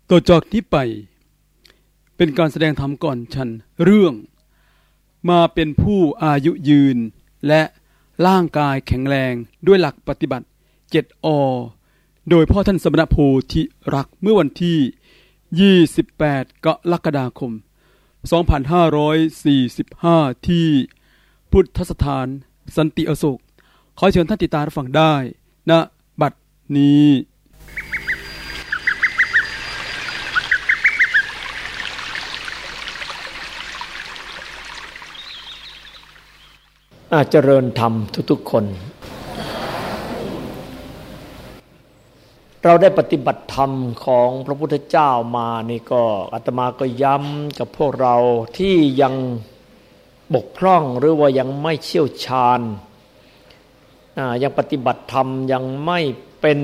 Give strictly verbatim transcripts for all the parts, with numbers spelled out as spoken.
ต่อจากนี้ไปเป็นการแสดงธรรมก่อนฉันเรื่องมาเป็นผู้อายุยืนและร่างกายแข็งแรงด้วยหลักปฏิบัติเจ็ดอโดยพ่อท่านสมณโพธิรักเมื่อวันที่ยี่สิบแปดกรกฎาคมสองพันห้าร้อยสี่สิบห้าที่พุทธสถานสันติอโศกขอเชิญท่านติดตามรับฟังได้ณบัดนี้อาเจริญธรรมทุกๆคนเราได้ปฏิบัติธรรมของพระพุทธเจ้ามานี่ก็อาตมาก็ย้ำกับพวกเราที่ยังบกพร่องหรือว่ายังไม่เชี่ยวชาญยังปฏิบัติธรรมยังไม่เป็น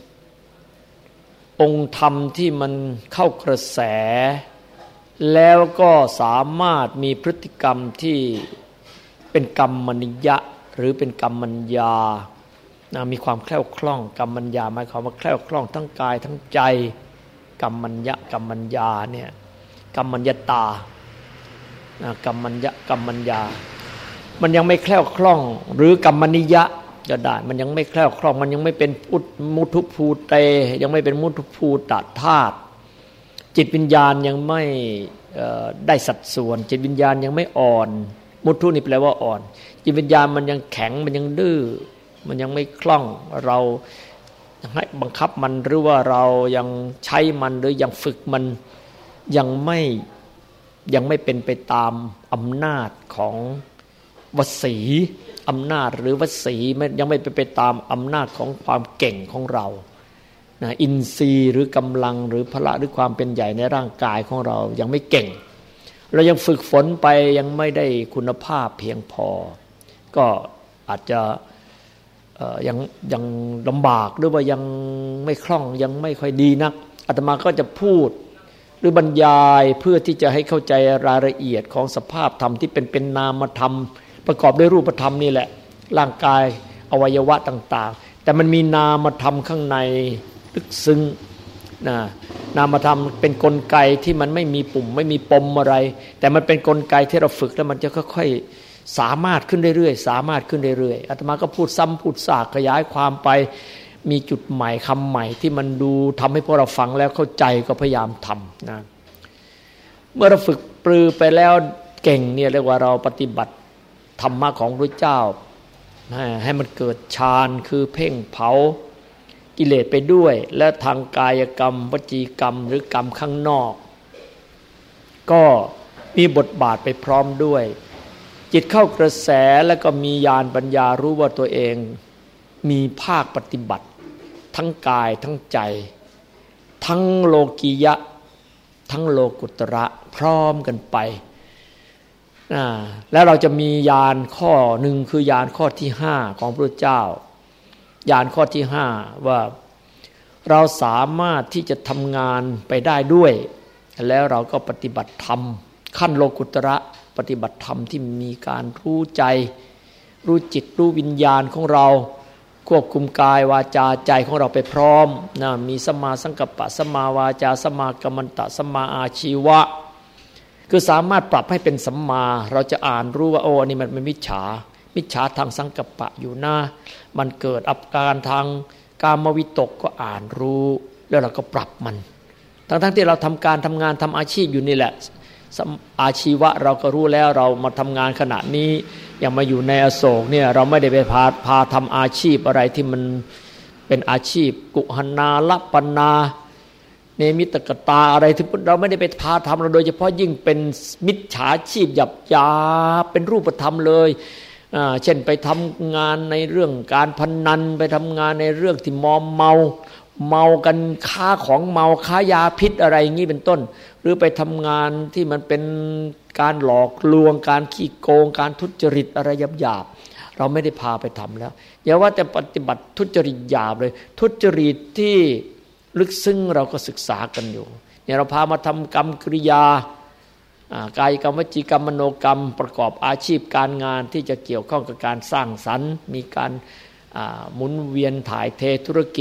องค์ธรรมที่มันเข้ากระแสแล้วก็สามารถมีพฤติกรรมที่เป็นกรรมนิยะหรือเป็นกรรมัญญานะมีความแคล่วคล่องกรรมัญญาหมายความว่าแคล่วคล่องทั้งกายทั้งใจกรรมัญญะกรรมัญญาเนี่ยกรรมัญญตานะกรรมัญญะกรรมัญญามันยังไม่แคล่วคล่องหรือกรรมนิยะก็ได้มันยังไม่แคล่วคล่องมันยังไม่เป็นมุทุภูเตยังไม่เป็นมุทุภูตธาตุจิตวิญญาณยังไม่ได้สัดส่วนจิตวิญญาณยังไม่อ่อนมุทุนี่แปลว่าอ่อนจิตวิญญาณมันยังแข็งมันยังดื้อมันยังไม่คล่องเราให้บังคับมันหรือว่าเรายังใช้มันหรือยังฝึกมันยังไม่ยังไม่เป็นไปตามอำนาจของวสีอำนาจหรือวสียังไม่เป็นไปตามอำนาจของความเก่งของเรานะอินทรีย์หรือกำลังหรือพละหรือความเป็นใหญ่ในร่างกายของเรายังไม่เก่งเรายังฝึกฝนไปยังไม่ได้คุณภาพเพียงพอก็อาจจะยังยังลำบากหรือว่ายังไม่คล่องยังไม่ค่อยดีนักอาตมาก็จะพูดหรือบรรยายเพื่อที่จะให้เข้าใจรายละเอียดของสภาพธรรมที่เป็นเป็นนามธรรมประกอบด้วยรูปธรรมนี่แหละร่างกายอวัยวะต่างๆแต่มันมีนามธรรมข้างในลึกซึ้งนะนามธรรมเป็นกลไกที่มันไม่มีปุ่มไม่มีปมอะไรแต่มันเป็นกลไกที่เราฝึกแล้วมันจะค่อยๆสามารถขึ้นเรื่อยๆสามารถขึ้นเรื่อยๆอาตมาก็พูดซ้ำพูดซากขยายความไปมีจุดใหม่คำใหม่ที่มันดูทำให้พวกเราฟังแล้วเข้าใจก็พยายามทำนะเมื่อเราฝึกปรือไปแล้วเก่งเนี่ยเรียกว่าเราปฏิบัติธรรมะของพระเจ้าให้มันเกิดฌานคือเพ่งเผากิเลสไปด้วยและทางกายกรรมวจีกรรมหรือกรรมข้างนอกก็มีบทบาทไปพร้อมด้วยจิตเข้ากระแสแล้วก็มีญาณปัญญารู้ว่าตัวเองมีภาคปฏิบัติทั้งกายทั้งใจทั้งโลกียะทั้งโลกุตระพร้อมกันไปแล้วเราจะมีญาณข้อหนึ่งคือญาณข้อที่ห้าของพระเจ้าญาณข้อที่ห้าว่าเราสามารถที่จะทำงานไปได้ด้วยแล้วเราก็ปฏิบัติธรรมขั้นโลกุตระปฏิบัติธรรมที่มีการรู้ใจรู้จิตรู้วิญญาณของเราควบคุมกายวาจาใจของเราไปพร้อมนะมีสัมมาสังกัปปะสัมมาวาจาสัมมากัมมันตะสัมมาอาชีวะคือสามารถปรับให้เป็นสัมมาเราจะอ่านรู้ว่าโอ้นี่มันเป็นมิจฉามิจฉาทางสังกัปปะอยู่นะมันเกิดอาการทางกามวิตกก็อ่านรู้แล้วเราก็ปรับมันทั้งๆที่เราทำการทำงานทำอาชีพอยู่นี่แหละอาชีวะเราก็รู้แล้วเรามาทำงานขณะนี้ยังมาอยู่ในอโศกเนี่ยเราไม่ได้ไปพาพาทำอาชีพอะไรที่มันเป็นอาชีพกุหนาลัปนาเนมิตกตาอะไรที่เราไม่ได้ไปพาทำเราโดยเฉพาะยิ่งเป็นมิจฉาชีพหยับยาเป็นรูปธรรมเลยเช่นไปทำงานในเรื่องการพนันไปทำงานในเรื่องที่มอมเมาเมากันค้าของเมาค้ายาพิษอะไรอย่างนี้เป็นต้นหรือไปทำงานที่มันเป็นการหลอกลวงการขี้โกงการทุจริตอะไรหยาบๆเราไม่ได้พาไปทำแล้วอย่าว่าแต่ปฏิบัติทุจริตหยาบเลยทุจริตที่ลึกซึ้งเราก็ศึกษากันอยู่เนี่ยเราพามาทำกรรมกริยากายกรรมวจีกรรมมโนกรรมประกอบอาชีพการงานที่จะเกี่ยวข้องกับการสร้างสรรค์มีการหมุนเวียนถ่ายเทธุรกิจ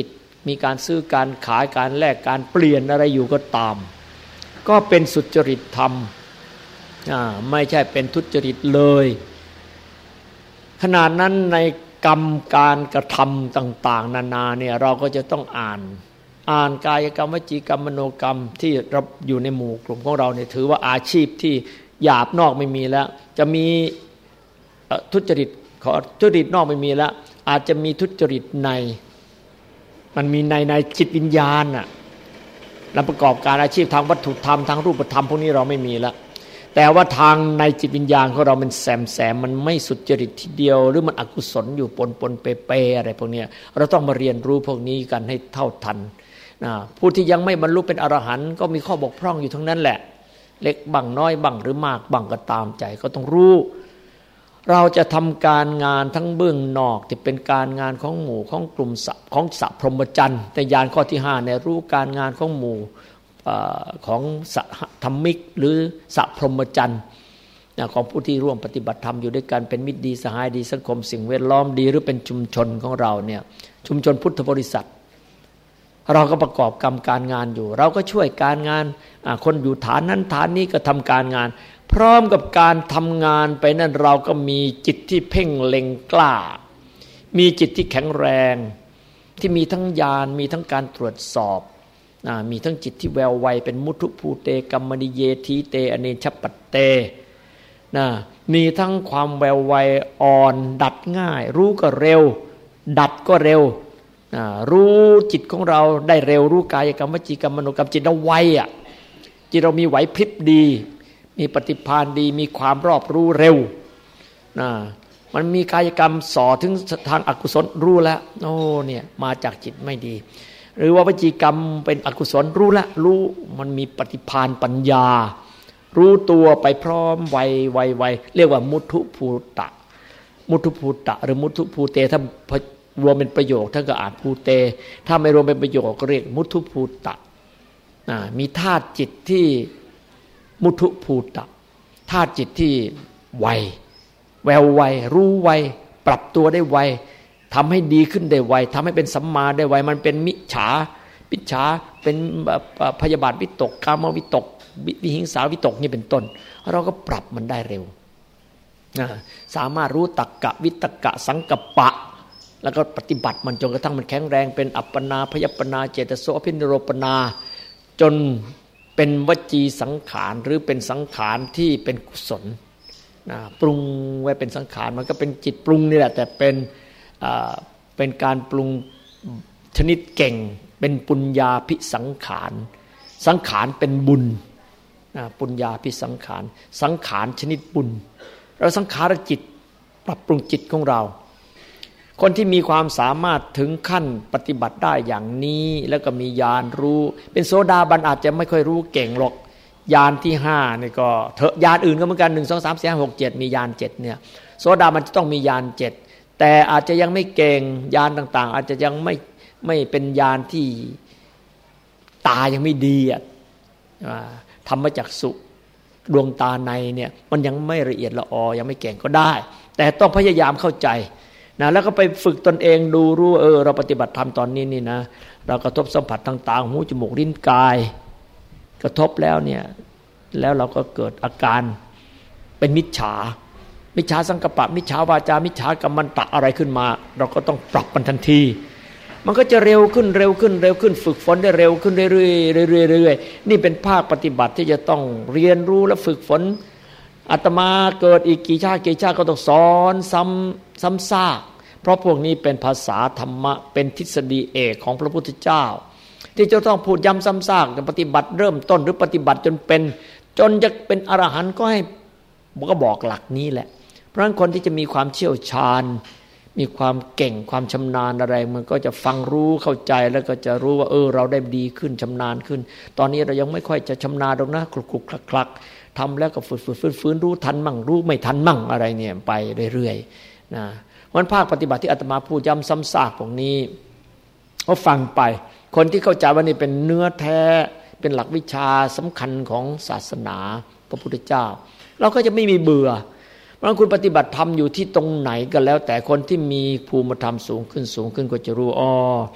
มีการซื้อการขายการแลกการเปลี่ยนอะไรอยู่ก็ตามก็เป็นสุจริตธรรมอ่าไม่ใช่เป็นทุจริตเลยขนาดนั้นในกรรมการกระทำต่างๆนานาเนี่ยเราก็จะต้องอ่านอ่านกายกรรมวจีกรรมมโนกรรมที่รับอยู่ในหมู่กลุ่มของเราเนี่ยถือว่าอาชีพที่หยาบนอกไม่มีแล้วจะมีทุจริตขอทุจริตนอกไม่มีแล้วอาจจะมีทุจริตในมันมีในในจิตวิญญาณน่ะและประกอบการอาชีพทางวัตถุธรรมทางรูปธรรมพวกนี้เราไม่มีแล้วแต่ว่าทางในจิตวิญญาณของเรามันแสมแสมมันไม่สุจริตทีเดียวหรือมันอกุศลอยู่ปนปนเปเปอะไรพวกนี้เราต้องมาเรียนรู้พวกนี้กันให้เท่าทันนะผู้ที่ยังไม่บรรลุเป็นอรหันต์ก็มีข้อบกพร่องอยู่ทั้งนั้นแหละเล็กบังน้อยบังหรือมากบังก็ตามใจก็ต้องรู้เราจะทำการงานทั้งเบื้องนอกที่เป็นการงานของหมู่ของกลุ่มสัพของสัพพรหมจรรย์ในญาณข้อที่ห้าเนี่ยรู้การงานของหมู่ของสัพธรรมิกหรือสัพพรหมจรรย์ของผู้ที่ร่วมปฏิบัติธรรมอยู่ด้วยกันเป็นมิตรดีสหายดีสังคมสิ่งแวดล้อมดีหรือเป็นชุมชนของเราเนี่ยชุมชนพุทธบริษัทเราก็ประกอบกรรมการงานอยู่เราก็ช่วยการงานคนอยู่ฐานนั้นฐานนี้ก็ทำการงานพร้อมกับการทำงานไปนั่นเราก็มีจิตที่เพ่งเล็งกล้ามีจิตที่แข็งแรงที่มีทั้งญาณมีทั้งการตรวจสอบมีทั้งจิตที่แววไวเป็นมุทุภูเตกัมมณิเยทีเตอเนชปัตเตนะมีทั้งความแววไวอ่อนดัดง่ายรู้ก็เร็วดัดก็เร็วรู้จิตของเราได้เร็วรู้กายกรรมวจีกรรมมโนกรรมจิตเราไวอ่ะจิตเรามีไหวพริบดีมีปฏิภาณดีมีความรอบรู้เร็วนะมันมีกายกรรมส่อถึงทางอกุศลรู้แล้วโอ้เนี่ยมาจากจิตไม่ดีหรือว่าวจีกรรมเป็นอกุศลรู้แล้วรู้มันมีปฏิภาณปัญญารู้ตัวไปพร้อมไวไวไวเรียกว่ามุทุภูตะมุทุภูตะหรือมุทุภูเตถ้ารวมเป็นประโยคท่านก็อ่านภูเตถ้าไม่รวมเป็นประโยคก็เรียกมุทุภูตะมีธาตุจิตที่มุทุภูตะธาตุจิตที่ไวแววไวรู้ไวปรับตัวได้ไวทำให้ดีขึ้นได้ไวทำให้เป็นสัมมาได้ไวมันเป็นมิจฉาปิจฉาเป็นพยาบาทวิตกกามวิตกวิหิงสาวิตกนี่เป็นต้นเราก็ปรับมันได้เร็วสามารถรู้ตักกะวิตกะสังกัปปะแล้วก็ปฏิบัติมันจนกระทั่งมันแข็งแรงเป็นอัปปนาพยัปปนาเจตโสอภินิโรปนาจนเป็นวจีสังขารหรือเป็นสังขารที่เป็นกุศลนะปรุงไว้เป็นสังขารมันก็เป็นจิตปรุงนี่แหละแต่เป็นเป็นการปรุงชนิดเก่งเป็นปุญญาภิสังขารสังขารเป็นบุญนะปุญญาภิสังขารสังขารชนิดบุญเราสังขารจิตปรับปรุงจิตของเราคนที่มีความสามารถถึงขั้นปฏิบัติได้อย่างนี้แล้วก็มีญาณรู้เป็นโสดาบันอาจจะไม่ค่อยรู้เก่งหรอกญาณที่ห้านี่ก็เถอะญาณอื่นก็เหมือนกันหนึ่ง สอง สาม สี่ ห้า หก เจ็ดมีญาณเจ็ดเนี่ยโสดาบันจะต้องมีญาณเจ็ดแต่อาจจะยังไม่เก่งญาณต่างๆอาจจะยังไม่ไม่เป็นญาณที่ตายังไม่ดีอ่ะธรรมจักษุดวงตาในเนี่ยมันยังไม่ละเอียดละออยังไม่เก่งก็ได้แต่ต้องพยายามเข้าใจนะแล้วก็ไปฝึกตนเองดูรู้เออเราปฏิบัติธรรมตอนนี้นี่นะเรากระทบสัมผัสทางตาหูจมูกลิ้นกายกระทบแล้วเนี่ยแล้วเราก็เกิดอาการเป็นมิจฉามิจฉาสังกัปปะมิจฉาวาจามิจฉากรรมันตะอะไรขึ้นมาเราก็ต้องปรับมันทันทีมันก็จะเร็วขึ้นเร็วขึ้นเร็วขึ้นฝึกฝนได้เร็วขึ้นเรื่อยๆเรื่อยๆเรื่อยๆนี่เป็นภาคปฏิบัติที่จะต้องเรียนรู้และฝึกฝนอาตมาเกิดอีกกี่ชาติกี่ชาติก็ต้องสอนซ้ำซ้ำซากเพราะพวกนี้เป็นภาษาธรรมะเป็นทฤษฎีเอกของพระพุทธเจ้าที่จะต้องพูดย้ำซ้ำซากปฏิบัติเริ่มต้นหรือปฏิบัติจนเป็นจนจะเป็นอรหันต์ก็ให้ก็บอกหลักนี้แหละเพราะฉะนั้นคนที่จะมีความเชี่ยวชาญมีความเก่งความชำนาญอะไรมันก็จะฟังรู้เข้าใจแล้วก็จะรู้ว่าเออเราได้ดีขึ้นชำนาญขึ้นตอนนี้เรายังไม่ค่อยจะชำนาญหรอกนะคลุกๆคลักๆทำแล้วก็ฝืดๆฟื้นๆรู้ทันมั่งรู้ไม่ทันมั่งอะไรเนี่ยไปเรื่อยๆนะวันภาคปฏิบัติที่อาตมาพูดย้ำซ้ำซากพวกนี้เขาฟังไปคนที่เข้าใจว่านี่เป็นเนื้อแท้เป็นหลักวิชาสำคัญของศาสนาพระพุทธเจ้าเราก็จะไม่มีเบื่อเพราะคุณปฏิบัติธรรมอยู่ที่ตรงไหนก็แล้วแต่คนที่มีภูมิธรรมสูงขึ้นสูงขึ้นก็จะรู้อ๋อ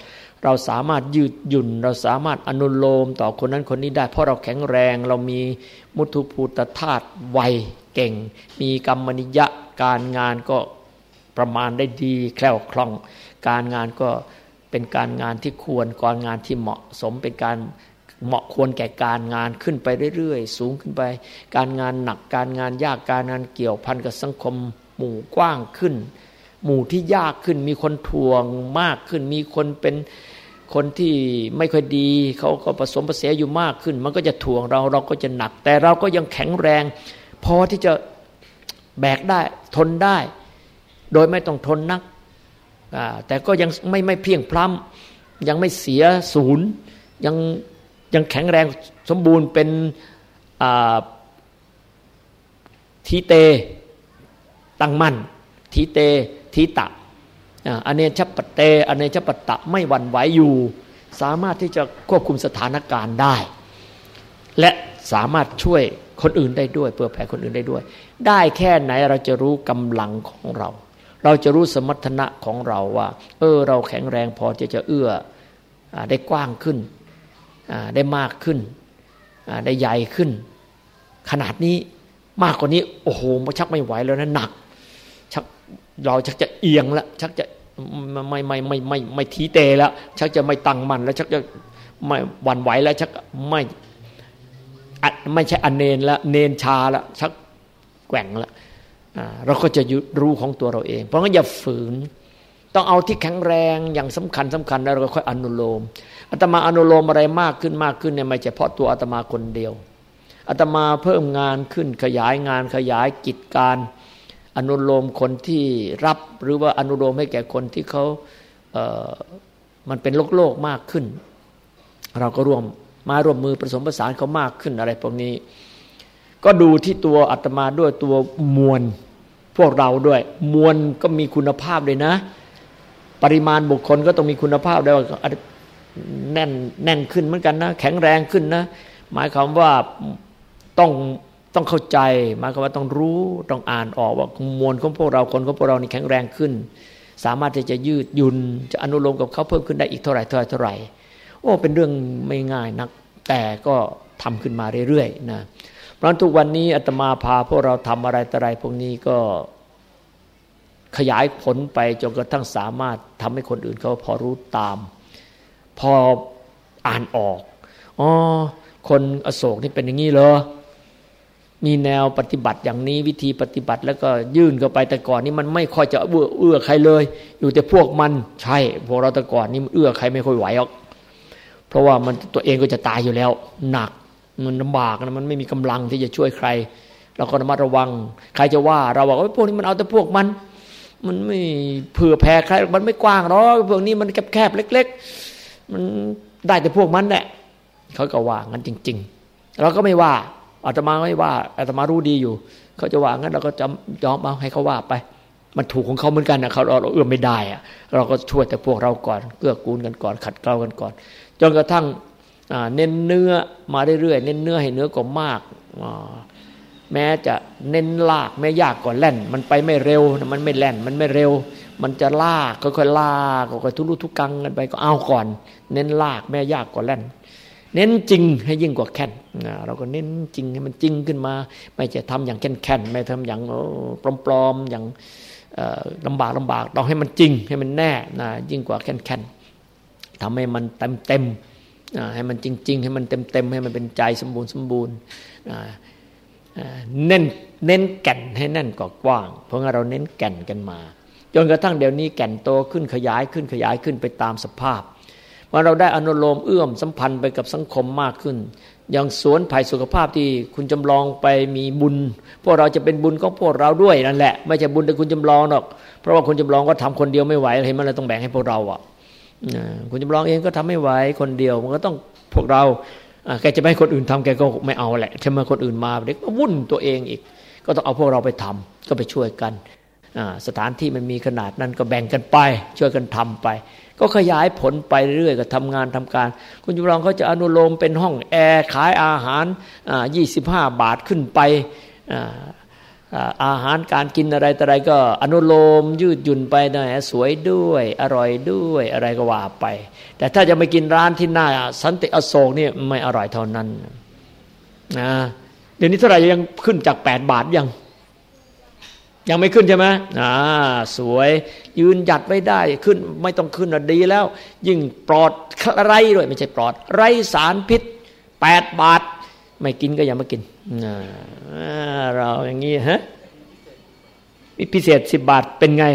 เราสามารถยืดหยุ่นเราสามารถอนุโลมต่อคนนั้นคนนี้ได้เพราะเราแข็งแรงเรามีมุทุภูตธาตุไวเก่งมีกรรมนิยะการงานก็ประมาณได้ดีแคล่วคล่องการงานก็เป็นการงานที่ควรการงานที่เหมาะสมเป็นการเหมาะควรแก่การงานขึ้นไปเรื่อยๆสูงขึ้นไปการงานหนักการงานยากการงานเกี่ยวพันกับสังคมหมู่กว้างขึ้นหมู่ที่ยากขึ้นมีคนทวงมากขึ้นมีคนเป็นคนที่ไม่ค่อยดีเขาก็ผสมผสานอยู่มากขึ้นมันก็จะทวงเราเราก็จะหนักแต่เราก็ยังแข็งแรงพอที่จะแบกได้ทนได้โดยไม่ต้องทนนักแต่ก็ยังไม่ไม่เพียงพล้ำยังไม่เสียศูนย์ยังยังแข็งแรงสมบูรณ์เป็นทีเตตั้งมั่นทีเตทีตะอเนชปเตอเนชปตะไม่หวั่นไหวอยู่สามารถที่จะควบคุมสถานการณ์ได้และสามารถช่วยคนอื่นได้ด้วยเพื่อแผ่คนอื่นได้ด้วยได้แค่ไหนเราจะรู้กำลังของเราเราจะรู้สมรรถนะของเราว่าเออเราแข็งแรงพอที่จะเอื้อได้กว้างขึ้นได้มากขึ้นได้ใหญ่ขึ้นขนาดนี้มากกว่านี้โอ้โหมันชักไม่ไหวแล้วนะหนักชักเราชักจะเอียงแล้วชักจะไม่ไม่ไม่ไม่ไม่ทีเตแล้วชักจะไม่ตั้งมั่นแล้วชักจะไม่หวั่นไหวแล้วชักไม่ไม่ใช่อเนนแล้วเนนชาแล้วชักแกว่งแล้วเราก็จะรู้ของตัวเราเองเพราะงั้นอย่าฝืนต้องเอาที่แข็งแรงอย่างสำคัญสำคัญแล้วเราก็ค่อยอนุโลมอาตมาอนุโลมอะไรมากขึ้นมากขึ้นเนี่ยไม่ใช่เพราะตัวอาตมาคนเดียวอาตมาเพิ่มงานขึ้นขยายงานขยายกิจการอนุโลมคนที่รับหรือว่าอนุโลมให้แก่คนที่เขาเอ่อมันเป็นโลกโลกมากขึ้นเราก็ร่วมมาร่วมมือผสมผสานเขามากขึ้นอะไรพวกนี้ก็ดูที่ตัวอาตมาด้วยตัวมวลพวกเราด้วยมวลก็มีคุณภาพเลยนะปริมาณบุคคลก็ต้องมีคุณภาพด้วยแน่นแน่นขึ้นเหมือนกันนะแข็งแรงขึ้นนะหมายความว่าต้องต้องเข้าใจหมายความว่าต้องรู้ต้องอ่านออกว่ามวลของพวกเราคนของพวกเรานี่แข็งแรงขึ้นสามารถที่จะยืดหยุ่นจะอนุโลมกับเขาเพิ่มขึ้นได้อีกเท่าไหร่เท่าไหร่เท่าไหร่โอ้เป็นเรื่องไม่ง่ายนักแต่ก็ทำขึ้นมาเรื่อยๆนะเพราะฉะนั้นทุกวันนี้อาตมาพาพวกเราทำอะไรต่ออะไรพวกนี้ก็ขยายผลไปจนกระทั่งสามารถทำให้คนอื่นเขาพอรู้ตามพออ่านออกอ๋อคนอโศกนี่เป็นอย่างนี้เหรอมีแนวปฏิบัติอย่างนี้วิธีปฏิบัติแล้วก็ยื่นเข้าไปแต่ก่อนนี้มันไม่ค่อยจะเอื้อเอื้อใครเลยอยู่แต่พวกมันใช่พวกเราแต่ก่อนนี้มันเอื้อใครไม่ค่อยไหวหรอกเพราะว่ามันตัวเองก็จะตายอยู่แล้วหนักมันลำบากนะมันไม่มีกำลังที่จะช่วยใครเราก็ระมัดระวังใครจะว่าเราบอกว่าพวกนี้มันเอาแต่พวกมันมันไม่เผื่อแผ่ใครมันไม่กว้างหรอกพวกนี้มันแคบๆเล็กๆมันได้แต่พวกมันแหละเขาก็ว่างั้นจริงๆเราก็ไม่ว่าอาตมาไม่ว่าอาตมารู้ดีอยู่เขาจะว่างั้นเราก็จะยอมเอาให้เขาว่าไปมันถูกของเขาเหมือนกันนะเขาเราเอื้อมไม่ได้อะเราก็ช่วยแต่พวกเราก่อนเกื้อกูลกันก่อนขัดเกลากันก่อนจนกระทั่งเน้นเนื้อมาเรื่อยๆเน้นเนื้อให้เนื้อก็มากแม้จะเน้นลากแม้ยากกว่าแล่นมันไปไม่เร็วมันไม่แล่นมันไม่เร็วมันจะลากค่อยๆลากค่อยๆทุลุทุกังกันไปก็เอาก่อนเน้นลากแม้ยากกว่าแล่นเน้นจริงให้ยิ่งกว่าแค่นเราก็เน้นจริงให้มันจริงขึ้นมาไม่จะทำอย่างแค่นๆไม่ทำอย่างปลอมๆอย่างลำบากลำบากต้องให้มันจริงให้มันแน่นะยิ่งกว่าแค่นๆทำให้มันเต็มเต็มให้มันจริงๆให้มันเต็มเต็มให้มันเป็นใจสมบูรณ์สมบูรณ์เน้นเน้นแก่นให้แน่นกว่ากว้างเพราะงั้นเราเน้นแก่นกันมาจนกระทั่งเดี๋ยวนี้แก่นโตขึ้นขยายขึ้นขยายขึ้นไปตามสภาพว่าเราได้อนุโลมเอื้อมสัมพันธ์ไปกับสังคมมากขึ้นอย่างสวนไผ่สุขภาพที่คุณจำลองไปมีบุญพวกเราจะเป็นบุญของพวกเราด้วยนั่นแหละไม่ใช่บุญแต่คุณจำลองหรอกเพราะว่าคุณจำลองก็ทำคนเดียวไม่ไหวเห็นมันเลยต้องแบ่งให้พวกเราอ่ะคุณจำลองเองก็ทำไม่ไหวคนเดียวมันก็ต้องพวกเราแกจะไม่ให้คนอื่นทำแกก็ไม่เอาแหละใช่ไหมคนอื่นมาเด็กก็วุ่นตัวเองอีกก็ต้องเอาพวกเราไปทำก็ไปช่วยกันสถานที่มันมีขนาดนั้นก็แบ่งกันไปช่วยกันทำไปก็ขยายผลไปเรื่อยก็ทำงานทำการคุณจำลองเขาจะอนุโลมเป็นห้องแอร์ขายอาหารยี่สิบห้าบาทขึ้นไปอาหารการกินอะไรแต่อะไรก็อนุโลมยืดหยุ่นไปหน่อยสวยด้วยอร่อยด้วยอะไรก็ว่าไปแต่ถ้าจะไปกินร้านที่หน้าสันติอโศกนี่ไม่อร่อยเท่านั้นนะเดี๋ยวนี้เท่าไหร่ยังขึ้นจากแปดบาทยังยังไม่ขึ้นใช่ไหมอ่าสวยยืนหยัดไม่ได้ขึ้นไม่ต้องขึ้นอ่ะดีแล้วยิ่งปลอดไร้ด้วยไม่ใช่ปลอดไร้สารพิษแปดบาทไม่กินก็อย่ามากินเราอย่างนี้ฮะพิเศษสิบบาทเป็นไง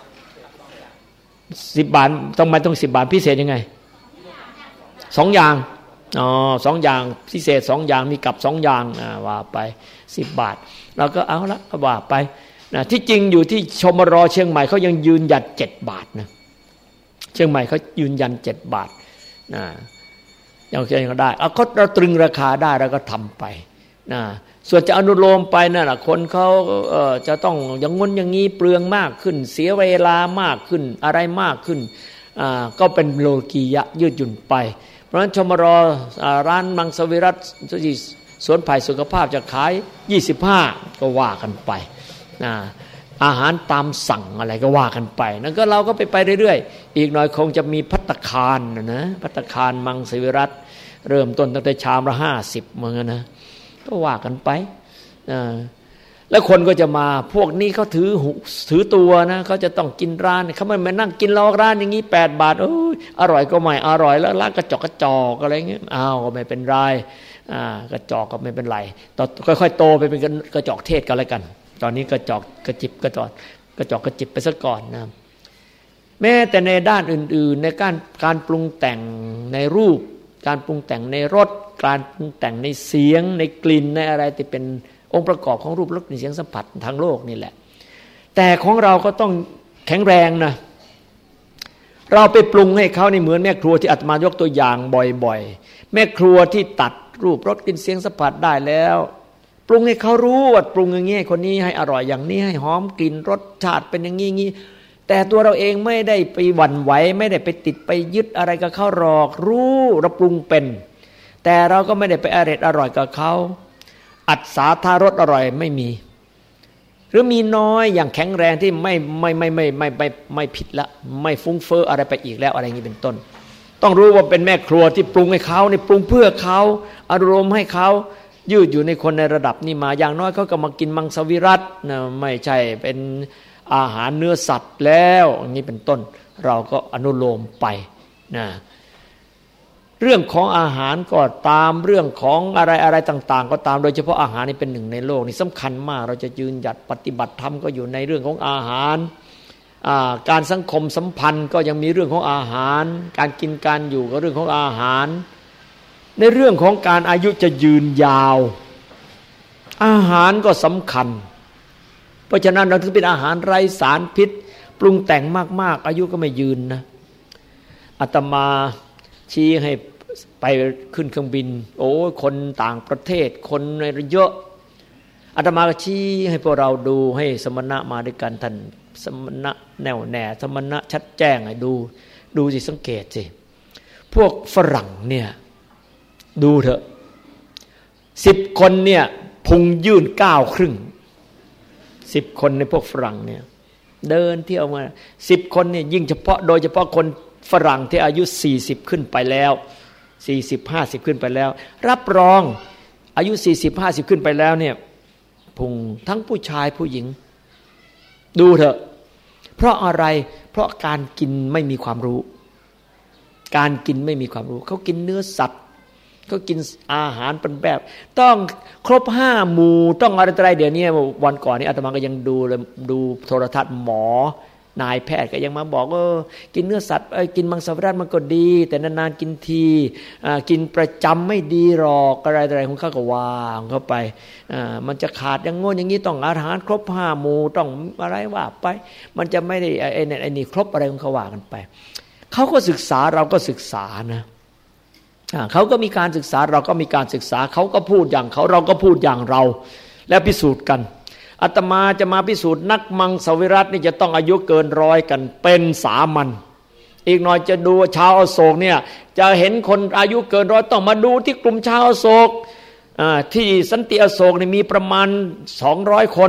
สิบบาทต้องมาต้องสิบบาทพิเศษยังไงสองอย่างอ๋อสองอย่างพิเศษสองอย่างมีกับสองอย่างว่าไปสิบบาทเราก็เอาละก็ว่าไปนะที่จริงอยู่ที่ชมรเชียงใหม่เขายังยืนยันเจ็ดบาทนะเชียงใหม่เขายืนยันเจ็ดบาทนะยังเชียงก็ได้เอาก็เราตรึงราคาได้เราก็ทำไปนะส่วนจะอนุโลมไปนั่นแหละคนเขาเอ่อจะต้องอย่างงนอย่างนี้เปลืองมากขึ้นเสียเวลามากขึ้นอะไรมากขึ้นอ่าก็เป็นโลกียะยืดหยุ่นไปเพราะฉะนั้นชมรร้านมังสวิรัติสวนไผ่สุขภาพจะขายยี่สิบห้าก็ว่ากันไปนะอาหารตามสั่งอะไรก็ว่ากันไปนั่นก็เราก็ไปไปเรื่อยๆอีกหน่อยคงจะมีภัตตาคารนะภัตตาคารมังสวิรัติเริ่มต้นตั้งแต่ชามละห้าสิบเหมือนกันนะก็ว่ากันไปนะแล้วคนก็จะมาพวกนี้เขาถือถือตัวนะเขาจะต้องกินร้านเขาไม่มานั่งกินเราร้านอย่างนี้แปดบาทโอ้ยอร่อยก็ไม่อร่อยแล้วร้านกระจอกกระจอกอะไรเงี้ยอ้าวก็ไม่เป็นไรอ่ากระจอกก็ไม่เป็นไรต่อค่อยๆโตไปเป็นกระจอกเทศกันแล้วกันตอนนี้กระจอกกระจิบกระจอกกระจอกกระจิบไปซะก่อนนะแม้แต่ในด้านอื่นๆในการการปรุงแต่งในรูปการปรุงแต่งในรสการปรุงแต่งในเสียงในกลิ่นในอะไรที่เป็นองค์ประกอบของรูปรสกลิ่นเสียงสัมผัสทางโลกนี่แหละแต่ของเราก็ต้องแข็งแรงนะเราไปปรุงให้เขาในเหมือนแม่ครัวที่อาตมายกตัวอย่างบ่อยๆแม่ครัวที่ตัดรูปรสกลิ่นเสียงสัมผัสได้แล้วปรุงให้เขารู้ว่าปรุงอย่างนี้คนนี้ให้อร่อยอย่างนี้ให้หอมกลิ่นรสชาติเป็นอย่างนี้งี้แต่ตัวเราเองไม่ได้ไปหวั่นไหวไม่ได้ไปติดไปยึดอะไรกับเขาหรอกรู้เราปรุงเป็นแต่เราก็ไม่ได้ไปอร่อยอร่อยกับเขาอัศธารสอร่อยไม่มีหรือมีน้อยอย่างแข็งแรงที่ไม่ไม่ไม่ไม่ไม่ไม่ไม่ผิดละไม่ฟุ้งเฟ้ออะไรไปอีกแล้วอะไรอย่างนี้เป็นต้นต้องรู้ว่าเป็นแม่ครัวที่ปรุงให้เขาในปรุงเพื่อเขาอารมณ์ให้เขายืดอยู่ในคนในระดับนี้มาอย่างน้อยเขาก็มากินมังสวิรัตินะไม่ใช่เป็นอาหารเนื้อสัตว์แล้วอย่างนี้เป็นต้นเราก็อนุโลมไปนะเรื่องของอาหารก็ตามเรื่องของอะไรอะไรต่างๆก็ตามโดยเฉพาะอาหารนี่เป็นหนึ่งในโลกนี่สำคัญมากเราจะยืนหยัดปฏิบัติธรรมก็อยู่ในเรื่องของอาหารการสังคมสัมพันธ์ก็ยังมีเรื่องของอาหารการกินการอยู่ก็เรื่องของอาหารในเรื่องของการอายุจะยืนยาวอาหารก็สำคัญเพราะฉะนั้นเราถึงเป็นอาหารไร้สารพิษปรุงแต่งมากๆอายุก็ไม่ยืนนะอาตมาชี้ให้ไปขึ้นเครื่องบินโอ้คนต่างประเทศคนเยอะอาตมาก็ชี้ให้พวกเราดูให้สมณะมาด้วยกันท่านสมณะแน่วแน่สมณะชัดแจ้งให้ดูดูสิสังเกตสิพวกฝรั่งเนี่ยดูเถอะสิบคนเนี่ยพุงยื่นเก้าครึ่งสิบคนในพวกฝรั่งเนี่ยเดินเที่ยวมาสิบคนเนี่ยยิ่งเฉพาะโดยเฉพาะคนฝรั่งที่อายุสี่สิบขึ้นไปแล้วสี่สิบ ห้าสิบขึ้นไปแล้วรับรองอายุสี่สิบ ห้าสิบขึ้นไปแล้วเนี่ยพุงทั้งผู้ชายผู้หญิงดูเถอะเพราะอะไรเพราะการกินไม่มีความรู้การกินไม่มีความรู้เขากินเนื้อสัตว์เขากินอาหารเป็นแบบต้องครบห้าหมู่ต้องอะไรต่ออะไรเดี๋ยวนี้วันก่อนนี้อาตมาก็ยังดูเลยดูโทรทัศน์หมอนายแพทย์ก็ยังมาบอกว่ากินเนื้อสัตว์กินมังสวิรัติมันก็ดีแต่นานๆกินทีกินประจำไม่ดีหรอกอะไรอะไรของเขาก็ว่าของเขาไปมันจะขาดอย่างโง่อย่างนี้ต้องอาหารครบห้าหมู่ต้องอะไรว่าไปมันจะไม่ได้ไอ้นี่ไอ้นี่ครบอะไรของเขาว่ากันไปเขาก็ศึกษาเราก็ศึกษานะเขาก็มีการศึกษาเราก็มีการศึกษาเขาก็พูดอย่างเขาเราก็พูดอย่างเราแล้วพิสูจน์กันอาตมาจะมาพิสูจน์นักมังสวิรัตินี่จะต้องอายุเกินร้อยกันเป็นสามัญอีกหน่อยจะดูชาวอโศกเนี่ยจะเห็นคนอายุเกินร้อยต้องมาดูที่กลุ่มชาวอโศกที่สันติอโศกนี่มีประมาณสองร้อยคน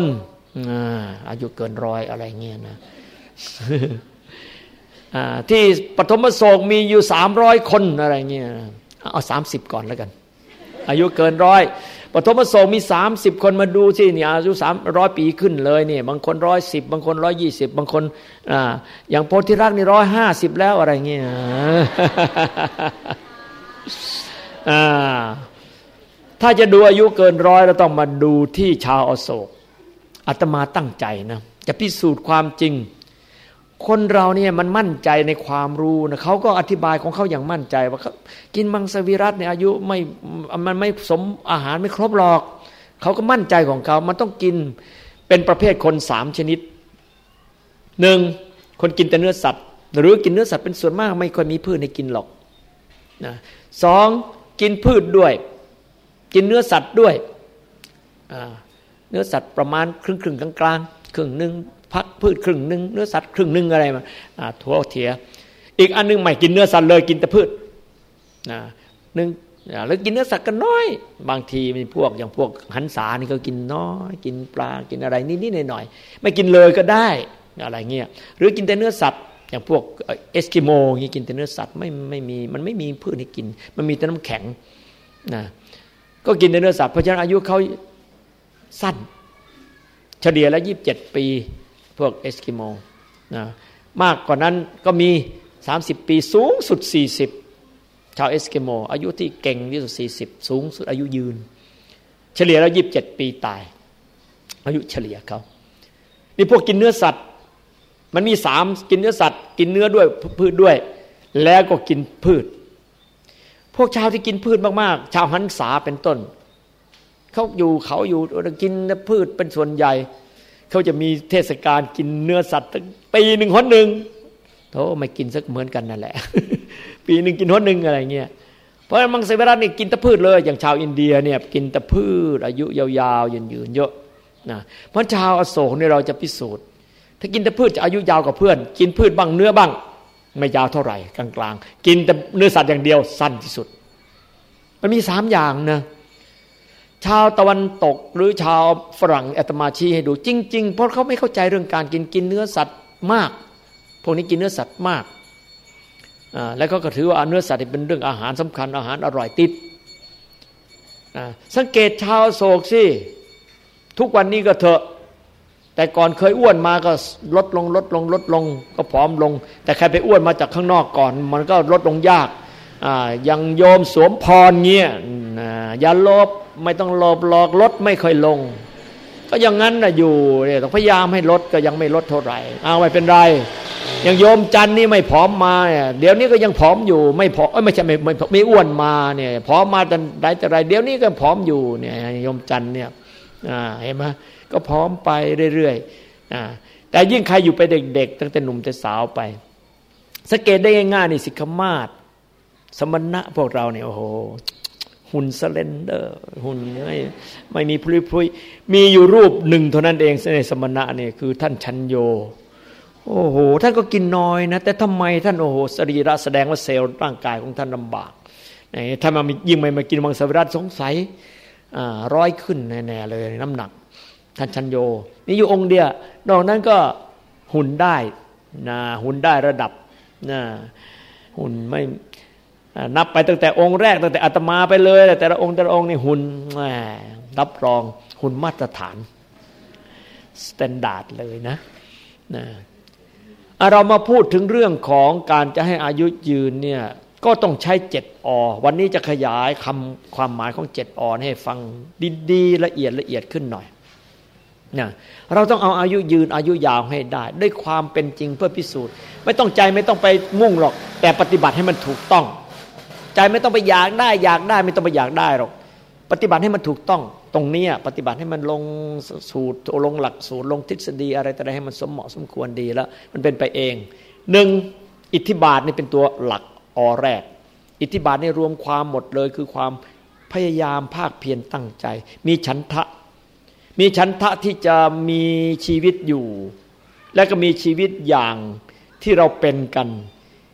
อายุเกินร้อยอะไรเงี้ยนะ ที่ปฐมโศกมีอยู่สามร้อยคนอะไรเงี้ยเอาสามสิบก่อนแล้วกันอายุเกินร้อยปฐมโศกมีสามสิบคนมาดูสิเนี่ยอายุสามร้อยปีขึ้นเลยเนี่ยบางคนร้อยสิบบางคนร้อยยี่สิบบางคนอ่าอย่างโพธิรักนี่ร้อยห้าสิบแล้วอะไรเงี้ยอ่าถ้าจะดูอายุเกินร้อยเราต้องมาดูที่ชาวอโศกอาตมาตั้งใจนะจะพิสูจน์ความจริงคนเราเนี่ยมันมั่นใจในความรู้นะเขาก็อธิบายของเขาอย่างมั่นใจว่ากินมังสวิรัติในอายุไม่มันไม่สมอาหารไม่ครบหรอกเขาก็มั่นใจของเขามันต้องกินเป็นประเภทคนสามชนิดหนึ่งคนกินแต่เนื้อสัตว์หรือกินเนื้อสัตว์เป็นส่วนมากไม่ค่อยมีพืชให้กินหรอกนะสองกินพืชด้วยกินเนื้อสัตว์ด้วยเนื้อสัตว์ประมาณครึ่งครึ่งกลางกลางครึ่งหนึ่งพักพืชครึ่งหนึ่งเนื้อสัตว์ครึ่งหนึ่งอะไรมาถั่วเถียอีกอันนึงไม่กินเนื้อสัตว์เลยกินแต่พืชหนึ่งแล้วกินเนื้อสัตว์กันน้อยบางทีมีพวกอย่างพวกหันษานี่ก็กินน้อยกินปลากินอะไรนิดๆหน่อยๆไม่กินเลยก็ได้อะไรเงี้ยหรือกินแต่เนื้อสัตว์อย่างพวกเอสกิโมอย่างนี้กินแต่เนื้อสัตว์ไม่ไม่มีมันไม่มีพืชให้กินมันมีแต่น้ำแข็งนะก็กินแต่เนื้อสัตว์เพราะฉะนั้นอายุเขาสั้นเฉลี่ยแล้วยี่สิบเจ็ดปีพวกเอสกิโมนะมากกว่านั้นก็มีสามสิบปีสูงสุดสี่สิบชาวเอสกิโมอายุที่เก่งที่สุดสี่สิบสูงสุดอายุยืนเฉลี่ยแล้วยี่สิบเจ็ดปีตายอายุเฉลี่ยเขานี่พวกกินเนื้อสัตว์มันมีสามกินเนื้อสัตว์กินเนื้อด้วยพืชด้วยแล้วก็กินพืชพวกชาวที่กินพืชมากๆชาวหันษาเป็นต้นเขาอยู่เขาอยู่กินพืชเป็นส่วนใหญ่เขาจะมีเทศกาลกินเนื้อสัตว์ปีหนึ่งหนหนึ่งโธ่ไม่กินสักเหมือนกันนั่นแหละ ปีหนึ่งกินหนหนึ่งอะไรเงี้ยเพราะมังสวิรัตินี่กินแต่พืชเลยอย่างชาวอินเดียเนี่ยกินแต่พืชอายุยาวๆยืนๆเยอะนะเพราะชาวอโศกเนี่ยเราจะพิสูจน์ถ้ากินแต่พืชจะอายุยาวกว่าเพื่อนกินพืชบ้างเนื้อบ้างไม่ยาวเท่าไหร่กลางๆกินแต่เนื้อสัตว์อย่างเดียวสั้นที่สุดมันมีสามอย่างนะชาวตะวันตกหรือชาวฝรั่งอาตมาชี้ให้ดูจริงๆเพราะเขาไม่เข้าใจเรื่องการกินกินเนื้อสัตว์มากพวกนี้กินเนื้อสัตว์มากอ่าแล้วก็ถือว่าเนื้อสัตว์เป็นเรื่องอาหารสำคัญอาหารอร่อยติดอ่าสังเกตชาวโศกสิทุกวันนี้ก็เถอะแต่ก่อนเคยอ้วนมาก็ลดลงลดลงลดลงก็ผอมลงแต่ใครไปอ้วนมาจากข้างนอกก่อนมันก็ลดลงยากอ่ายังโยมสวมพรเงี้ยอ่าอย่าลบไม่ต้องหลบหลอกลดไม่ค่อยลงก็อย่างนั้นน่ะอยู่เนี่ยต้องพยายามให้ลดก็ยังไม่ลดเท่าไหร่เอาไม่เป็นไรอย่างโยมจันนี่ไม่ผอมมาเนี่ยเดี๋ยวนี้ก็ยังผอมอยู่ไม่ผอมเอ้ยไม่ใช่ไม่ไม่ไม่อ้วนมาเนี่ยผอมมาแต่ไหนแต่ไรเดี๋ยวนี้ก็ผอมอยู่เนี่ยโยมจันเนี่ยอ่าเห็นไหมก็ผอมไปเรื่อยๆอ่าแต่ยิ่งใครอยู่ไปเด็กๆตั้งแต่หนุ่มแต่สาวไปสังเกตได้ง่ายๆนี่สิกขมาศสมณะพวกเราเนี่ยโอ้โหหุ่นสเลนเดอร์หุ่นไม่ไม่มีพลุยพลุยมีอยู่รูปหนึ่งเท่านั้นเองในสมณะเนี่ยคือท่านชัญโยโอ้โหท่านก็กินน้อยนะแต่ทำไมท่านโอ้โหสรีระแสดงว่าเซลล์ร่างกายของท่านลำบากถ้ามายิ่งไม่มากินมังสวิรัติสงสัยร้อยขึ้นแน่ๆเลยน้ำหนักท่านชัญโยนี่อยู่องค์เดียวนอกนั้นก็หุ่นได้นะหุ่นได้ระดับนะหุ่นไม่นับไปตั้งแต่องค์แรกตั้งแต่อาตมาไปเลยแต่ละองค์แต่ละองค์นี่หุ่นรับรองหุ่นมาตรฐานสแตนดาร์ดเลยนะนะเรามาพูดถึงเรื่องของการจะให้อายุยืนเนี่ยก็ต้องใช้เจ็ดอวันนี้จะขยายคำความหมายของเจ็ดอให้ฟังดีๆละเอียดละเอียดขึ้นหน่อยนะเราต้องเอาอายุยืนอายุยาวให้ได้ด้วยความเป็นจริงเพื่อพิสูจน์ไม่ต้องใจไม่ต้องไปมุ่งหรอกแต่ปฏิบัติให้มันถูกต้องใจไม่ต้องไปอยากได้อยากได้ไม่ต้องไปอยากได้หรอกปฏิบัติให้มันถูกต้องตรงนี้ปฏิบัติให้มันลงสูตรลงหลักสูตรลงทฤษฎีอะไรแต่อะไรให้มันสมเหมาะสมควรดีแล้วมันเป็นไปเองหนึ่งอิทธิบาทนี่เป็นตัวหลักอแรกอิทธิบาทนี่รวมความหมดเลยคือความพยายามภาคเพียรตั้งใจมีฉันทะมีฉันทะที่จะมีชีวิตอยู่และก็มีชีวิตอย่างที่เราเป็นกัน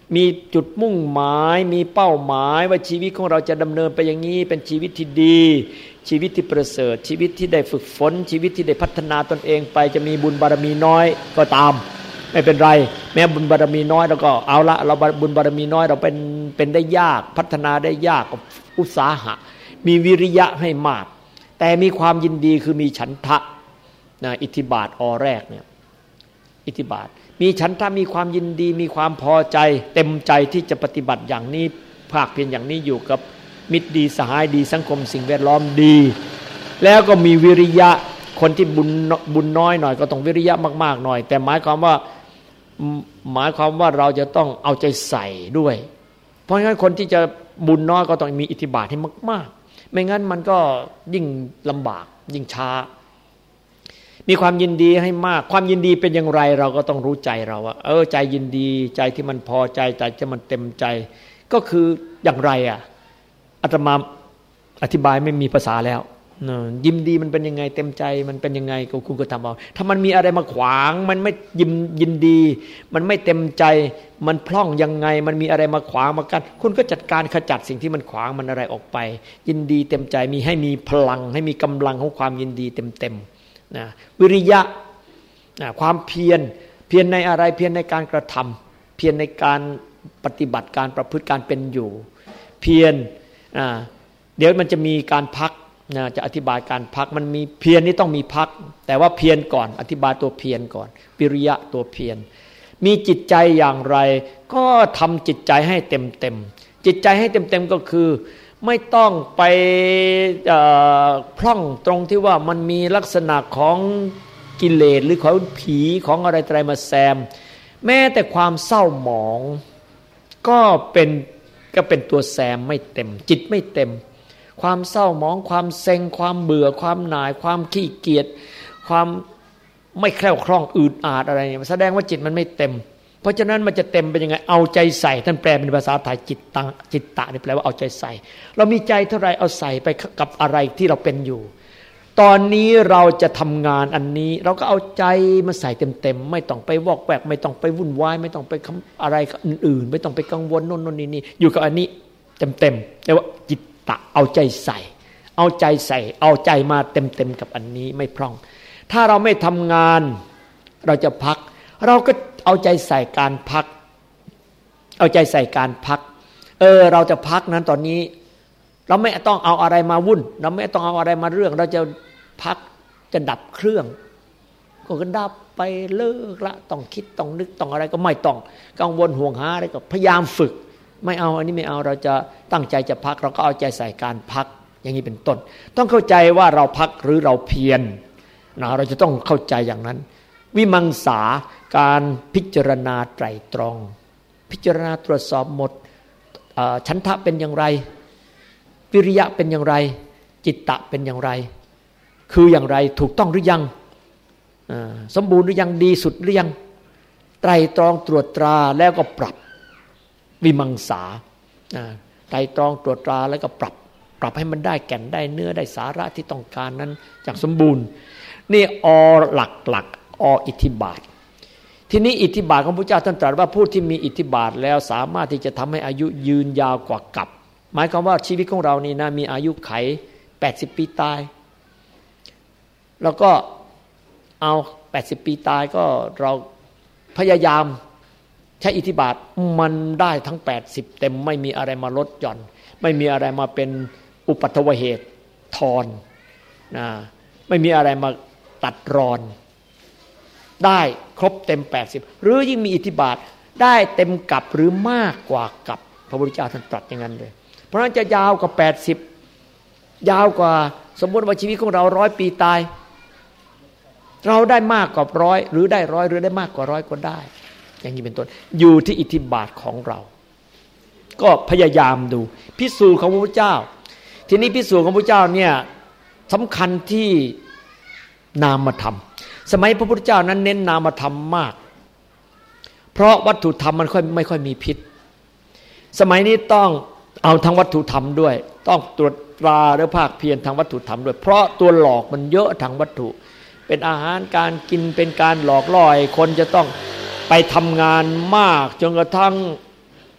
มีจุดมุ่งหมายมีเป้าหมายว่าชีวิตของเราจะดำเนินไปอย่างนี้เป็นชีวิตที่ดีชีวิตที่ประเสริฐชีวิตที่ได้ฝึกฝนชีวิตที่ได้พัฒนาตนเองไปจะมีบุญบารมีน้อยก็ตามไม่เป็นไรแม้บุญบารมีน้อยเราก็เอาละเราบุญบารมีน้อยเราเป็นเป็นได้ยากพัฒนาได้ยากก็อุตสาหะมีวิริยะให้มากแต่มีความยินดีคือมีฉันทะนะอิทธิบาทอแรกเนี่ยอิทธิบาทมีฉันทะมีความยินดีมีความพอใจเต็มใจที่จะปฏิบัติอย่างนี้ภาคเพียรอย่างนี้อยู่กับมิตรดีสหายดีสังคมสิ่งแวดล้อมดีแล้วก็มีวิริยะคนที่บุญบุญน้อยหน่อยก็ต้องวิริยะมากๆหน่อยแต่หมายความว่าหมายความว่าเราจะต้องเอาใจใส่ด้วยเพราะงั้นคนที่จะบุญน้อยก็ต้องมีอิทธิบาทให้มากๆไม่งั้นมันก็ยิ่งลำบากยิ่งช้ามีความยินดีให้มากความยินดีเป็นอย่างไรเราก็ต้องรู้ใจเราว่าเออใจยินดีใจที่มันพอใจใจที่มันเต็มใจก็คืออย่างไรอ่ะอาตมาอธิบายไม่มีภาษาแล้วยินดีมันเป็นยังไงเต็มใจมันเป็นยังไงก็คุณก็ทำเอาถ้ามันมีอะไรมาขวางมันไม่ยินยินดีมันไม่เต็มใจมันพร่องยังไงมันมีอะไรมาขวางมากันคุณก็จัดการขจัดสิ่งที่มันขวางมันอะไรออกไปยินดีเต็มใจมีให้มีพลังให้มีกำลังของความยินดีเต็มๆนะวิริยะนะความเพียรเพียรในอะไรเพียรในการกระทำเพียรในการปฏิบัติการประพฤติการเป็นอยู่เพียรนะเดี๋ยวมันจะมีการพักนะจะอธิบายการพักมันมีเพียรนี่ต้องมีพักแต่ว่าเพียรก่อนอธิบายตัวเพียรก่อนวิริยะตัวเพียรมีจิตใจอย่างไรก็ทำจิตใจให้เต็มเต็มจิตใจให้เต็มเต็มก็คือไม่ต้องไปพร่องตรงที่ว่ามันมีลักษณะของกิเลสหรือของผีของอะไรอะไรมาแซมแม้แต่ความเศร้าหมองก็เป็นก็เป็นตัวแซมไม่เต็มจิตไม่เต็มความเศร้าหมองความเซ็งความเบื่อความหน่ายความขี้เกียจความไม่แคล่วคล่องอืดอาดอะไรเนี่ยแสดงว่าจิตมันไม่เต็มเพราะฉะนั้นมันจะเต็มเป็นยังไงเอาใจใส่ท่านแปลเป็นภาษาไทยจิตตะจิตตะนี่แปลว่าเอาใจใส่เรามีใจเท่าไรเอาใส่ไปกับอะไรที่เราเป็นอยู่ตอนนี้เราจะทำงานอันนี้เราก็เอาใจมาใส่เต็มๆไม่ต้องไปวอกแวกไม่ต้องไปวุ่นวายไม่ต้องไปอะไรอื่นๆไม่ต้องไปกังวลโน่นโน่นนี่นี่อยู่กับอันนี้เต็มๆเรียกว่าจิตตะเอาใจใส่เอาใจใส่เอาใจมาเต็มๆกับอันนี้ไม่พร่องถ้าเราไม่ทำงานเราจะพักเราก็เอาใจใส่การพักเอาใจใส่การพักเออเราจะพักนั้นตอนนี้เราไม่ต้องเอาอะไรมาวุ่นเราไม่ต้องเอาอะไรมาเรื่องเราจะพักจะดับเครื่องก็ดับไปเลิกละต้องคิดต้องนึกต้องอะไรก็ไม่ต้องกังวลห่วงหาอะไรก็พยายามฝึกไม่เอาอันนี้ไม่เอาเราจะตั้งใจจะพักเราก็เอาใจใส่การพักอย่างนี้เป็นต้นต้องเข้าใจว่าเราพักหรือเราเพียรนะเราจะต้องเข้าใจอย่างนั้นวิมังสาการพิจารณาไตรตรองพิจารณาตรวจสอบหมดฉันทะเป็นอย่างไรวิริยะเป็นอย่างไรจิตตะเป็นอย่างไรคืออย่างไรถูกต้องหรือยังสมบูรณ์หรือยังดีสุดหรือยังไตรตรองตรวจตราแล้วก็ปรับวิมังสาไตรตรองตรวจตราแล้วก็ปรับปรับให้มันได้แก่นได้เนื้อได้สาระที่ต้องการนั้นจากสมบูรณ์นี่อหลักหลักออิทธิบาททีนี้อิทธิบาทของพระเจ้าท่านตรัสว่าผู้ที่มีอิทธิบาทแล้วสามารถที่จะทำให้อายุยืนยาวกว่ากับหมายความว่าชีวิตของเรานี่นะมีอายุไขแปดสิบปีตายแล้วก็เอาแปดสิบปีตายก็เราพยายามใช้อิทธิบาทมันได้ทั้งแปดสิบเต็มไม่มีอะไรมาลดหย่อนไม่มีอะไรมาเป็นอุปัทวเหตุทอนนะไม่มีอะไรมาตัดรอนได้ครบเต็มแปดสิบหรือยิ่งมีอิทธิบาทได้เต็มกับหรือมากกว่ากับพระพุทธเจ้าท่านตรัสอย่างนั้นเลยเพราะฉะนั้นจะยาวกว่าแปดสิบยาวกว่าสมมติว่าชีวิตของเราร้อยปีตายเราได้มากกว่าร้อยหรือได้ร้อยหรือได้มากกว่าร้อยก็ได้อย่างนี้เป็นต้นอยู่ที่อิทธิบาทของเราก็พยายามดูพิสูจน์ของพระพุทธเจ้าทีนี้พิสูจน์ของพระพุทธเจ้าเนี่ยสำคัญที่นามธรรมสมัยพระพุทธเจ้านั้นเน้นนามธรรมมากเพราะวัตถุธรรมมันค่อยไม่ค่อยมีพิษสมัยนี้ต้องเอาทั้งวัตถุธรรมด้วยต้องตรวจตราและภาคเพียรทางวัตถุธรรมด้วยเพราะตัวหลอกมันเยอะทางวัตถุเป็นอาหารการกินเป็นการหลอกล่อให้คนจะต้องไปทำงานมากจนกระทั่ง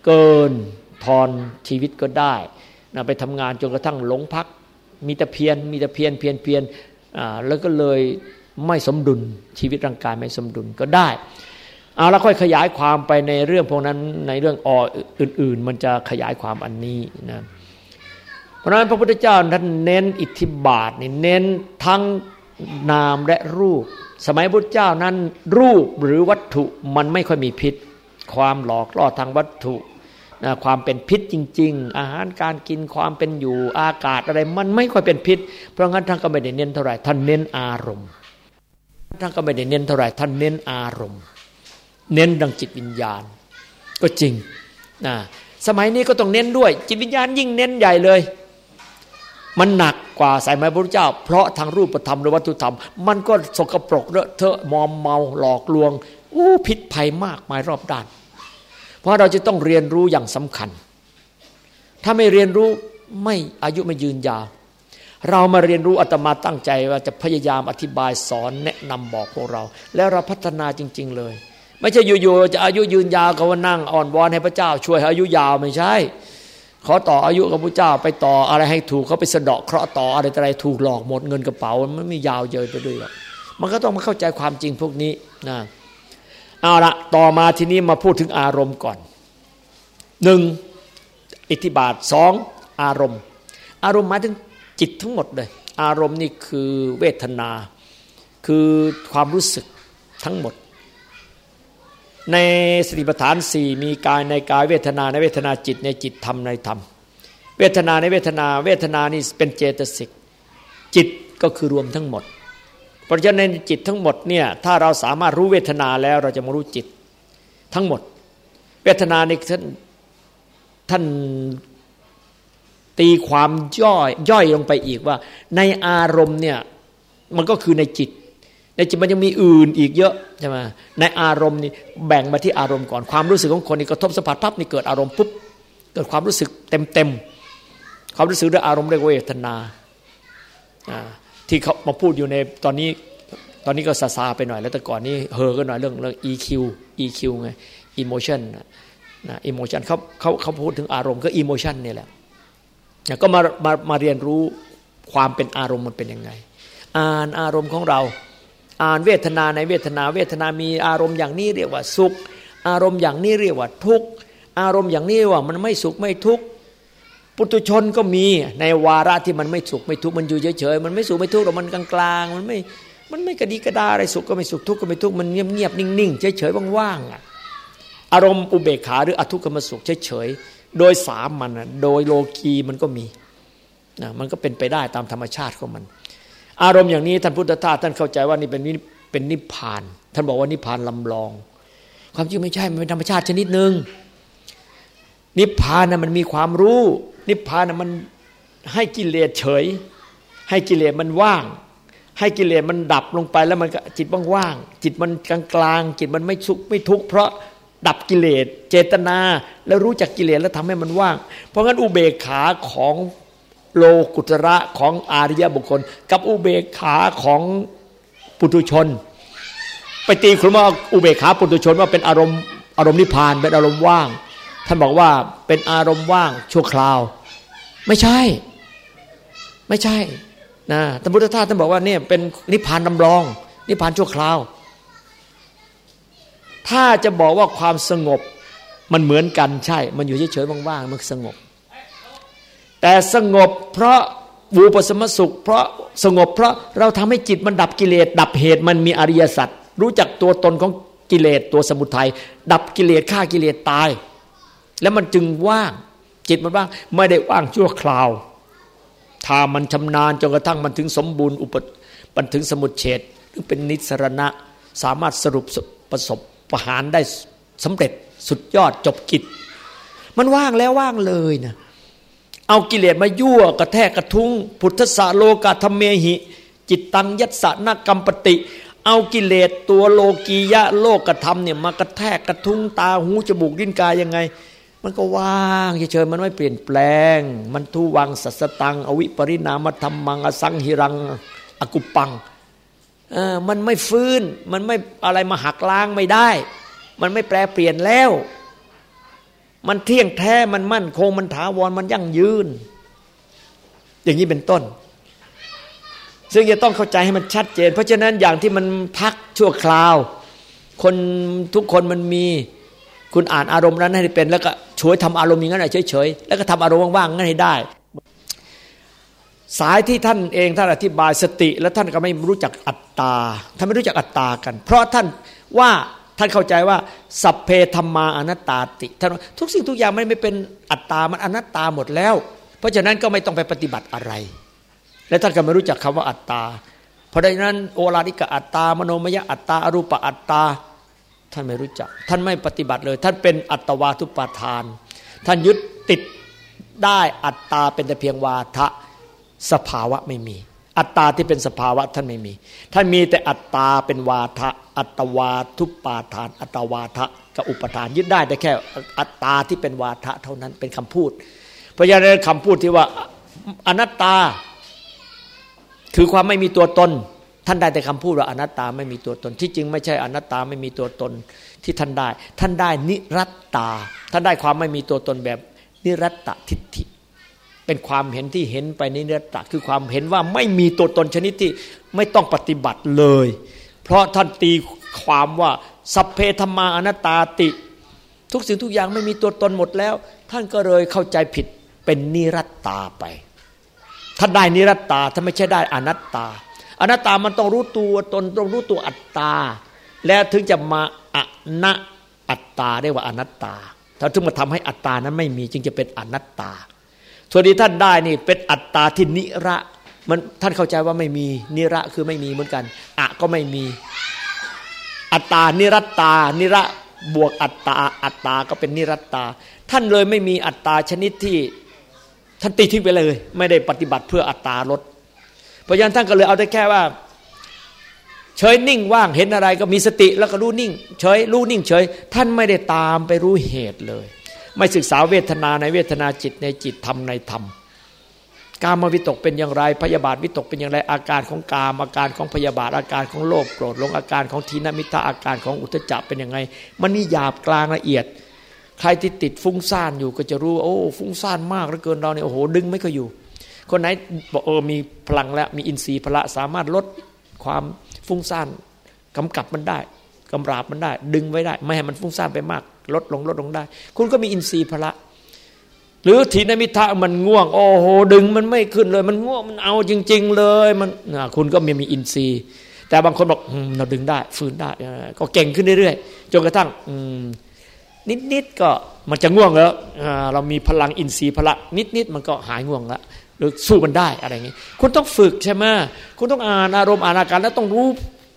เกินทอนชีวิตก็ได้นะไปทำงานจนกระทั่งหลงพักมีแต่เพียรมีแต่เพียรเพียรเพียรอ่าแล้วก็เลยไม่สมดุลชีวิตร่างกายไม่สมดุลก็ได้เอาแล้วค่อยขยายความไปในเรื่องพวกนั้นในเรื่องออื่นๆมันจะขยายความอันนี้นะเพราะฉะนั้นพระพุทธเจ้าท่านเน้นอิทธิบาทนี่เน้นทั้งนามและรูปสมัยพุทธเจ้านั้นรูปหรือวัตถุมันไม่ค่อยมีพิษความหลอกล่อทางวัตถุนะความเป็นพิษจริงๆอาหารการกินความเป็นอยู่อากาศอะไรมันไม่ค่อยเป็นพิษเพราะงั้นท่านก็ไม่ได้เน้นเท่าไหร่ท่านเน้นอารมณ์ท่านก็ไม่ได้เน้นเท่าไหร่ท่านเน้นอารมณ์เน้นดังจิตวิญญาณก็จริงนะสมัยนี้ก็ต้องเน้นด้วยจิตวิญญาณยิ่งเน้นใหญ่เลยมันหนักกว่าสมัยพระพุทธเจ้าเพราะทางรูปธรรมหรือวัตถุธรรมมันก็สกปรกเลอะเทอะมอมเมาหลอกลวงอู้พิษภัยมากมายรอบด้านเพราะเราจะต้องเรียนรู้อย่างสำคัญถ้าไม่เรียนรู้ไม่อายุไม่ยืนยาวเรามาเรียนรู้อาตมาตั้งใจว่าจะพยายามอธิบายสอนแนะนำบอกพวกเราแล้วเราพัฒนาจริงๆเลยไม่ใช่อยู่ๆจะอายุยืนยาวก็ว่านั่งอ่อนวอนให้พระเจ้าช่วยอายุยาวไม่ใช่ขอต่ออายุกับพระเจ้าไปต่ออะไรให้ถูกเขาไปสะเดาะเคราะห์ต่ออะไรอะไรถูกหลอกหมดเงินกระเป๋ามันไม่ยาวเยินไปด้วยหรอกมันก็ต้องมาเข้าใจความจริงพวกนี้นะเอาละต่อมาทีนี้มาพูดถึงอารมณ์ก่อนหนึ่งอิทธิบาทสองอารมณ์อารมณ์หมายถึงจิตทั้งหมดเลยอารมณ์นี่คือเวทนาคือความรู้สึกทั้งหมดในสติปัฏฐานสี่มีกายในกายเวทนาในเวทนาจิตในจิตธรรมในธรรมเวทนาในเวทนาเวทนานี่เป็นเจตสิกจิตก็คือรวมทั้งหมดเพราะฉะนั้นในจิตทั้งหมดเนี่ยถ้าเราสามารถรู้เวทนาแล้วเราจะมารู้จิตทั้งหมดเวทนานี่ท่านท่านตีความย่อยย่อยลงไปอีกว่าในอารมณ์เนี่ยมันก็คือในจิตในจิตมันยังมีอื่นอีกเยอะใช่ไหมในอารมณ์นี่แบ่งมาที่อารมณ์ก่อนความรู้สึกของคนนี่กระทบสัมผัสปั๊บนี่เกิดอารมณ์ปุ๊บเกิดความรู้สึกเต็มเต็มความรู้สึกด้วยอารมณ์เรียกว่าเวทนาที่เขามาพูดอยู่ในตอนนี้ตอนนี้ก็ซาซาไปหน่อยแล้วแต่ก่อนนี้เฮอก็หน่อยเรื่องเรื่อง อี คิว อี คิว ไง emotion นะ emotion เขาเขาเขาพูดถึงอารมณ์ก็ emotion นี่แหละก็มามามาเรียนรู้ความเป็นอารมณ์มันเป็นยังไงอ่านอารมณ์ของเราอ่านเวทนาในเวทนาเวทนามีอารมณ์อย่างนี้เรียกว่าสุขอารมณ์อย่างนี้เรียกว่าทุกข์อารมณ์อย่างนี้ว่ามันไม่สุขไม่ทุกข์ปุถุชนก็มีในวาระที่มันไม่สุขไม่ทุกข์มันอยู่เฉยๆมันไม่สุขไม่ทุกข์หรอกมันกลางๆมันไม่มันไม่กระดีกระดาอะไรสุขก็ไม่สุขทุกข์ก็ไม่ทุกข์มันเงียบๆนิ่งๆเฉยๆว่างๆอารมณ์อุเบกขาหรืออทุกขมสุขเฉยๆโดยสามัญโดยโลกีมันก็มีนะมันก็เป็นไปได้ตามธรรมชาติของมันอารมณ์อย่างนี้ท่านพุทธทาสท่านเข้าใจว่านี่เป็นเป็นนิพพานท่านบอกว่านิพพานลำลองความจริงไม่ใช่มันเป็นธรรมชาติชนิดหนึ่งนิพพานน่ะมันมีความรู้นิพพานน่ะมันให้กิเลสเฉยให้กิเลสมันว่างให้กิเลสมันดับลงไปแล้วมันก็จิตว่างๆจิตมันกลางๆจิตมันไม่สุขไม่ทุกข์เพราะดับกิเลสเจตนาแล้วรู้จักกิเลสแล้วทำให้มันว่างเพราะงั้นอุเบกขาของโลกุตระของอาริยบุคคลกับอุเบกขาของปุถุชนไปตีคุณว่าอุเบกขาปุถุชนว่าเป็นอารมณ์อารมณ์นิพพานเป็นอารมณ์ว่างท่านบอกว่าเป็นอารมณ์ว่างชั่วคราวไม่ใช่ไม่ใช่นะท่านพุทธทาสท่านบอกว่าเนี่ยเป็นนิพพานลำลองนิพพานชั่วคราวถ้าจะบอกว่าความสงบมันเหมือนกันใช่มันอยู่เฉยๆว่างๆมันสงบแต่สงบเพราะวูปสมสุขเพราะสงบเพราะเราทำให้จิตมันดับกิเลสดับเหตุมันมีอริยสัจรู้จักตัวตนของกิเลสตัวสมุทัยดับกิเลสฆ่ากิเลสตายแล้วมันจึงว่างจิตมันว่างไม่ได้ว่างชั่วคราวถ้ามันชำนาญจนกระทั่งมันถึงสมบูรณ์อุปมันถึงสมุจเฉทหรือเป็นนิสรณะสามารถสรุปประสบประหารได้สำเร็จสุดยอดจบกิจมันว่างแล้วว่างเลยนะเอากิเลสมายั่วกระแทกกระทุ้งพุทธสะโลกาธรรมเมหิจิตตังยัสสะนกัมปติเอากิเลสตัวโลกียะโลกธรรมเนี่ยมากระแทกกระทุ้งตาหูจมูกลิ้นกายยังไงมันก็ว่างเฉยๆมันไม่เปลี่ยนแปลงมันทุวังสัสตังอวิปริณามธรรมังอสังหิรังอกุปังเออมันไม่ฟื้นมันไม่อะไรมาหักล้างไม่ได้มันไม่แปรเปลี่ยนแล้วมันเที่ยงแท้มันมั่นคงมันถาวรมันยั่งยืนอย่างนี้เป็นต้นซึ่งจะต้องเข้าใจให้มันชัดเจนเพราะฉะนั้นอย่างที่มันพักชั่วคราวคนทุกคนมันมีคุณอ่านอารมณ์นั้นให้เป็นแล้วก็ช่วยทำอารมณ์อย่างนั้นเฉยๆแล้วก็ทำอารมณ์ว่างๆงั้นให้ได้สายที่ท่านเองท่านอธิบายสติแล้วท่านก็ไม่รู้จักอัตตาท่านไม่รู้จักอัตตากันเพราะท่านว่าท่านเข้าใจว่าสัพเพธัมมาอนัตตาติท่านทุกสิ่งทุกอย่างไม่เป็นอัตตามันอนัตตาหมดแล้วเพราะฉะนั้นก็ไม่ต้องไปปฏิบัติอะไรและท่านก็ไม่รู้จักคำว่าอัตตาเพราะฉะนั้นโอลานิกะอัตตามโนมยอัตตาอรูปอัตตาท่านไม่รู้จักท่านไม่ปฏิบัติเลยท่านเป็นอัตวาทุปาทานท่านยึดติดได้อัตตาเป็นแต่เพียงวาทะสภาวะไม่มีอัตตาที่เป็นสภาวะท่านไม่มีท่านมีแต่อัตตาเป็นวาทะอัตวาทุปาทานอัตวาทะกับอุปทานยึดได้แต่แค่อัตตาที่เป็นวาทะเท่านั้นเป็นคำพูดเพราะฉะนั้นคำพูดที่ว่าอนัตตาคือความไม่มีตัวตนท่านได้แต่คำพูดว่าอนัตตาไม่มีตัวตนที่จริงไม่ใช่อนัตตาไม่มีตัวตนที่ท่านได้ท่านได้นิรัตตาท่านได้ความไม่มีตัวตนแบบนิรัตตทิฏฐิเป็นความเห็นที่เห็นไปนิรัตตะคือความเห็นว่าไม่มีตัวตนชนิดที่ไม่ต้องปฏิบัติเลยเพราะท่านตีความว่าสัพเพธัมมาอนัตตาติทุกสิ่งทุกอย่างไม่มีตัวตนหมดแล้วท่านก็เลยเข้าใจผิดเป็นนิรัตตาไปท่านได้นิรัตตาท่านไม่ใช่ได้อนัตตาอนัตตามันต้องรู้ตัวตนต้องรู้ตัวอัตตาแล้วถึงจะมาอนะอัตตาได้ว่าอนัตตาถ้าถึงมาทำให้อัตตานั้นไม่มีจึงจะเป็นอนัตตาส่วนที่ท่านได้นี่เป็นอัตตาที่นิระมันท่านเข้าใจว่าไม่มีนิระคือไม่มีเหมือนกันอะก็ไม่มีอัตตานิรัตตานิระบวกอัตตาอัตตาก็เป็นนิรัตตาท่านเลยไม่มีอัตตาชนิดที่ท่านตีทิ้งไปเลยไม่ได้ปฏิบัติเพื่ออัตตาลดเพราะฉะนั้นท่านก็เลยเอาได้แค่ว่าเฉยนิ่งว่างเห็นอะไรก็มีสติแล้วก็รู้นิ่งเฉยรู้นิ่งเฉยท่านไม่ได้ตามไปรู้เหตุเลยไม่ศึกษาเวทนาในเวทนาจิตในจิตธรรมในธรรมกามวิตกเป็นอย่างไรพยาบาทวิตกเป็นอย่างไรอาการของกามอาการของพยาบาทอาการของโลภโกรธหลงอาการของทีนมิทะอาการของอุทธัจจะเป็นยังไงมันนี่หยาบกลางละเอียดใครที่ติดฟุ้งซ่านอยู่ก็จะรู้โอ้ฟุ้งซ่านมากเหลือเกินเราเนี่ยโอ้โหดึงไม่ค่อยอยู่คนไหนบอกเออมีพลังแล้วมีอินทรีย์พละสามารถลดความฟุ้งซ่านกำกับมันได้กำราบมันได้ดึงไว้ได้ไม่ให้มันฟุ้งซ่านไปมากลดลงลดลงได้คุณก็มีอินทรีย์พละหรือทีนมิทะมันง่วงโอ้โหดึงมันไม่ขึ้นเลยมันง่วงมันเอาจริงๆเลยมันคุณก็มีมีอินทรีย์แต่บางคนบอกเราดึงได้ฝืนได้ก็เก่งขึ้นเรื่อยๆจนกระทั่งนิดๆก็มันจะง่วงแล้วเรามีพลังอินทรีย์พละนิดๆมันก็หายง่วงแล้วหรือสู้มันได้อะไรอย่างนี้คุณต้องฝึกใช่ไหมคุณต้องอ่านอารมณ์อ่านอาการแล้วต้องรู้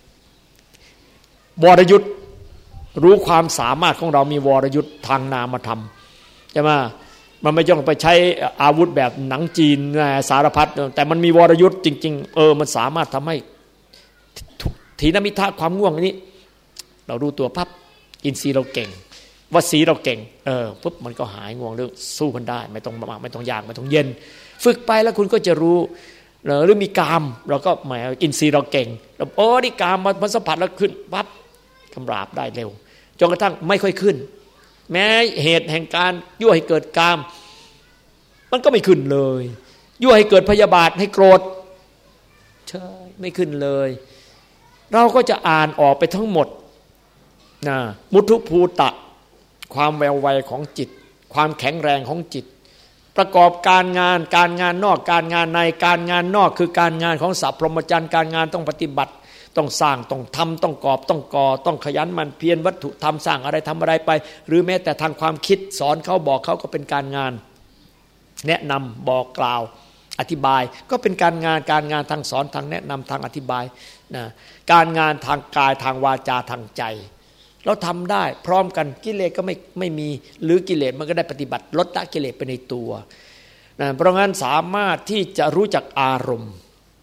วรยุทธ์รู้ความสามารถของเรามีวรยุทธ์ทางนามธรรมใช่ไหมมันไม่ต้องไปใช้อาวุธแบบหนังจีนสารพัดแต่มันมีวรยุทธ์จริงๆเออมันสามารถทำให้ถีนมิทะความง่วงนี้เรารู้ตัวปั๊บอินทรีย์เราเก่งวสีเราเก่งเออปุ๊บมันก็หายง่วงเรื่องสู้มันได้ไม่ต้องมากไม่ต้องยากไม่ต้องเย็นฝึกไปแล้วคุณก็จะรู้หรือมีกามเราก็หมายอินทรีย์เราเก่งเราโอ้นี่กามมันสัมผัสแล้วขึ้นปั๊บกำราบได้เร็วจนกระทั่งไม่ค่อยขึ้นแม้เหตุแห่งการยั่วให้เกิดกามมันก็ไม่ขึ้นเลยยั่วให้เกิดพยาบาทให้โกรธใช่ไม่ขึ้นเลยเราก็จะอ่านออกไปทั้งหมดนะมุทุภูตะความแววไวของจิตความแข็งแรงของจิตประกอบการงานการงานนอกการงานในการงานนอกคือการงานของสัพพรหมจรรย์การงานต้องปฏิบัติต้องสร้างต้องทำต้องกอบต้องก่อต้องขยันหมั่นเพียรวัตถุทำสร้างอะไรทำอะไรไปหรือแม้แต่ทางความคิดสอนเขาบอกเขาก็เป็นการงานแนะนำบอกกล่าวอธิบายก็เป็นการงานการงานทางสอนทางแนะนำทางอธิบายนะการงานทางกายทางวาจาทางใจเราทำได้พร้อมกันกิเลสก็ไม่ไม่มีหรือกิเลสมันก็ได้ปฏิบัติลดละกิเลสไปในตัวนะเพราะงั้นสามารถที่จะรู้จักอารมณ์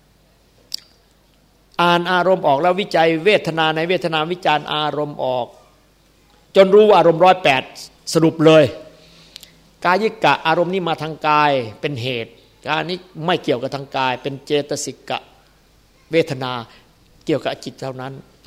อ่านอารมณ์ออกแล้ววิจัยเวทนาในเวทนาวิจารณ์อารมณ์ออกจนรู้อารมณ์ร้อยแปดสรุปเลยกายิกะอารมณ์นี้มาทางกายเป็นเหตุการนี้ไม่เกี่ยวกับทางกายเป็นเจตสิกะเวทนาเกี่ยวกับจิตเท่านั้น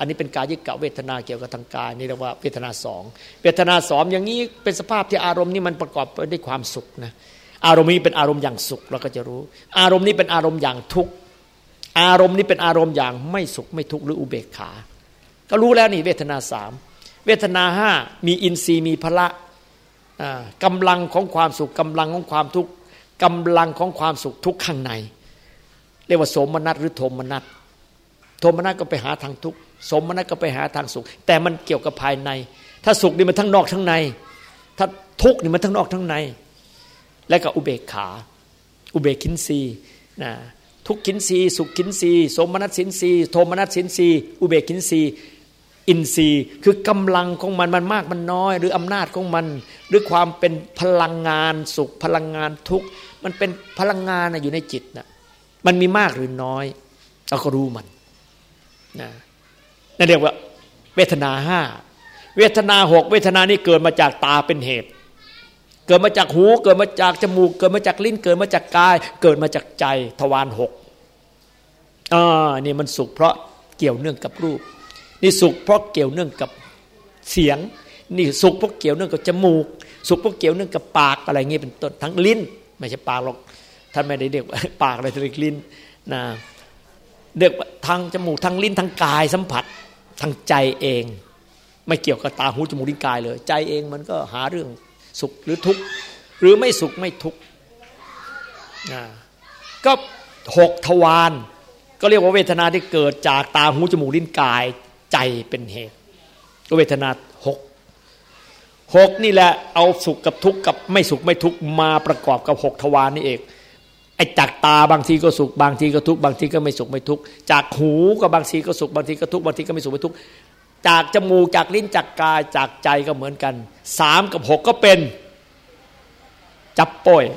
อันนี้เป็นกายิกะเวทนาเกี่ยวกับทางกายนี่เรียกว่าเวทนาสองเวทนาสองอย่างนี้เป็นสภาพที่อารมณ์นี้มันประกอบไปด้วยความสุขนะอารมณ์นี้เป็นอารมณ์อย่างสุขเราก็จะรู้อารมณ์นี้เป็นอารมณ์อย่างทุกข์อารมณ์นี้เป็นอารมณ์อย่างไม่สุขไม่ทุกข์หรืออุเบกขาก็รู้แล้วนี่เวทนาสามเวทนาห้ามีอินทรีย์มีพละกำลังของความสุขกำลังของความทุกข์กำลังของความสุขทุกข์ข้างในเรียกว่าโสมนัสหรือโทมนัสโทมนัสก็ไปหาทางทุกข์โสมนัสก็ไปหาทางสุขแต่มันเกี่ยวกับภายในถ้าสุขนี่มันทั้งนอกทั้งในถ้าทุกข์นี่มันทั้งนอกทั้งในและก็อุเบกขาอุเบกินทรีย์นะทุกขินทรีย์สุขขินทรีย์โสมนัสสินทรีย์โทมนัสสินทรีย์อุเบกินทรีย์อินทรีย์คือกำลังของมันมันมากมันน้อยหรืออำนาจของมันหรือความเป็นพลังงานสุขพลังงานทุกข์มันเป็นพลังงานนะอยู่ในจิตนะมันมีมากหรือน้อยเราก็รู้มันนะนั่นเรียกว่าเวทนาห้าเวทนาหกเวทนานี้เกิดมาจากตาเป็นเหตุเกิดมาจากหูเกิดมาจากจมูกเกิดมาจากลิ้นเกิดมาจากกายเกิดมาจากใจทวารหกอ่านี่มันสุขเพราะเกี่ยวเนื่องกับรูปนี่สุขเพราะเกี่ยวเนื่องกับเสียงนี่สุขเพราะเกี่ยวเนื่องกับจมูกสุขเพราะเกี่ยวเนื่องกับปากอะไรเงี้ยเป็นต้นทั้งลิ้นไม่ใช่ปากหรอกท่านไม่ได้เรียกปากอะไรเรียกลิ้นนะเรียกว่าทางจมูกทางลิ้นทางกายสัมผัสทางใจเองไม่เกี่ยวกับตาหูจมูกลิ้นกายเลยใจเองมันก็หาเรื่องสุขหรือทุกข์หรือไม่สุขไม่ทุกข์นะก็หกทวารก็เรียกว่าเวทนาที่เกิดจากตาหูจมูกลิ้นกายใจเป็นเหตุก็เวทนาหกหกนี่แหละเอาสุขกับทุกข์กับไม่สุขไม่ทุกข์มาประกอบกับหกทวารนี่เองไอ้จากตาบางทีก็สุขบางทีก็ทุกข์บางทีก็ไม่สุขไม่ทุกข์จากหูก็บางทีก็สุขบางทีก็ทุกข์บางทีก็ไม่สุขไม่ทุกข์จากจมูกจากลิ้นจากกายจากใจก็เหมือนกันสามกับหกก็เป็นจับป่อย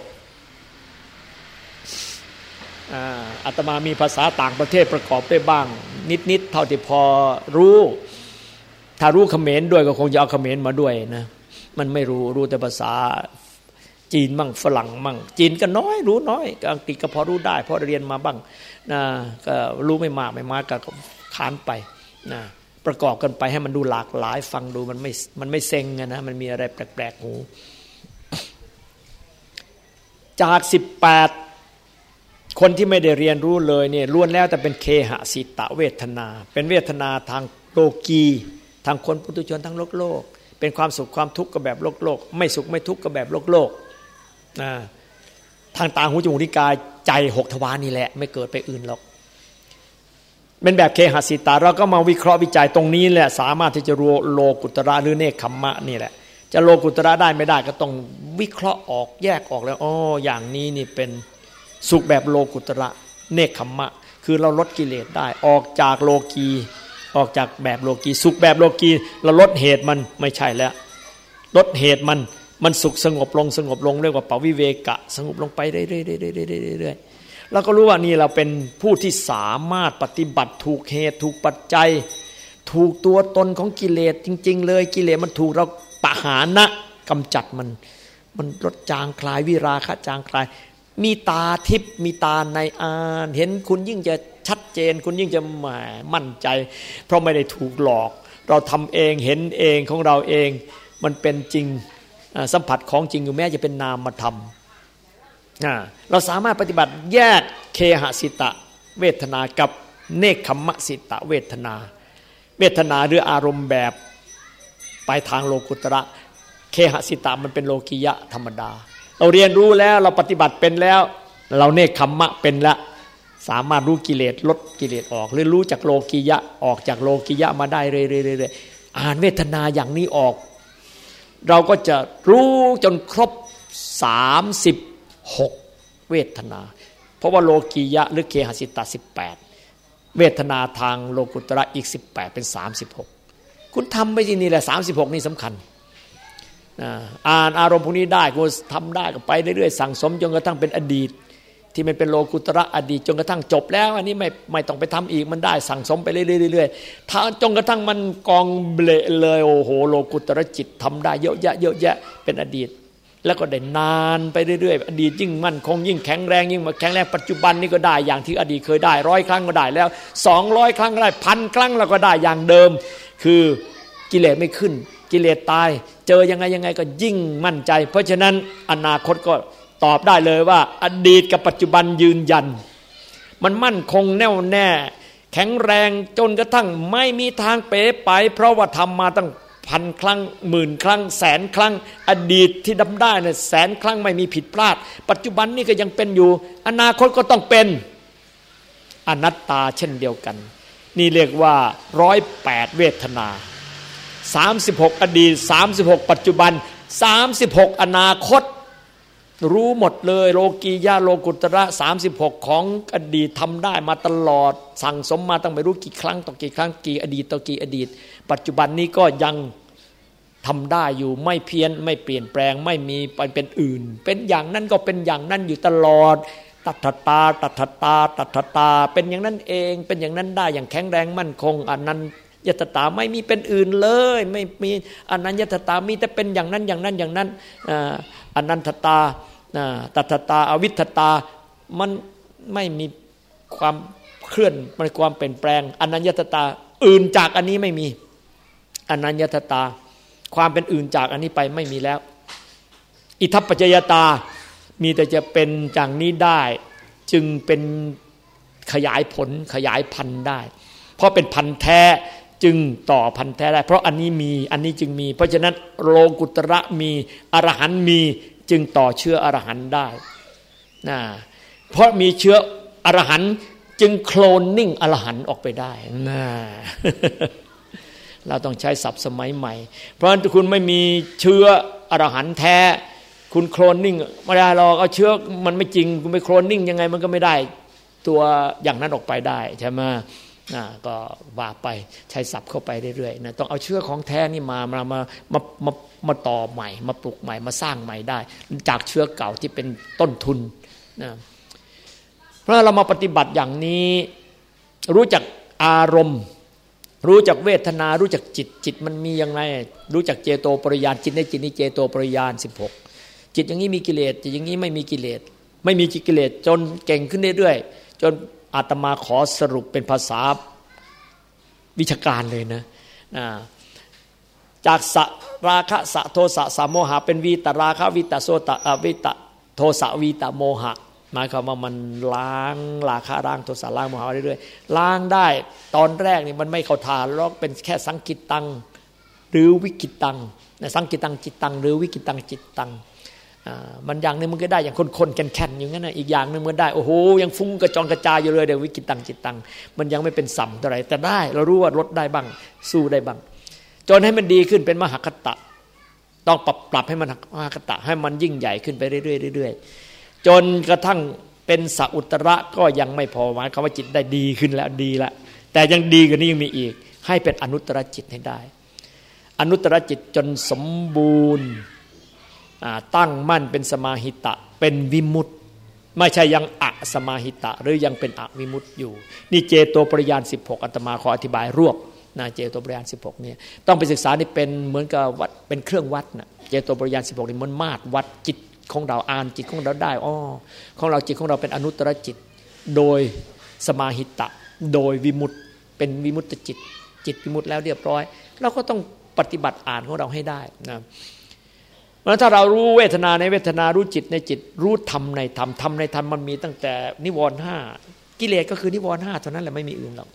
อาตมามีภาษาต่างประเทศประกอบด้วยบ้างนิดๆเท่าที่พอรู้ถ้ารู้เขมรด้วยก็คงจะเอาเขมรมาด้วยนะมันไม่รู้รู้แต่ภาษาจีนมั่งฝรั่งมั่งจีนก็น้อยรู้น้อยอังกฤษก็พอรู้ได้พอเรียนมาบ้างนะก็รู้ไม่มากไม่มากก็ขานไปนะประกอบกันไปให้มันดูหลากหลายฟังดูมันไม่มันไม่เซ็งนะมันมีอะไรแปลกๆหูจากสิบแปดคนที่ไม่ได้เรียนรู้เลยเนี่ยล้วนแล้วแต่เป็นเคหสิตะเวทนาเป็นเวทนาทางโลกีทางคนปุถุชนทั้งโลกโลกเป็นความสุขความทุกข์ก็แบบโลกโลกไม่สุขไม่ทุกข์ก็แบบโลกโลกนะทางตาหูจมูกลิ้นกายใจหกทวารนี่แหละไม่เกิดไปอื่นหรอกเป็นแบบเคหสิตาเราก็มาวิเคราะห์วิจัยตรงนี้แหละสามารถที่จะรู้โลกุตระหรือเนคขมมะนี่แหละจะโลกุตระได้ไม่ได้ก็ต้องวิเคราะห์ออกแยกออกแล้วอ๋ออย่างนี้นี่เป็นสุขแบบโลกุตระเนคขมมะคือเราลดกิเลสได้ออกจากโลกีออกจากแบบโลกีสุขแบบโลกีเราลดเหตุมันไม่ใช่แล้วลดเหตุมันมันสุขสงบลงสงบลงเรียกว่าปวิเวกะสงบลงไปเรื่อยๆๆๆเราก็รู้ว่านี่เราเป็นผู้ที่สามารถปฏิบัติถูกเหตุถูกปัจจัยถูกตัวตนของกิเลสจริงๆเลยกิเลสมันถูกเราปหานะกำจัดมันมันลดจางคลายวิราคะจางคลายมีตาทิพย์มีตาในอ่านเห็นคุณยิ่งจะชัดเจนคุณยิ่งจะแหมมั่นใจเพราะไม่ได้ถูกหลอกเราทำเองเห็นเองของเราเองมันเป็นจริงสัมผัสของจริงอยู่แม้จะเป็นนามธรรมเราสามารถปฏิบัติแยกเคหสิตะเวทนากับเนคขมมสิตะเวทนาเวทนาหรืออารมณ์แบบไปทางโลกุตระเคหสิตะมันเป็นโลกิยะธรรมดาเราเรียนรู้แล้วเราปฏิบัติเป็นแล้วเราเนคขมมะเป็นแล้วสามารถรู้กิเลสลดกิเลสออกหรือรู้จากโลกิยะออกจากโลกิยะมาได้เรื่อยๆอ่านเวทนาอย่างนี้ออกเราก็จะรู้จนครบสามสิบหกเวทนาเพราะว่าโลกียะหรือเคหสิตะสิบแปดเวทนาทางโลกุตระอีกสิบแปดเป็นสามสิบหกคุณทำไปที่นี่แหละสามสิบหกนี่สำคัญอ่านอารมณ์พวกนี้ได้คุณทำได้ก็ไปเรื่อยๆสั่งสมจนกระทั่งเป็นอดีตที่มันเป็นโลกุตระอดีตจนกระทั่งจบแล้วอันนี้ไม่ไม่ต้องไปทำอีกมันได้สั่งสมไปเรื่อยๆถ้าจนกระทั่งมันกองเบลเลยโอ้โหโลกุตระจิตทำได้เยอะแยะเยอะแยะเป็นอดีตแล้วก็ได้นานไปเรื่อยๆอดีตยิ่งมั่นคงยิ่งแข็งแรงยิ่งมาแข็งแรงปัจจุบันนี้ก็ได้อย่างที่อดีตเคยได้ร้อยครั้งก็ได้แล้วสองร้อยครั้งก็ได้พันครั้งเราก็ได้อย่างเดิมคือกิเลสไม่ขึ้นกิเลสตายเจอยังไงยังไงก็ยิ่งมั่นใจเพราะฉะนั้นอนาคตก็ตอบได้เลยว่าอดีตกับปัจจุบันยืนยันมันมั่นคงแน่วแน่แข็งแรงจนกระทั่งไม่มีทางเป๋ไปเพราะว่าทำมาตั้งพันครั้งหมื่นครั้งแสนครั้งอดีตที่ทำได้เนี่ยแสนครั้งไม่มีผิดพลาดปัจจุบันนี่ก็ยังเป็นอยู่อนาคตก็ต้องเป็นอนัตตาเช่นเดียวกันนี่เรียกว่าหนึ่งร้อยแปดเวทนาสามสิบหกอดีตสามสิบหกปัจจุบันสามสิบหกอนาคตรู้หมดเลยโลกียะโลกุตระสามสิบหกของอดีตทำได้มาตลอดสั่งสมมาตั้งไม่รู้กี่ครั้งต่อกี่ครั้งกี่อดีตต่อกี่อดีตปัจจุบันนี้ก็ยังทำได้อยู่ไม่เพี้ยนไม่เปลี่ยนแปลงไม่มีไปเป็นอื่นเป็นอย่างนั้นก็เป็นอย่างนั้นอยู่ตลอดตัทตาตัทตาตัทตาเป็นอย่างนั้นเองเป็นอย่างนั้นได้อย่างแข็งแรงมั่นคงอันนั้นยตตาไม่มีเป็นอื่นเลยไม่มีอนัญญตตามีแต่เป็นอย่างนั้นอย่างนั้นอย่างนั้นอนันตตาตัทตาอวิทตามันไม่มีความเคลื่อนมันความเปลี่ยนแปลงอนัญญตตาอื่นจากอันนี้ไม่มีอนัญญตตาความเป็นอื่นจากอันนี้ไปไม่มีแล้วอิทัปปัจจยตามีแต่จะเป็นจากนี้ได้จึงเป็นขยายผลขยายพันธุ์ได้เพราะเป็นพันธุ์แท้จึงต่อพันธุ์แท้ได้เพราะอันนี้มีอันนี้จึงมีเพราะฉะนั้นโลกุตระมีอรหันต์มีจึงต่อเชื้ออรหันต์ได้นะเพราะมีเชื้ออรหันต์จึงโคลนนิ่งอรหันต์ออกไปได้นะเราต้องใช้ศัพท์สมัยใหม่เพราะฉะนั้นคุณไม่มีเชื้ออรหันต์แท้คุณโคลนนิ่งไม่ได้หรอกเอาเชื้อมันไม่จริงคุณไปโคลนนิ่งยังไงมันก็ไม่ได้ตัวอย่างนั้นออกไปได้ใช่ไหมนะก็ว่าไปใช้ศัพท์เข้าไปเรื่อยๆนะต้องเอาเชื้อของแท้นี่มามามามามามาต่อใหม่มาปลูกใหม่มาสร้างใหม่ได้จากเชื้อเก่าที่เป็นต้นทุนนะเพราะเรามาปฏิบัติอย่างนี้รู้จักอารมณ์รู้จักเวทนารู้จักจิตจิตมันมียังไงรู้จักเจโตปริยานจิตในจิตนี้เจโตปริยานสิบหกจิตอย่างนี้มีกิเลสจิตอย่างนี้ไม่มีกิเลสไม่มีกิเลสจนเก่งขึ้นเรื่อยๆจนอาตมาขอสรุปเป็นภาษาวิชาการเลยนะจากสราคะสะโทสะสะโมหะเป็นวีตราคะวิตโสตะวิตโทสะวีตโมหะหมายความว่ามันล้างราคะล้างโทสะล้างโมหะเรื่อยๆล้างได้ตอนแรกนี่มันไม่เข้าทางหรอกเป็นแค่สังกิตตังหรือวิกิตตังสังกิตตังจิตตังหรือวิกิตตังจิตตังมันอย่างนึงมันก็ได้อย่างคนๆแข็งๆอย่างนั้นนะอีกอย่างนึงมันได้โอ้โหยังฟุ้งกระจองกระจายอยู่เลยเดี๋ยววิกิตตังจิตตังมันยังไม่เป็นสัมเท่าไหร่แต่ได้เรารู้ว่าลดได้บ้างสู้ได้บ้างจนให้มันดีขึ้นเป็นมหคตะต้องปรับปรับให้มันมหคตะให้มันยิ่งใหญ่ขึ้นไปเรื่อยๆเรื่อยๆจนกระทั่งเป็นสัอุตระก็ยังไม่พอหมายความว่าจิตได้ดีขึ้นแล้วดีละแต่ยังดีกว่านี้ยังมีอีกให้เป็นอนุตตรจิตให้ได้อนุตตรจิตจนสมบูรณ์ตั้งมั่นเป็นสมาหิตะเป็นวิมุตติไม่ใช่ยังอสมาหิตะหรือยังเป็นอวิมุตติอยู่นี่เจโตปริยานสิบหกอาตมาขออธิบายรวบนะเจโตปริยานสิบหกเนี่ยต้องไปศึกษานี่เป็นเหมือนกับวัดเป็นเครื่องวัดนะเจโตปริยานสิบหกนี่มันมาตรวัดจิตของเราอ่านจิตของเราได้อ้อของเราจิตของเราเป็นอนุตตรจิตโดยสมาหิตะโดยวิมุตติเป็นวิมุตติจิตจิตวิมุตติแล้วเรียบร้อยเราก็ต้องปฏิบัติอ่านของเราให้ได้นะเพราะถ้าเรารู้เวทนาในเวทนารู้จิตในจิตรู้ธรรมในธรรมธรรมในธรรมมันมีตั้งแต่นิวรณ์ห้ากิเลสก็คือนิวรณ์ห้าเท่านั้นแหละไม่มีอื่นหรอก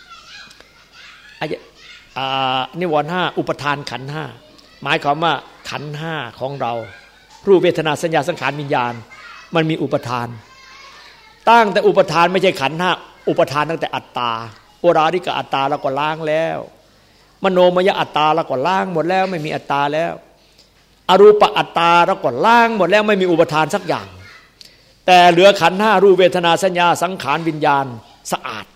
นิวรณ์ห้าอุปทานขันธ์ห้าหมายความว่าขันธ์ห้าของเรารูปเวทนาสัญญาสังขารวิญญาณมันมีอุปทานตั้งแต่อุปทานไม่ใช่ขันธ์ห้าอุปทานตั้งแต่อัตตาโอราริกอัตตาเราก็ล้างแล้วมโนมยอัตตาเราก็ล้างหมดแล้วไม่มีอัตตาแล้วอรูปอัตตาเราก็ล้างหมดแล้วไม่มีอุปทานสักอย่างแต่เหลือขันธ์ห้ารูปเวทนาสัญญาสังขารวิญญาณสะอาด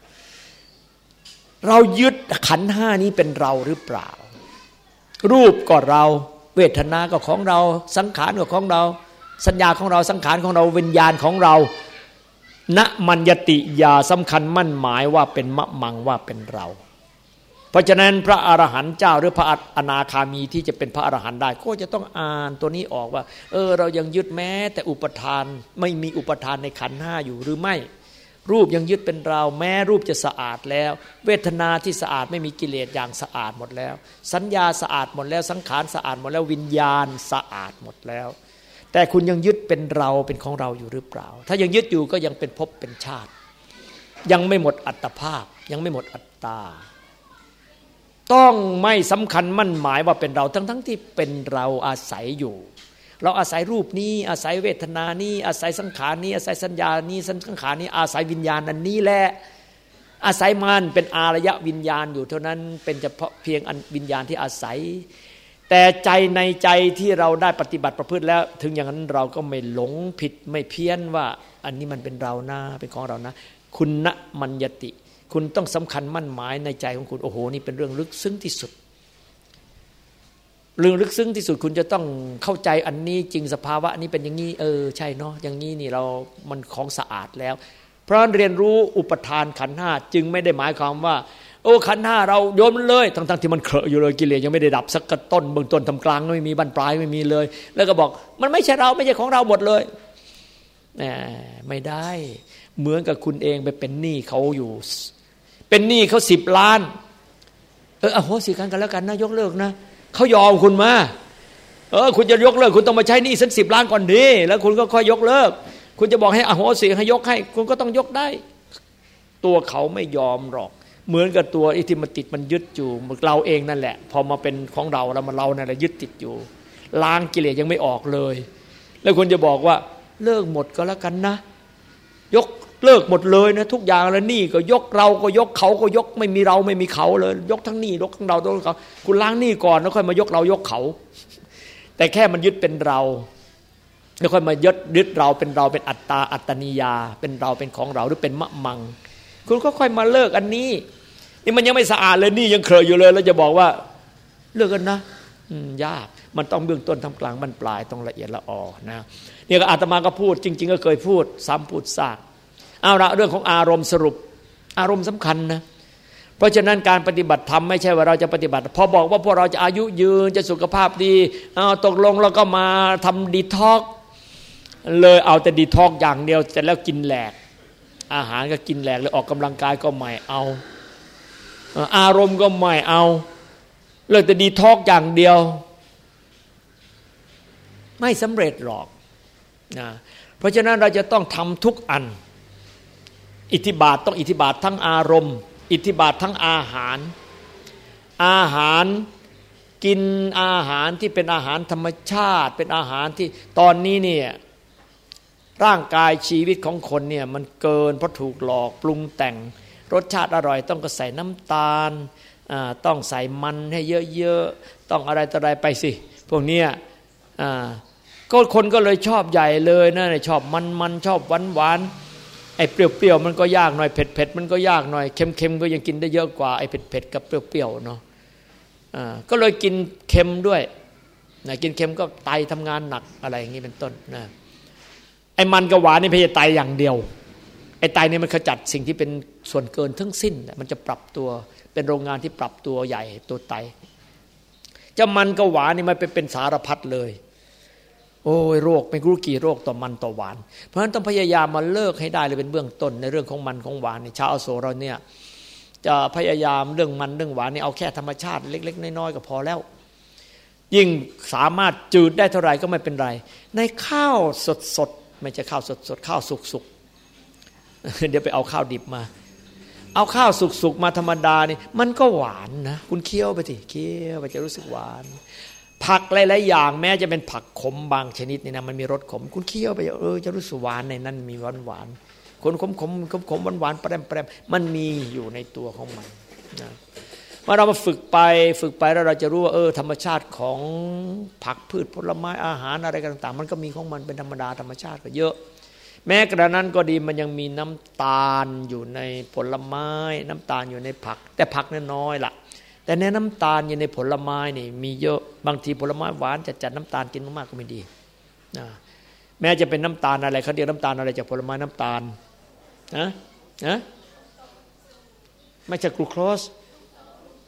เรายึดขันธ์ห้านี้เป็นเราหรือเปล่ารูปก็เราเวทนาก็ของเราสังขารก็ของเราสัญญาของเราสังขารของเราวิญญาณของเราณมัญญติอย่าสำคัญมั่นหมายว่าเป็นมะมังว่าเป็นเราเพราะฉะนั้นพระอรหันต์เจ้าหรือพระอนาคามีที่จะเป็นพระอรหันต์ได้ก็จะต้องอ่านตัวนี้ออกว่าเออเรายังยึดแม้แต่อุปทานไม่มีอุปทานในขันธ์ห้าอยู่หรือไม่รูปยังยึดเป็นเราแม้รูปจะสะอาดแล้วเวทนาที่สะอาดไม่มีกิเลสอย่างสะอาดหมดแล้วสัญญาสะอาดหมดแล้วสังขารสะอาดหมดแล้ววิญญาณสะอาดหมดแล้วแต่คุณยังยึดเป็นเราเป็นของเราอยู่หรือเปล่าถ้ายังยึดอยู่ก็ยังเป็นภพเป็นชาติยังไม่หมดอัตภาพยังไม่หมดอัตตาต้องไม่สำคัญมั่นหมายว่าเป็นเราทั้งๆที่เป็นเราอาศัยอยู่เราอาศัยรูปนี้อาศัยเวทนานี้อาศัยสังขารนี้อาศัยสัญญานี้สังขารนี้อาศัยวิญญาณอันนี้แหละอาศัยมันเป็นอารยะวิญญาณอยู่เท่านั้นเป็นเฉพาะเพียงอันวิญญาณที่อาศัยแต่ใจในใจที่เราได้ปฏิบัติประพฤติแล้วถึงอย่างนั้นเราก็ไม่หลงผิดไม่เพี้ยนว่าอันนี้มันเป็นเรานะเป็นของเรานะคุณณมัญญติคุณต้องสำคัญมั่นหมายในใจของคุณโอ้โหนี่เป็นเรื่องลึกซึ้งที่สุดเรื่องลึกซึ้งที่สุดคุณจะต้องเข้าใจอันนี้จริงสภาวะนี้เป็นอย่างนี้เออใช่เนาะอย่างนี้นี่เรามันของสะอาดแล้วเพราะเรียนรู้อุปทานขันธ์ห้าจึงไม่ได้หมายความว่าโอ้ขันธ์ห้าเราโยนมันเลยทั้งๆที่มันเคอะอยู่เลยกิเลสยังไม่ได้ดับสักต้นเบื้องต้นทำกลางไม่มีบรรปลายไม่มีเลยแล้วก็บอกมันไม่ใช่เราไม่ใช่ของเราหมดเลยแหมไม่ได้เหมือนกับคุณเองไปเป็นหนี้เขาอยู่เป็นหนี้เขาสิบล้านเอออโหสิกันกันแล้วกันนะยกเลิกนะเขายอมคุณมาเออคุณจะยกเลิกคุณต้องมาใช้หนี้สักสิบล้านก่อนดีแล้วคุณก็ค่อยยกเลิกคุณจะบอกให้อโหสิให้ยกให้คุณก็ต้องยกได้ตัวเขาไม่ยอมหรอกเหมือนกับตัวอิทธิมติดมันยึดอยู่เราเองนั่นแหละพอมาเป็นของเราแล้วมันเรานั่นแหละยึดติดอยู่ล้างกิเลสยังไม่ออกเลยแล้วคุณจะบอกว่าเลิกหมดก็แล้วกันนะยกเลิกหมดเลยนะทุกอย่างแล้วหนี้ก็ยกเราก็ยกเขาก็ยกไม่มีเราไม่มีเขาเลยยกทั้งหนี้ยกทั้งเราทั้งเขาคุณล้างหนี้ก่อนแล้วค่อยมายกเรายกเขาแต่แค่มันยึดเป็นเราแล้วค่อยมายึดยึดเราเป็นเราเป็นอัตตาอัตตนิยาเป็นเราเป็นของเราหรือเป็นมะมังคุณก็ค่อยมาเลิกอันนี้นี่มันยังไม่สะอาดเลยนี่ยังเคยอยู่เลยแล้วจะบอกว่าเลิกกันนะยากมันต้องเบื้องต้นทำกลางบรรปลายต้องละเอียดละออนะเนี่ยก็อาตมาก็พูดจริงๆก็เคยพูดซ้ำพูดซากเอาละเรื่องของอารมณ์สรุปอารมณ์สำคัญนะเพราะฉะนั้นการปฏิบัติธรรมไม่ใช่ว่าเราจะปฏิบัติพอบอกว่าพวกเราจะอายุยืนจะสุขภาพดีเอาตกลงแล้วก็มาทำดีท็อกเลยเอาแต่ดีท็อกอย่างเดียวแต่แล้วกินแหลกอาหารก็กินแหลกเลยออกกำลังกายก็ไม่เอาอารมณ์ก็ไม่เอาเลยแต่ดีท็อกอย่างเดียวไม่สำเร็จหรอกนะเพราะฉะนั้นเราจะต้องทำทุกอันอิทธิบาทต้องอิทธิบาททั้งอารมณ์อิทธิบาททั้งอาหารอาหารกินอาหารที่เป็นอาหารธรรมชาติเป็นอาหารที่ตอนนี้เนี่ยร่างกายชีวิตของคนเนี่ยมันเกินเพราะถูกหลอกปรุงแต่งรสชาติอร่อยต้องก็ใส่น้ำตาลต้องใส่มันให้เยอะๆต้องอะไรต่ออะไรไปสิพวกเนี้ยก็คนก็เลยชอบใหญ่เลยนะชอบมันๆชอบหวานๆไอ้เปรี้ยวๆมันก็ยากหน่อยเผ็ดๆมันก็ยากหน่อยเค็มๆก็ยังกินได้เยอะกว่าไอ้เผ็ดๆกับเปรี้ยวๆเนาะก็เลยกินเค็มด้วยนะกินเค็มก็ไตทำงานหนักอะไรอย่างนี้เป็นต้นนะไอ้มันกับหวานนี่ไม่ใช่ไตอย่างเดียวไอ้ไตนี่มันขจัดสิ่งที่เป็นส่วนเกินทั้งสิ้นมันจะปรับตัวเป็นโรงงานที่ปรับตัวใหญ่ตัวไตจะมันกับหวานนี่มันเป็นสารพัดเลยโอ้ยโรคไม่รู้กี่โรคต่อมันต่อหวานเพราะฉะนั้นต้องพยายามมาเลิกให้ได้เลยเป็นเบื้องต้นในเรื่องของมันของหวานนี่ชาวอโศกเราเนี่ยจะพยายามเรื่องมันเรื่องหวานนี่เอาแค่ธรรมชาติเล็กๆน้อยๆก็พอแล้วยิ่งสามารถจืดได้เท่าไหร่ก็ไม่เป็นไรในข้าวสดๆไม่ใช่ข้าวสดๆข้าวสุกๆเดี๋ยวไปเอาข้าวดิบมาเอาข้าวสุกๆมาธรรมดานี่มันก็หวานนะคุณเคี้ยวไปสิเคี้ยวไปจะรู้สึกหวานผักหลายๆอย่างแม้จะเป็นผักขมบางชนิดนี่นะมันมีรสขมคุณเคี้ยวไปเออจะรู้สึกหวานในนั้นมีหวานหวานคนขมขมขมขมหวานหวานแปรมแปรมมันมีอยู่ในตัวของมันนะเมื่อเรามาฝึกไปฝึกไปแล้วเราจะรู้ว่าเออธรรมชาติของผักพืชผลไม้อาหารอะไรต่างๆมันก็มีของมันเป็นธรรมดาธรรมชาติก็เยอะแม้กระนั้นก็ดีมันยังมีน้ำตาลอยู่ในผลไม้น้ำตาลอยู่ในผักแต่ผักน้อยๆล่ะแต่ในน้ำตาลอยู่ในผลไม้นี่มีเยอะบางทีผลไม้หวานจะจัดน้ำตาลกินมากๆก็ไม่ดีนะแม้จะเป็นน้ำตาลอะไรเขาเรียกน้ำตาลอะไรจากผลไม้น้ำตาลนะนะไม่ใช่กลูโคส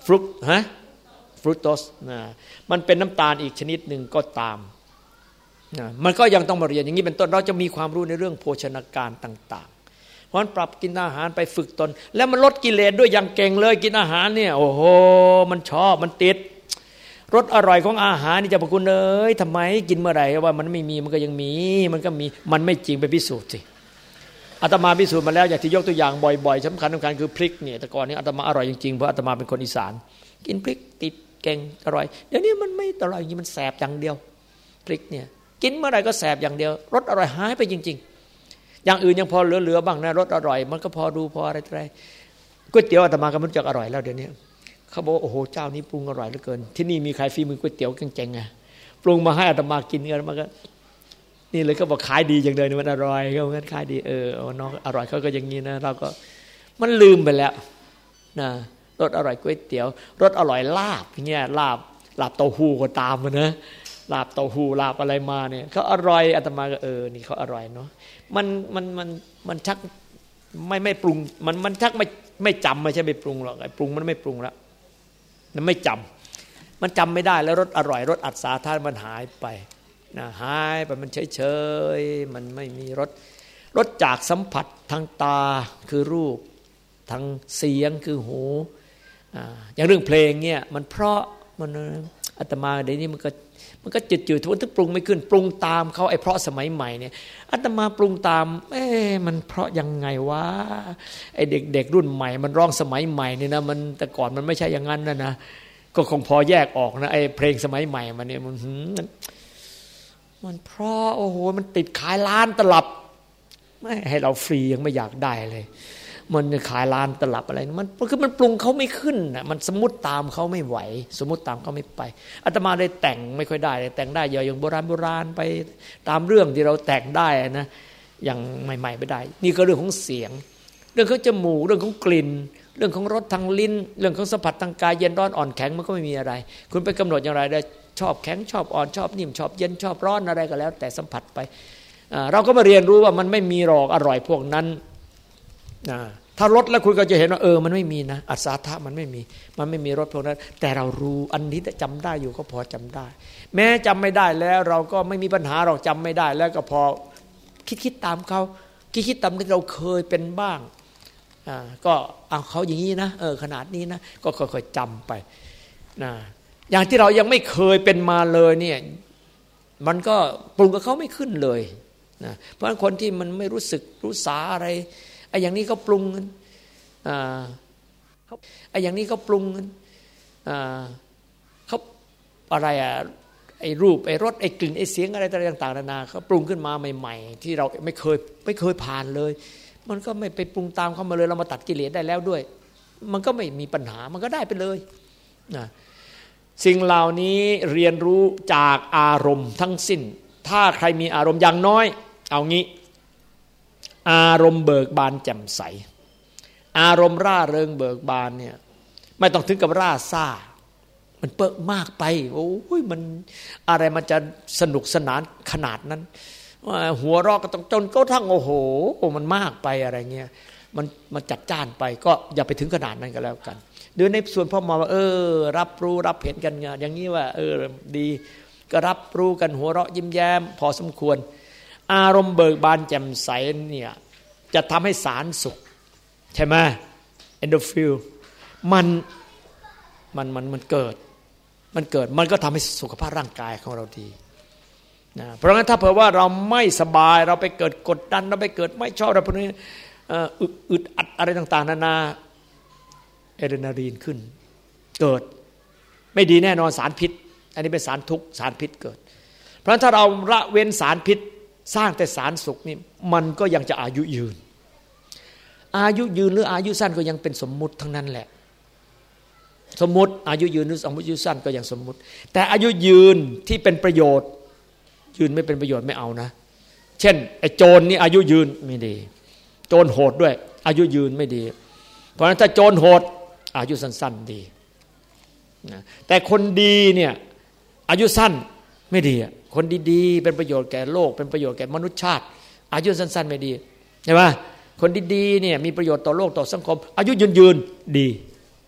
ฟรุกฮะฟรุตโตสนะมันเป็นน้ำตาลอีกชนิดหนึ่งก็ตามนะมันก็ยังต้องมาเรียนอย่างนี้เป็นต้นเราจะมีความรู้ในเรื่องโภชนาการต่างๆเพราะฉะนั้นปรับกินอาหารไปฝึกตนแล้วมันลดกิเลสด้วยอย่างเก่งเลยกินอาหารเนี่ยโอ้โหมันชอบมันติดรสอร่อยของอาหารนี่เจ้าพระคุณเอ้ยทำไมกินเมื่อไหร่ว่ามันไม่มีมันก็ยังมีมันก็มีมันไม่จริงไปพิสูจน์สิอาตมาพิสูจน์มาแล้วอย่างที่ยกตัวอย่างบ่อยๆสำคัญสำคัญคือพริกเนี่ยแต่ก่อนนี้อาตมาอร่อยจริงๆเพราะอาตมาเป็นคนอีสานกินพริกติดเก่งอร่อยเดี๋ยวนี้มันไม่อร่อยอย่างนี้มันแสบอย่างเดียวพริกเนี่ยกินเมื่อไหร่ก็แสบอย่างเดียวรสอร่อยหายไปจริงๆอย่างอื่นยังพอเหลือๆบ้างนะรสอร่อยมันก็พอดูพออะไรอะไรก๋วยเตี๋ยวอาตมาก็ไม่รู้จักอร่อยแล้วเดี๋ยวนี้เขาบอกโอ้โหเจ้านี้ปรุงอร่อยเหลือเกินที่นี่มีใครฝีมือก๋วยเตี๋ยวเก่งๆไงปรุงมาให้อาตมากินกันมันก็นี่เลยก็บอกขายดีอย่างเดียวมันอร่อยเขาเหมือนขายดีเออน้องอร่อยเขาก็อย่างนี้นะเราก็มันลืมไปแล้วนะรสอร่อยก๋วยเตี๋ยวรสอร่อยลาบอย่างเงี้ยลาบลาบเต้าหู้ก็ตามมานะลาบเต้าหู้ลาบอะไรมาเนี่ยเขาอร่อยอาตมาก็เออนี่เขาอร่อยเนาะมันมันมันมันชักไม่ไม่ปรุงมันมันชักไม่ไม่จำไม่ใช่ไม่ปรุงหรอกไอ้ปรุงมันไม่ปรุงแล้วมันไม่จำมันจำไม่ได้แล้วรสอร่อยรสอัศธาตุมันหายไปนะหายไปมันเฉยๆมันไม่มีรสรสจากสัมผัสทางตาคือรูปทางเสียงคือหูอ่าอย่างเรื่องเพลงเนี่ยมันเพราะมันอาตมาเดี๋ยวนี้มันก็มันก็จืดๆทุกทุกปรุงไม่ขึ้นปรุงตามเขาไอ้เพราะสมัยใหม่เนี่ยอาตมาปรุงตามเอ๊ะมันเพราะยังไงวะไอ้เด็กๆรุ่นใหม่มันร้องสมัยใหม่นี่นะมันแต่ก่อนมันไม่ใช่อย่างนั้นนะนะก็คงพอแยกออกนะไอ้เพลงสมัยใหม่มันเนี่ยมันมันเพราะโอ้โหมันติดขายล้านตลับไม่ให้เราฟรียังไม่อยากได้เลยมันขายล้านตลับอะไรมันคือมันปรุงเขาไม่ขึ้นน่ะมันสมมุติตามเขาไม่ไหวสมมุติตามเขาไม่ไปอาตมาได้แต่งไม่ค่อยได้แต่งได้เยอะอย่างโบราณโบราณไปตามเรื่องที่เราแต่งได้นะอย่างใหม่ๆไม่ได้นี่ก็เรื่องของเสียงเรื่องของจมูกเรื่องของกลิ่นเรื่องของรสทางลิ้นเรื่องของสัมผัสทางกายเย็นร้อนอ่อนแข็งมันก็ไม่มีอะไรคุณไปกำหนดอย่างไรได้ชอบแข็งชอบอ่อนชอบนิ่มชอบเย็นชอบร้อนอะไรก็แล้วแต่สัมผัสไปเราก็มาเรียนรู้ว่ามันไม่มีหรอกอร่อยพวกนั้นถ้ารสแล้วคุณก็จะเห็นว่าเออมันไม่มีนะอัศธามันไม่มีมันไม่มีรสพวกนั้นแต่เรารู้อันนี้จำได้อยู่ก็พอจำได้แม้จำไม่ได้แล้วเราก็ไม่มีปัญหาเราจำไม่ได้แล้วก็พอคิดคิดตามเขาคิดคิดตามที่เราเคยเป็นบ้างอ่าก็เอาเขาอย่างนี้นะเออขนาดนี้นะก็ค่อยๆจำไปนะอย่างที่เรายังไม่เคยเป็นมาเลยเนี่ยมันก็ปรุงกับเขาไม่ขึ้นเลยนะเพราะฉะนั้นคนที่มันไม่รู้สึกรู้สาอะไรไอ้อย่างนี้ก็ปรุงอ่าเขาไอ้อย่างนี้ก็ปรุงอ่าเขาอะไรอ่ะไอ้รูปไอ้รสไอ้กลิ่นไอ้เสียงอะไรต่างๆนานาเขาปรุงขึ้นมาใหม่ๆที่เราไม่เคยไม่เคยผ่านเลยมันก็ไม่ไปปรุงตามเข้ามาเลยเรามาตัดกิเลสได้แล้วด้วยมันก็ไม่มีปัญหามันก็ได้ไปเลยนะสิ่งเหล่านี้เรียนรู้จากอารมณ์ทั้งสิ้นถ้าใครมีอารมณ์อย่างน้อยเอางี้อารมณ์เบิกบานแจ่มใสอารมณ์ร่าเริงเบิกบานเนี่ยไม่ต้องถึงกับร่าซ่ามันเปิกมากไปโอ้ยมันอะไรมันจะสนุกสนานขนาดนั้นหัวเราะก็ต้องจนก็ทั้งโอ้โหมันมากไปอะไรเงี้ยมันมันจัดจ้านไปก็อย่าไปถึงขนาดนั้นก็แล้วกันเดี๋ยวในส่วนพ่อมาว่าเออรับรู้รับเห็นกันอย่างนี้ว่าเออดีก็รับรู้กันหัวเราะยิ้มแย้มพอสมควรอารมณ์เบิกบานแจ่มใสเนี่ยจะทำให้สารสุขใช่ไหมเอนโดฟิลมันมันมันมันเกิดมันเกิดมันก็ทำให้สุขภาพร่างกายของเราดีนะเพราะงั้นถ้าเผื่อว่าเราไม่สบายเราไปเกิดกดดันเราไปเกิดไม่ชอบอะไรพวกนี้อึดอัดอะไรต่างๆนานาเอดรีนาลีนขึ้นเกิดไม่ดีแน่นอนสารพิษอันนี้เป็นสารทุกข์สารพิษเกิดเพราะถ้าเราละเว้นสารพิษสร้างแต่สารสุขนี่มันก็ยังจะอายุยืนอายุยืนหรืออายุสั้นก็ยังเป็นสมมุติทั้งนั้นแหละสมมุติอายุยืนหรืออายุสั้นก็ยังสมมุติแต่อายุยืนที่เป็นประโยชน์ยืนไม่เป็นประโยชน์ไม่เอานะเช่นไอ้โจรนี่อายุยืนไม่ดีโจรโหดด้วยอายุยืนไม่ดีเพราะฉะนั้นถ้าโจรโหดอายุสั้นๆดีนะแต่คนดีเนี่ยอายุสั้นไม่ดีอ่ะคนดีๆเป็นประโยชน์แก่โลกเป็นประโยชน์แก่มนุษยชาติอายุสั้นๆไม่ดีใช่ไหมคนดีๆเนี่ยมีประโยชน์ต่อโลกต่อสังคมอายุยืนๆดี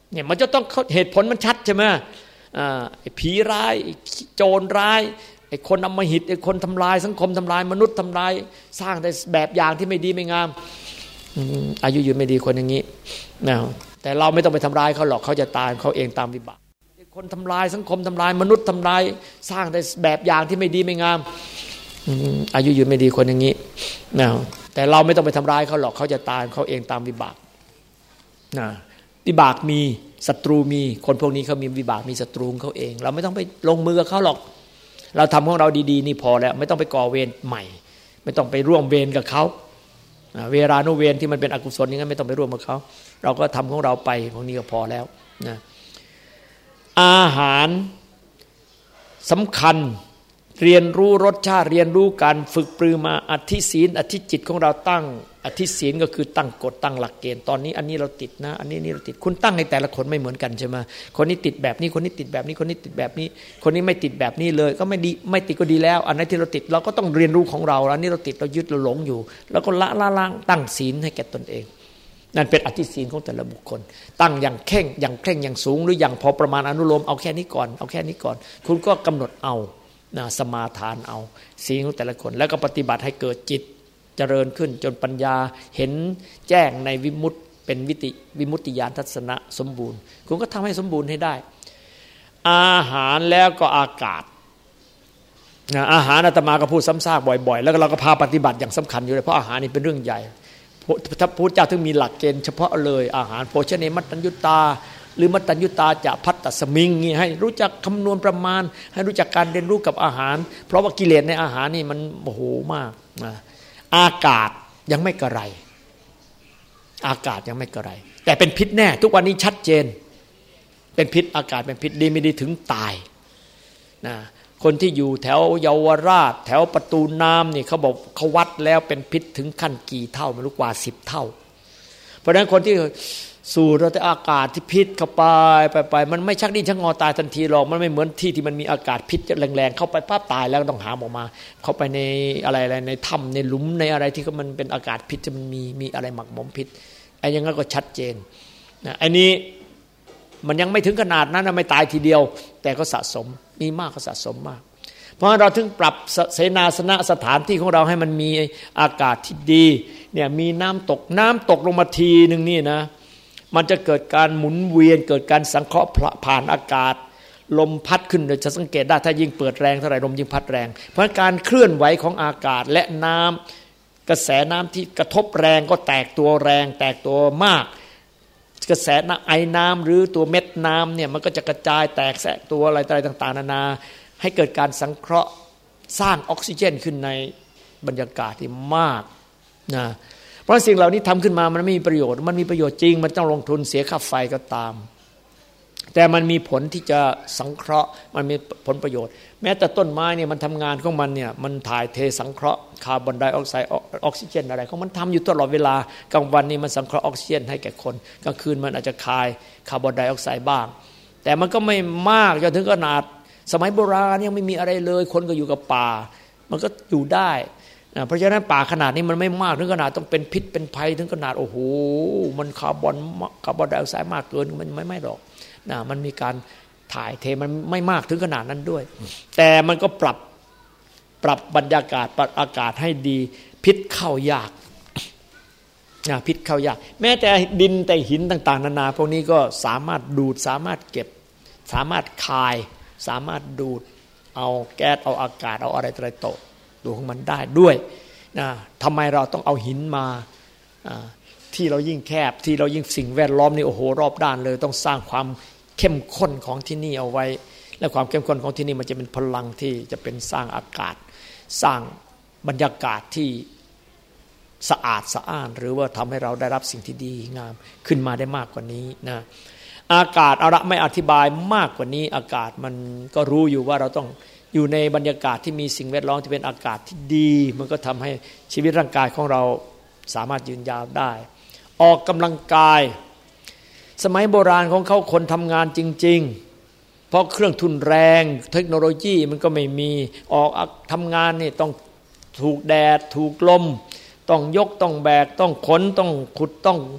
เนี่ยมันจะต้องเหตุผลมันชัดใช่ไหมอ่าไอ้ผีร้ายโจรร้ายไอ้คนอำมหิตไอ้คนทำลายสังคมทำลายมนุษย์ทำลายสร้างแต่แบบอย่างที่ไม่ดีไม่งามอายุยืนไม่ดีคนอย่างนี้นะแต่เราไม่ต้องไปทำร้ายเขาหรอกเขาจะตายเขาเองตามวิบากคนทำลายสังคมทำลายมนุษย์ทำลายสร้างแต่แบบอย่างที่ไม่ดีไม่งามอายุยืนไม่ดีคนอย่างนี้นะแต่เราไม่ต้องไปทำร้ายเขาหรอกเขาจะตายเขาเองตามวิบากนะวิบากมีศัตรูมีคนพวกนี้เขามีวิบากมีศัตรูเขาเองเราไม่ต้องไปลงมือกับเขาหรอกเราทำของเราดีๆนี่พอแล้วไม่ต้องไปก่อเวรใหม่ไม่ต้องไปร่วมเวรกับเขาเวรานุเวรที่มันเป็นอกุศลอย่างนั้นไม่ต้องไปร่วมกับเขาเราก็ทำของเราไปพวกนี้ก็พอแล้วนะอาหารสำคัญเรียนรู้รสชาติเรียนรู้การฝึกปรือมาอธิศีลอธิจิตของเราตั้งอธิศีลก็คือตั้งกฎตั้งหลักเกณฑ์ตอนนี้อันนี้เราติดนะอันนี้นี่เราติดคุณตั้งในแต่ละคนไม่เหมือนกันใช่ไหมคนนี้ติดแบบนี้คนนี้ติดแบบนี้คนนี้ติดแบบนี้คนนี้ไม่ติดแบบนี้เลยก็ไม่ดีไม่ติดก็ดีแล้วอันนั้นที่เราติดเราก็ต้องเรียนรู้ของเราอันนี้เราติดเรายึดเราหลงอยู่แล้วก็ละละล้างตั้งศีลให้แก่ตนเองนั่นเป็นอธิศีลของแต่ละบุคคลตั้งอย่างเข่งอย่างเคร่งอย่างสูงหรืออย่างพอประมาณอนุโลมเอาแค่นี้ก่อนเอาแค่นี้ก่อนคุณก็กำหนดเอานะสมาทานเอาศีลของแต่ละคนแล้วก็ปฏิบัติให้เกิดจิตเจริญขึ้นจนปัญญาเห็นแจ้งในวิมุตติเป็นวิติวิมุตติญาณทัศนะสมบูรณ์คุณก็ทำให้สมบูรณ์ให้ได้อาหารแล้วก็อากาศนะอาหารอาตมาก็พูดซ้ำซากบ่อยๆแล้วก็เราก็พาปฏิบัติอย่างสำคัญอยู่เลยเพราะอาหารนี่เป็นเรื่องใหญ่พระพุทธเจ้าถึงมีหลักเกณฑ์เฉพาะเลยอาหารโภชเนมัตตัญญุตาหรือมัตตัญญุตาจะพัตตสมิงนี่ให้รู้จักคำนวณประมาณให้รู้จักการเรียนรู้กับอาหารเพราะว่ากิเลสในอาหารนี่มันโอ้โหมากนะอากาศยังไม่กระไรอากาศยังไม่กระไรแต่เป็นพิษแน่ทุกวันนี้ชัดเจนเป็นพิษอากาศเป็นพิษดีไม่ดีถึงตายนะคนที่อยู่แถวเยาวราชแถวประตูน้ำนี่เขาบอกเขาวัดแล้วเป็นพิษถึงขั้นกี่เท่าไม่รู้กว่าสิบเท่าเพราะฉะนั้นคนที่สูดแต่อากาศที่พิษเข้าไปไปไปมันไม่ชักดิ้นชักงอตายทันทีหรอกมันไม่เหมือนที่ที่มันมีอากาศพิษแรงๆเข้าไปปั๊บตายแล้วต้องหาออกมาเข้าไปในอะไรอะไรในถ้ำในหลุมในอะไรที่มันเป็นอากาศพิษจะมันมีมีอะไรหมักหมมพิษไอ้อย่างนั้นก็ชัดเจนนะไอ้นี้มันยังไม่ถึงขนาดนั้นนะไม่ตายทีเดียวแต่ก็สะสมมีมากก็สะสมมากเพราะเราถึงปรับเสนาสนะสถานที่ของเราให้มันมีอากาศที่ดีเนี่ยมีน้ำตกน้ำตกลงมาทีนึงนี่นะมันจะเกิดการหมุนเวียนเกิดการสังเคราะห์ผ่านอากาศลมพัดขึ้นเราจะสังเกตได้ถ้ายิ่งเปิดแรงเท่าไหร่ลมยิ่งพัดแรงเพราะการเคลื่อนไหวของอากาศและน้ำกระแสน้ำที่กระทบแรงก็แตกตัวแรงแตกตัวมากกระแสน้ำไอน้ำหรือตัวเม็ดน้ำเนี่ยมันก็จะกระจายแตกแสกตัวอะไรอะไรต่างๆนานาให้เกิดการสังเคราะห์สร้างออกซิเจนขึ้นในบรรยากาศที่มากนะเพราะสิ่งเหล่านี้ทำขึ้นมามันไม่มีประโยชน์มันมีประโยชน์จริงมันต้องลงทุนเสียค่าไฟก็ตามแต่มันมีผลที่จะสังเคราะห์มันมีผลประโยชน์แม้แต่ต้นไม้เนี่ยมันทำงานของมันเนี่ยมันถ่ายเทสังเคราะห์คาร์บอนไดออกไซด์ออกซิเจนอะไรของมันทำอยู่ตลอดเวลากลางวันนี่มันสังเคราะห์ออกซิเจนให้แก่คนกลางคืนมันอาจจะคายคาร์บอนไดออกไซด์บ้างแต่มันก็ไม่มากจนถึงขนาดสมัยโบราณยังไม่มีอะไรเลยคนก็อยู่กับป่ามันก็อยู่ได้เพราะฉะนั้นป่าขนาดนี้มันไม่มากถึงขนาดต้องเป็นพิษเป็นภัยถึงขนาดโอ้โหมันคาร์บอนคาร์บอนไดออกไซด์มากเกินมันไม่ไม่หรอกนะมันมีการถ่ายเทมันไม่มากถึงขนาดนั้นด้วยแต่มันก็ปรับปรับบรรยากาศปรับอากาศให้ดีพิษเข้ายากนะพิษเข้ายากแม้แต่ดินแต่หินต่างๆนานาพวกนี้ก็สามารถดูดสามารถเก็บสามารถคายสามารถดูดเอาแก๊สเอาอากาศเอาอะไรอะไรโตตัวของมันได้ด้วยนะทำไมเราต้องเอาหินมาที่เรายิ่งแคบที่เรายิ่งสิ่งแวดล้อมนี่โอ้โหรอบด้านเลยต้องสร้างความเข้มข้นของที่นี่เอาไว้และความเข้มข้นของที่นี่มันจะเป็นพลังที่จะเป็นสร้างอากาศสร้างบรรยากาศที่สะอาดสะอ้านหรือว่าทำให้เราได้รับสิ่งที่ดีงามขึ้นมาได้มากกว่านี้นะอากาศเอาละไม่อธิบายมากกว่านี้อากาศมันก็รู้อยู่ว่าเราต้องอยู่ในบรรยากาศที่มีสิ่งแวดล้อมที่เป็นอากาศที่ดีมันก็ทำให้ชีวิตร่างกายของเราสามารถยืนยาวได้ออกกำลังกายสมัยโบราณของเขาคนทำงานจริงๆเพราะเครื่องทุนแรงเทคโนโลยีมันก็ไม่มีออกทำงานนี่ต้องถูกแดดถูกลมต้องยกต้องแบกต้องขนต้องขุดต้อง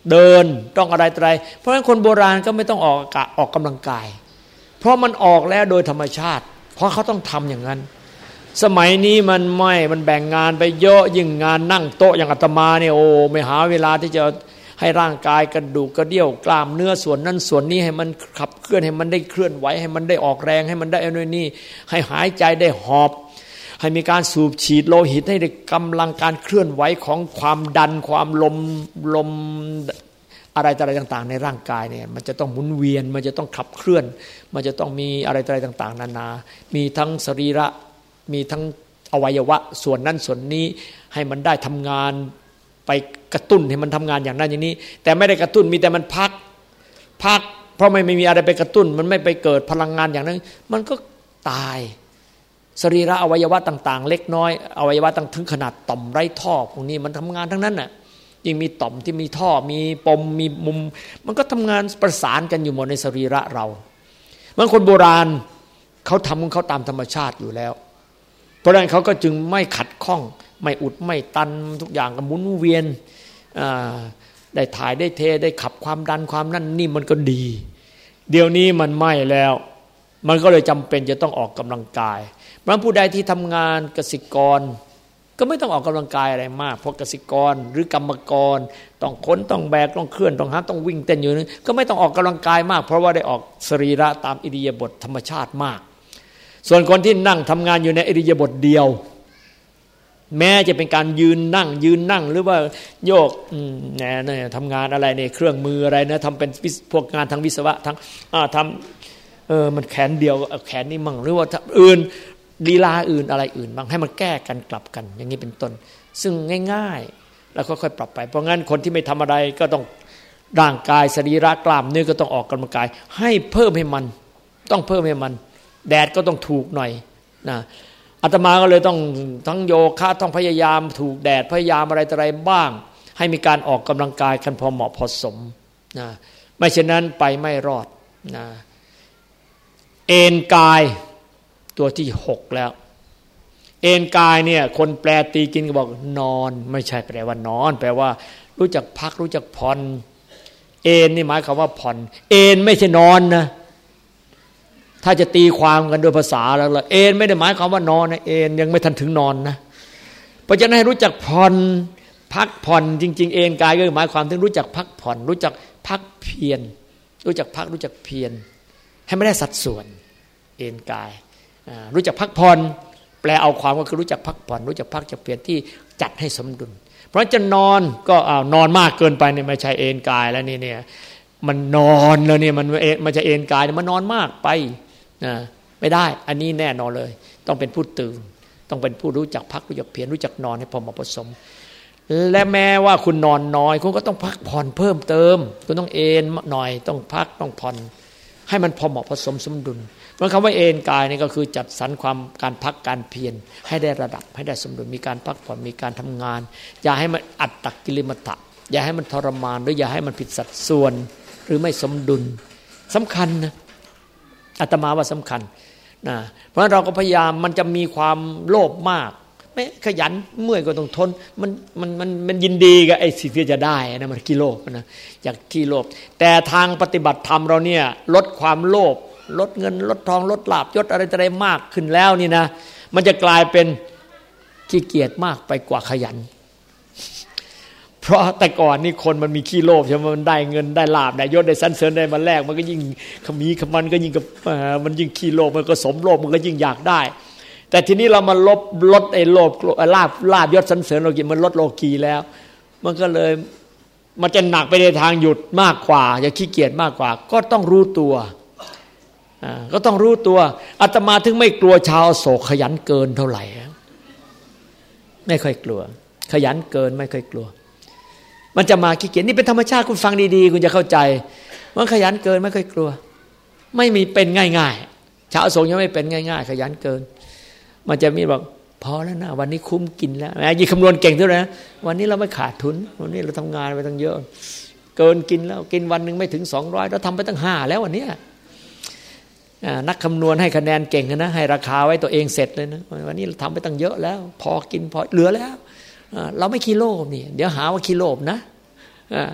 เดินต้องอะไรอะไรเพราะฉะนั้นคนโบราณก็ไม่ต้องออกออกกำลังกายเพราะมันออกแล้วโดยธรรมชาติเพราะเขาต้องทำอย่างนั้นสมัยนี้มันไม่มันแบ่งงานไปเยอะยิ่งงานนั่งโต๊ะอย่างอาตมาเนี่ยโอ้ไม่หาเวลาที่จะให้ร่างกายกระดูกกระเดี่ยวกล้ามเนื้อส่วนนั้นส่วนนี้ให้มันขับเคลื่อนให้มันได้เคลื่อนไหวให้มันได้ออกแรงให้มันได้อะไรนี่ให้หายใจได้หอบให้มีการสูบฉีดโลหิตให้ได้กำลังการเคลื่อนไหวของความดันความลมลมอะไรอะไรต่างๆในร่างกายเนี่ยมันจะต้องหมุนเวียนมันจะต้องขับเคลื่อนมันจะต้องมีอะไรอะไรต่างๆนานามีทั้งสรีระมีทั้งอวัยวะส่วนนั้นส่วนนี้ให้มันได้ทำงานไปกระตุ้นให้มันทำงานอย่างนั้นอย่างนี้แต่ไม่ได้กระตุ้นมีแต่มันพักพักเพราะไม่ไม่มีอะไรไปกระตุ้นมันไม่ไปเกิดพลังงานอย่างนั้นมันก็ตายสรีระอวัยวะต่างๆเล็กน้อยอวัยวะตั้งถึงขนาดต่อมไร้ท่อพวกนี้มันทำงานทั้งนั้นน่ะยิ่งมีต่อมที่มีท่อมีปมมีมุมมันก็ทำงานประสานกันอยู่หมดในสรีระเราบางคนโบราณเขาทำของเขาตามธรรมชาติอยู่แล้วเพราะฉะนั้นเขาก็จึงไม่ขัดข้องไม่อุดไม่ตันทุกอย่างก็หมุนเวียนได้ถ่ายได้เทได้ขับความดันความนั่นนี่มันก็ดีเดี๋ยวนี้มันไม่แล้วมันก็เลยจำเป็นจะต้องออกกำลังกายเพราะผู้ใดที่ทำงานเกษตรกรก็ไม่ต้องออกกำลังกายอะไรมากเพราะเกษตรกรหรือกรรมกรต้องขนต้องแบกต้องเคลื่อนต้องหาต้องวิ่งเต้นอยู่นั้นก็ไม่ต้องออกกำลังกายมากเพราะว่าได้ออกสรีระตามอิริยาบถธรรมชาติมากส่วนคนที่นั่งทำงานอยู่ในอิริยาบถเดียวแม้จะเป็นการยืนนั่งยืนนั่งหรือว่าโยกแหน่เนี่ยทำงานอะไรเนี่ยเครื่องมืออะไรนะทำเป็นพวกงานทางวิศวะทั้งทำเออมันแขนเดียวแขนนี่มั่งหรือว่าอื่นลีลาอื่นอะไรอื่นบ้างให้มันแก้กันกลับกันอย่างนี้เป็นต้นซึ่งง่ายๆแล้วค่อยๆปรับไปเพราะงั้นคนที่ไม่ทำอะไรก็ต้องร่างกายสรีระกล้ามเนื้อก็ต้องออกกำลังกายให้เพิ่มให้มันต้องเพิ่มให้มันแดดก็ต้องถูกหน่อยนะอาตมาก็เลยต้องทั้งโยคะต้องพยายามถูกแดดพยายามอะไรต่ออะไรบ้างให้มีการออกกำลังกายกันพอเหมาะพอสมนะไม่เช่นนั้นไปไม่รอดนะเอนกายตัวที่หกแล้วเอนกายเนี่ยคนแปลตีกินก็บอกนอนไม่ใช่แปลว่านอนแปลว่ารู้จักพักรู้จักผ่อนเอนนี่หมายความว่าผ่อนเอนไม่ใช่นอนนะถ้าจะตีความกันโดยภาษาแล้วเอนไม่ได้หมายความว่านอนนะเอนยังไม่ทันถึงนอนนะเพราะฉะนั้นให้รู้จักผ่อนพักผ่อนจริงๆเอนกายก็หมายความถึงรู้จักพักผ่อนรู้จักพักเพียรรู้จักพักรู้จักเพียรให้ไม่ได้สัดส่วนเอนกายรู้จักพักผ่อนแปลเอาความก็คือรู้จักพักผ่อนรู้จักพักจักเพียรที่จัดให้สมดุลเพราะจะนอนก็อ้าวนอนมากเกินไปเนี่ยไม่ใช่เอนกายแล้วนี่เนี่ยมันนอนแล้วเนี่ยมันมันจะเอนกายมันนอนมากไปนะไม่ได้อันนี้แน่นอนเลยต้องเป็นผู้ตื่นต้องเป็นผู้รู้จักพักรู้จักเพียรรู้จักนอนให้พอเหมาะพอสมและแม้ว่าคุณนอนน้อยคุณก็ต้องพักผ่อนเพิ่มเติมคุณต้องเอนหน่อยต้องพักต้องผ่อนให้มันพอเหมาะพอสมสมดุลเพราะคำว่าเอนกายนี่ก็คือจัดสรรความการพักการเพียรให้ได้ระดับให้ได้สมดุลมีการพักผ่อนมีการทำงานอย่าให้มันอัตตกิลมัฏฐะอย่าให้มันทรมานหรืออย่าให้มันผิดสัดส่วนหรือไม่สมดุลสำคัญนะอาตมาว่าสำคัญนะเพราะเราก็พยายามมันจะมีความโลภมากไม่ขยันเมื่อยก็ต้องทนมันมันมันมันยินดีกับไอ้สิ่งที่จะได้นะมันขี้โลภนะอยากขี้โลภแต่ทางปฏิบัติธรรมเราเนี่ยลดความโลภลดเงินลดทองลดลาภยศอะไรต่ออะไรมากขึ้นแล้วนี่นะมันจะกลายเป็นขี้เกียจมากไปกว่าขยันเพราะแต่ก่อนนี่คนมันมีขี้โลภใช่ไหมมันได้เงินได้ลาภได้ยศได้สรรเสริญได้มาแลกมันก็ยิ่งขมีขมันก็ยิ่งกับมันยิ่งขี้โลภมันก็สมโลภมันก็ยิ่งอยากได้แต่ทีนี้เรามาลบลดไอ้โลภลาภลาภยศสรรเสริญโลกีมันลดโลกีแล้วมันก็เลยมันจะหนักไปในทางหยุดมากกว่าอย่าขี้เกียจมากกว่าก็ต้องรู้ตัวก็ต้องรู้ตัวอาตมาถึงไม่กลัวชาวโศกขยันเกินเท่าไหร่ไม่ค่อยกลัวขยันเกินไม่ค่อยกลัวมันจะมาขี้เกียจนี่เป็นธรรมชาติคุณฟังดีๆคุณจะเข้าใจมันขยันเกินไม่ค่อยกลัวไม่มีเป็นง่ายๆชาวโศกยังไม่เป็นง่ายๆขยันเกินมันจะมีบอกพอแล้วนะวันนี้คุ้มกินแล้วไอ้ยี่คำนวณเก่งเท่าไหร่นะวันนี้เราไม่ขาดทุนวันนี้เราทำงานไปตั้งเยอะเกินกินแล้วกินวันนึงไม่ถึงสองร้อยเราทำไปตั้งห้าแล้ววันนี้นักคำนวณให้คะแนนเก่งนะให้ราคาไว้ตัวเองเสร็จเลยนะวันนี้เราทำไปตั้งเยอะแล้วพอกินพอเหลือแล้วเราไม่ขี้โลภนี่เดี๋ยวหาว่าขี้โลภนะ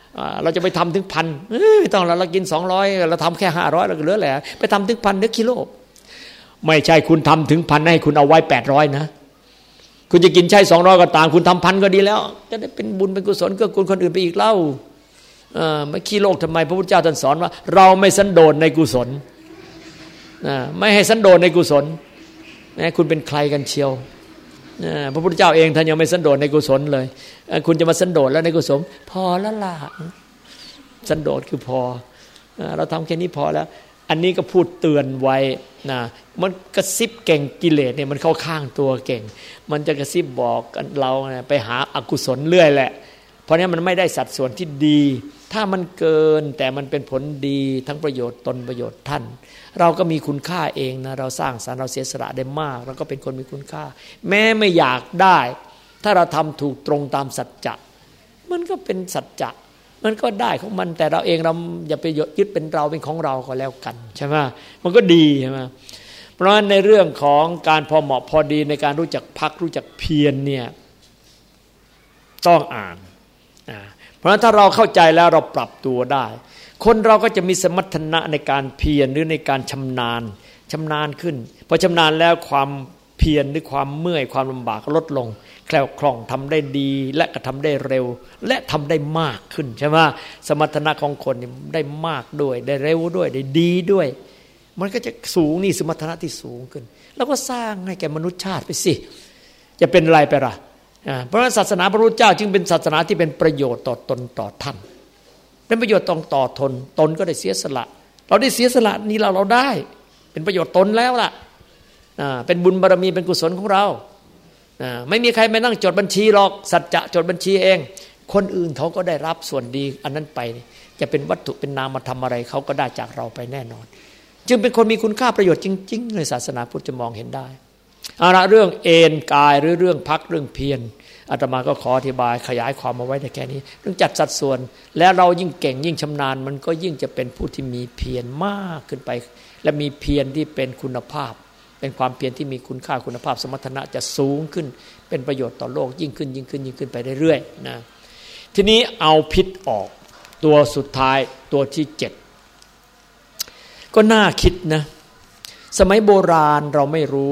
เราจะไปทำถึงพันไม่ต้องเราเรากินสองร้อยเราทำแค่ห้าร้อยเราก็เหลือแหละไปทำถึงพันเนื้อกิโลไม่ใช่คุณทำถึงพันให้คุณเอาไว้แปดร้อยนะคุณจะกินใช้สองร้อยก็ตามคุณทำพันก็ดีแล้วจะได้เป็นบุญเป็นกุศลเกื้อกูลคนอื่นไปอีกเล่าเออไม่ขี้โลกทำไมพระพุทธเจ้าท่านสอนว่าเราไม่สันโดษในกุศลไม่ให้สันโดษในกุศลนะคุณเป็นใครกันเชียวพระพุทธเจ้าเองท่านยังไม่สันโดษในกุศลเลยคุณจะมาสันโดษแล้วในกุศลพอแล้วล่ะสันโดษคือพอเราทำแค่นี้พอแล้วอันนี้ก็พูดเตือนไว้นะมันกระซิบเก่งกิเลสเนี่ยมันเข้าข้างตัวเก่งมันจะกระซิบบอกเราไปหาอกุศลเรื่อยแหละเพราะนี้มันไม่ได้สัดส่วนที่ดีถ้ามันเกินแต่มันเป็นผลดีทั้งประโยชน์ตนประโยชน์ท่านเราก็มีคุณค่าเองนะเราสร้างสรรค์เราเสียสละได้มากเราก็เป็นคนมีคุณค่าแม้ไม่อยากได้ถ้าเราทำถูกตรงตามสัจจะมันก็เป็นสัจจะมันก็ได้ของมันแต่เราเองเราอย่าไปยึดเป็นเราเป็นของเราก็แล้วกันใช่ไหมมันก็ดีใช่ไหมเพราะฉะนั้นในเรื่องของการพอเหมาะพอดีในการรู้จักพักรู้จักเพียรเนี่ยต้องอ่านเพราะฉะนั้นถ้าเราเข้าใจแล้วเราปรับตัวได้คนเราก็จะมีสมรรถนะในการเพียรหรือในการชำนาญชำนาญขึ้นพอชำนาญแล้วความเพียรหรือความเมื่อยความลำบากลดลงแคล่วคล่องทำได้ดีและก็ทำได้เร็วและทำได้มากขึ้นใช่ไหมสมรรถนะของคนได้มากด้วยได้เร็วด้วยได้ดีด้วยมันก็จะสูงนี่สมรรถนะที่สูงขึ้นแล้วก็สร้างให้แก่มนุษยชาติไปสิจะเป็นอะไรไปล่ะเพราะฉะนั้นศาสนาพระพุทธเจ้าจึงเป็นศาสนาที่เป็นประโยชน์ต่อตนต่อท่านเป็นประโยชน์ต่อต่อทนตนก็ได้เสียสละเราได้เสียสละนี่เราเราได้เป็นประโยชน์ตนแล้วล่ะเป็นบุญบารมีเป็นกุศลของเราไม่มีใครมานั่งจดบัญชีหรอกสัจจะจดบัญชีเองคนอื่นเขาก็ได้รับส่วนดีอันนั้นไปจะเป็นวัตถุเป็นนามธรรมอะไรเขาก็ได้จากเราไปแน่นอนจึงเป็นคนมีคุณค่าประโยชน์จริงๆในศาสนาพุทธจะมองเห็นได้เอาละเรื่องเอนกายหรือเรื่องพักเรื่องเพียรอาตมาก็ขออธิบายขยายความมาไว้ในแค่นี้เรื่องจัดสัดส่วนแล้วเรายิ่งเก่งยิ่งชำนาญมันก็ยิ่งจะเป็นผู้ที่มีเพียรมากขึ้นไปและมีเพียรที่เป็นคุณภาพเป็นความเพียรที่มีคุณค่าคุณภาพสมรรถนะจะสูงขึ้นเป็นประโยชน์ต่อโลกยิ่งขึ้นยิ่งขึ้นยิ่งขึ้นไปเรื่อยๆนะทีนี้เอาพิษออกตัวสุดท้ายตัวที่เจ็ดก็น่าคิดนะสมัยโบราณเราไม่รู้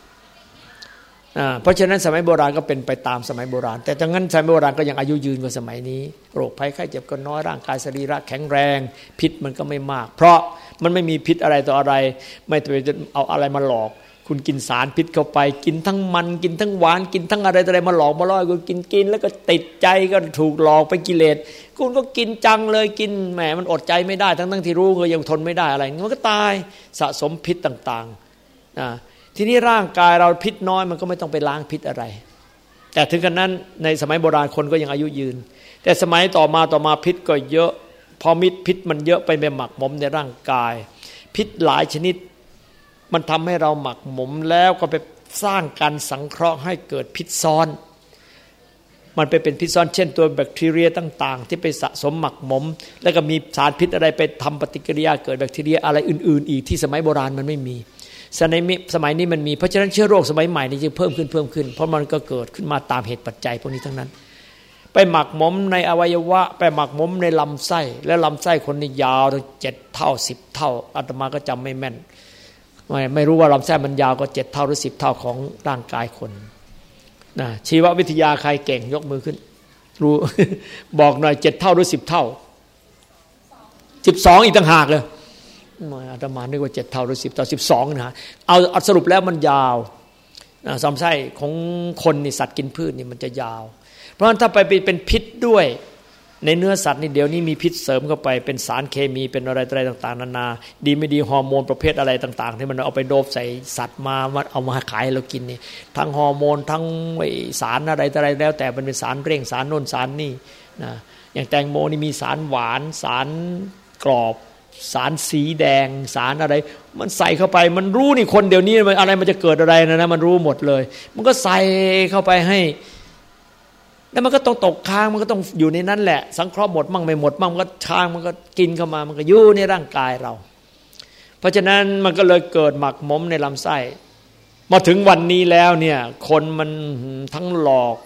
เพราะฉะนั้นสมัยโบราณก็เป็นไปตามสมัยโบราณแต่ดังนั้นสมัยโบราณก็ยังอายุยืนกว่าสมัยนี้โรคภัยไข้เจ็บก็น้อยร่างกายสรีระแข็งแรงพิษมันก็ไม่มากเพราะมันไม่มีพิษอะไรต่ออะไรไม่ต้องเอาอะไรมาหลอกคุณกินสารพิษเข้าไปกินทั้งมันกินทั้งหวานกินทั้งอะไรอะไรมาหลอกมาล่อคุณกินกินแล้วก็ติดใจก็ถูกหลอกไปกิเลสคุณก็กินจังเลยกินแหมมันอดใจไม่ได้ทั้งทั้งที่รู้ก็ยังทนไม่ได้อะไรมันก็ตายสะสมพิษต่างๆนะทีนี้ร่างกายเราพิษน้อยมันก็ไม่ต้องไปล้างพิษอะไรแต่ถึงขนาดนั้นในสมัยโบราณคนก็ยังอายุยืนแต่สมัยต่อมาต่อมาพิษก็เยอะพอมิตรพิษมันเยอะไปไปหมักหมมในร่างกายพิษหลายชนิดมันทำให้เราหมักหมมแล้วก็ไปสร้างการสังเคราะห์ให้เกิดพิษซ้อนมันไปเป็นพิษซ้อนเช่นตัวแบคทีเรียต่างๆที่ไปสะสมหมักหมมแล้วก็มีสารพิษอะไรไปทำปฏิกิริยาเกิดแบคทีเรียอะไรอื่นๆอีกที่สมัยโบราณมันไม่มีสมัยนี้สมัยนี้มันมีเพราะฉะนั้นเชื้อโรคสมัยใหม่นี่จึงเพิ่มขึ้นเพิ่มขึ้นเพราะมันก็เกิดขึ้นมาตามเหตุปัจจัยพวกนี้ทั้งนั้นไปหมักหมมในอวัยวะไปหมักหมมในลำไส้และลำไส้คนนี่ยาวถึงเจ็ดเท่าสิบเท่าอาตมาก็จำไม่แม่นไม่ไม่รู้ว่าลำไส้มันยาวก็เจ็ดเท่าหรือสิบเท่าของร่างกายคนนะชีววิทยาใครเก่งยกมือขึ้นรู้ บอกหน่อยเจ็ดเท่าหรือสิบเท่าสิบสองอีกต่างหากเลยอาตมานึกว่าเจ็ดเท่าหรือสิบเท่าสิบสองนะเอาเอาสรุปแล้วมันยาวนะลำไส้ของคนนี่สัตว์กินพืชนี่มันจะยาวเพราะฉะนั้นถ้าไปเป็นพิษด้วยในเนื้อสัตว์นี่เดี๋ยวนี้มีพิษเสริมเข้าไปเป็นสารเคมีเป็นอะไรอะไรต่างๆนานาดีไม่ดีฮอร์โมนประเภทอะไรต่างๆที่มันเอาไปโดบใส่สัตว์มาเอามาขายให้เรากินนี่ทั้งฮอร์โมนทั้งสารอะไรอะไรแล้วแต่มันเป็นสารเร่งสารโน่นสารนี่นะอย่างแตงโมนี่มีสารหวานสารกรอบสารสีแดงสารอะไรมันใส่เข้าไปมันรู้นี่คนเดี๋ยวนี้อะไรมันจะเกิดอะไรนะนะมันรู้หมดเลยมันก็ใส่เข้าไปให้แล้วมันก็ต้องตกค้างมันก็ต้องอยู่ในนั้นแหละสังเคราะห์หมดมั่งไม่หมดมั่งมันก็ค้างมันก็กินเข้ามามันก็อยู่ในร่างกายเราเพราะฉะนั้นมันก็เลยเกิดหมักหมมในลำไส้มาถึงวันนี้แล้วเนี่ยคนมันทั้งหลอก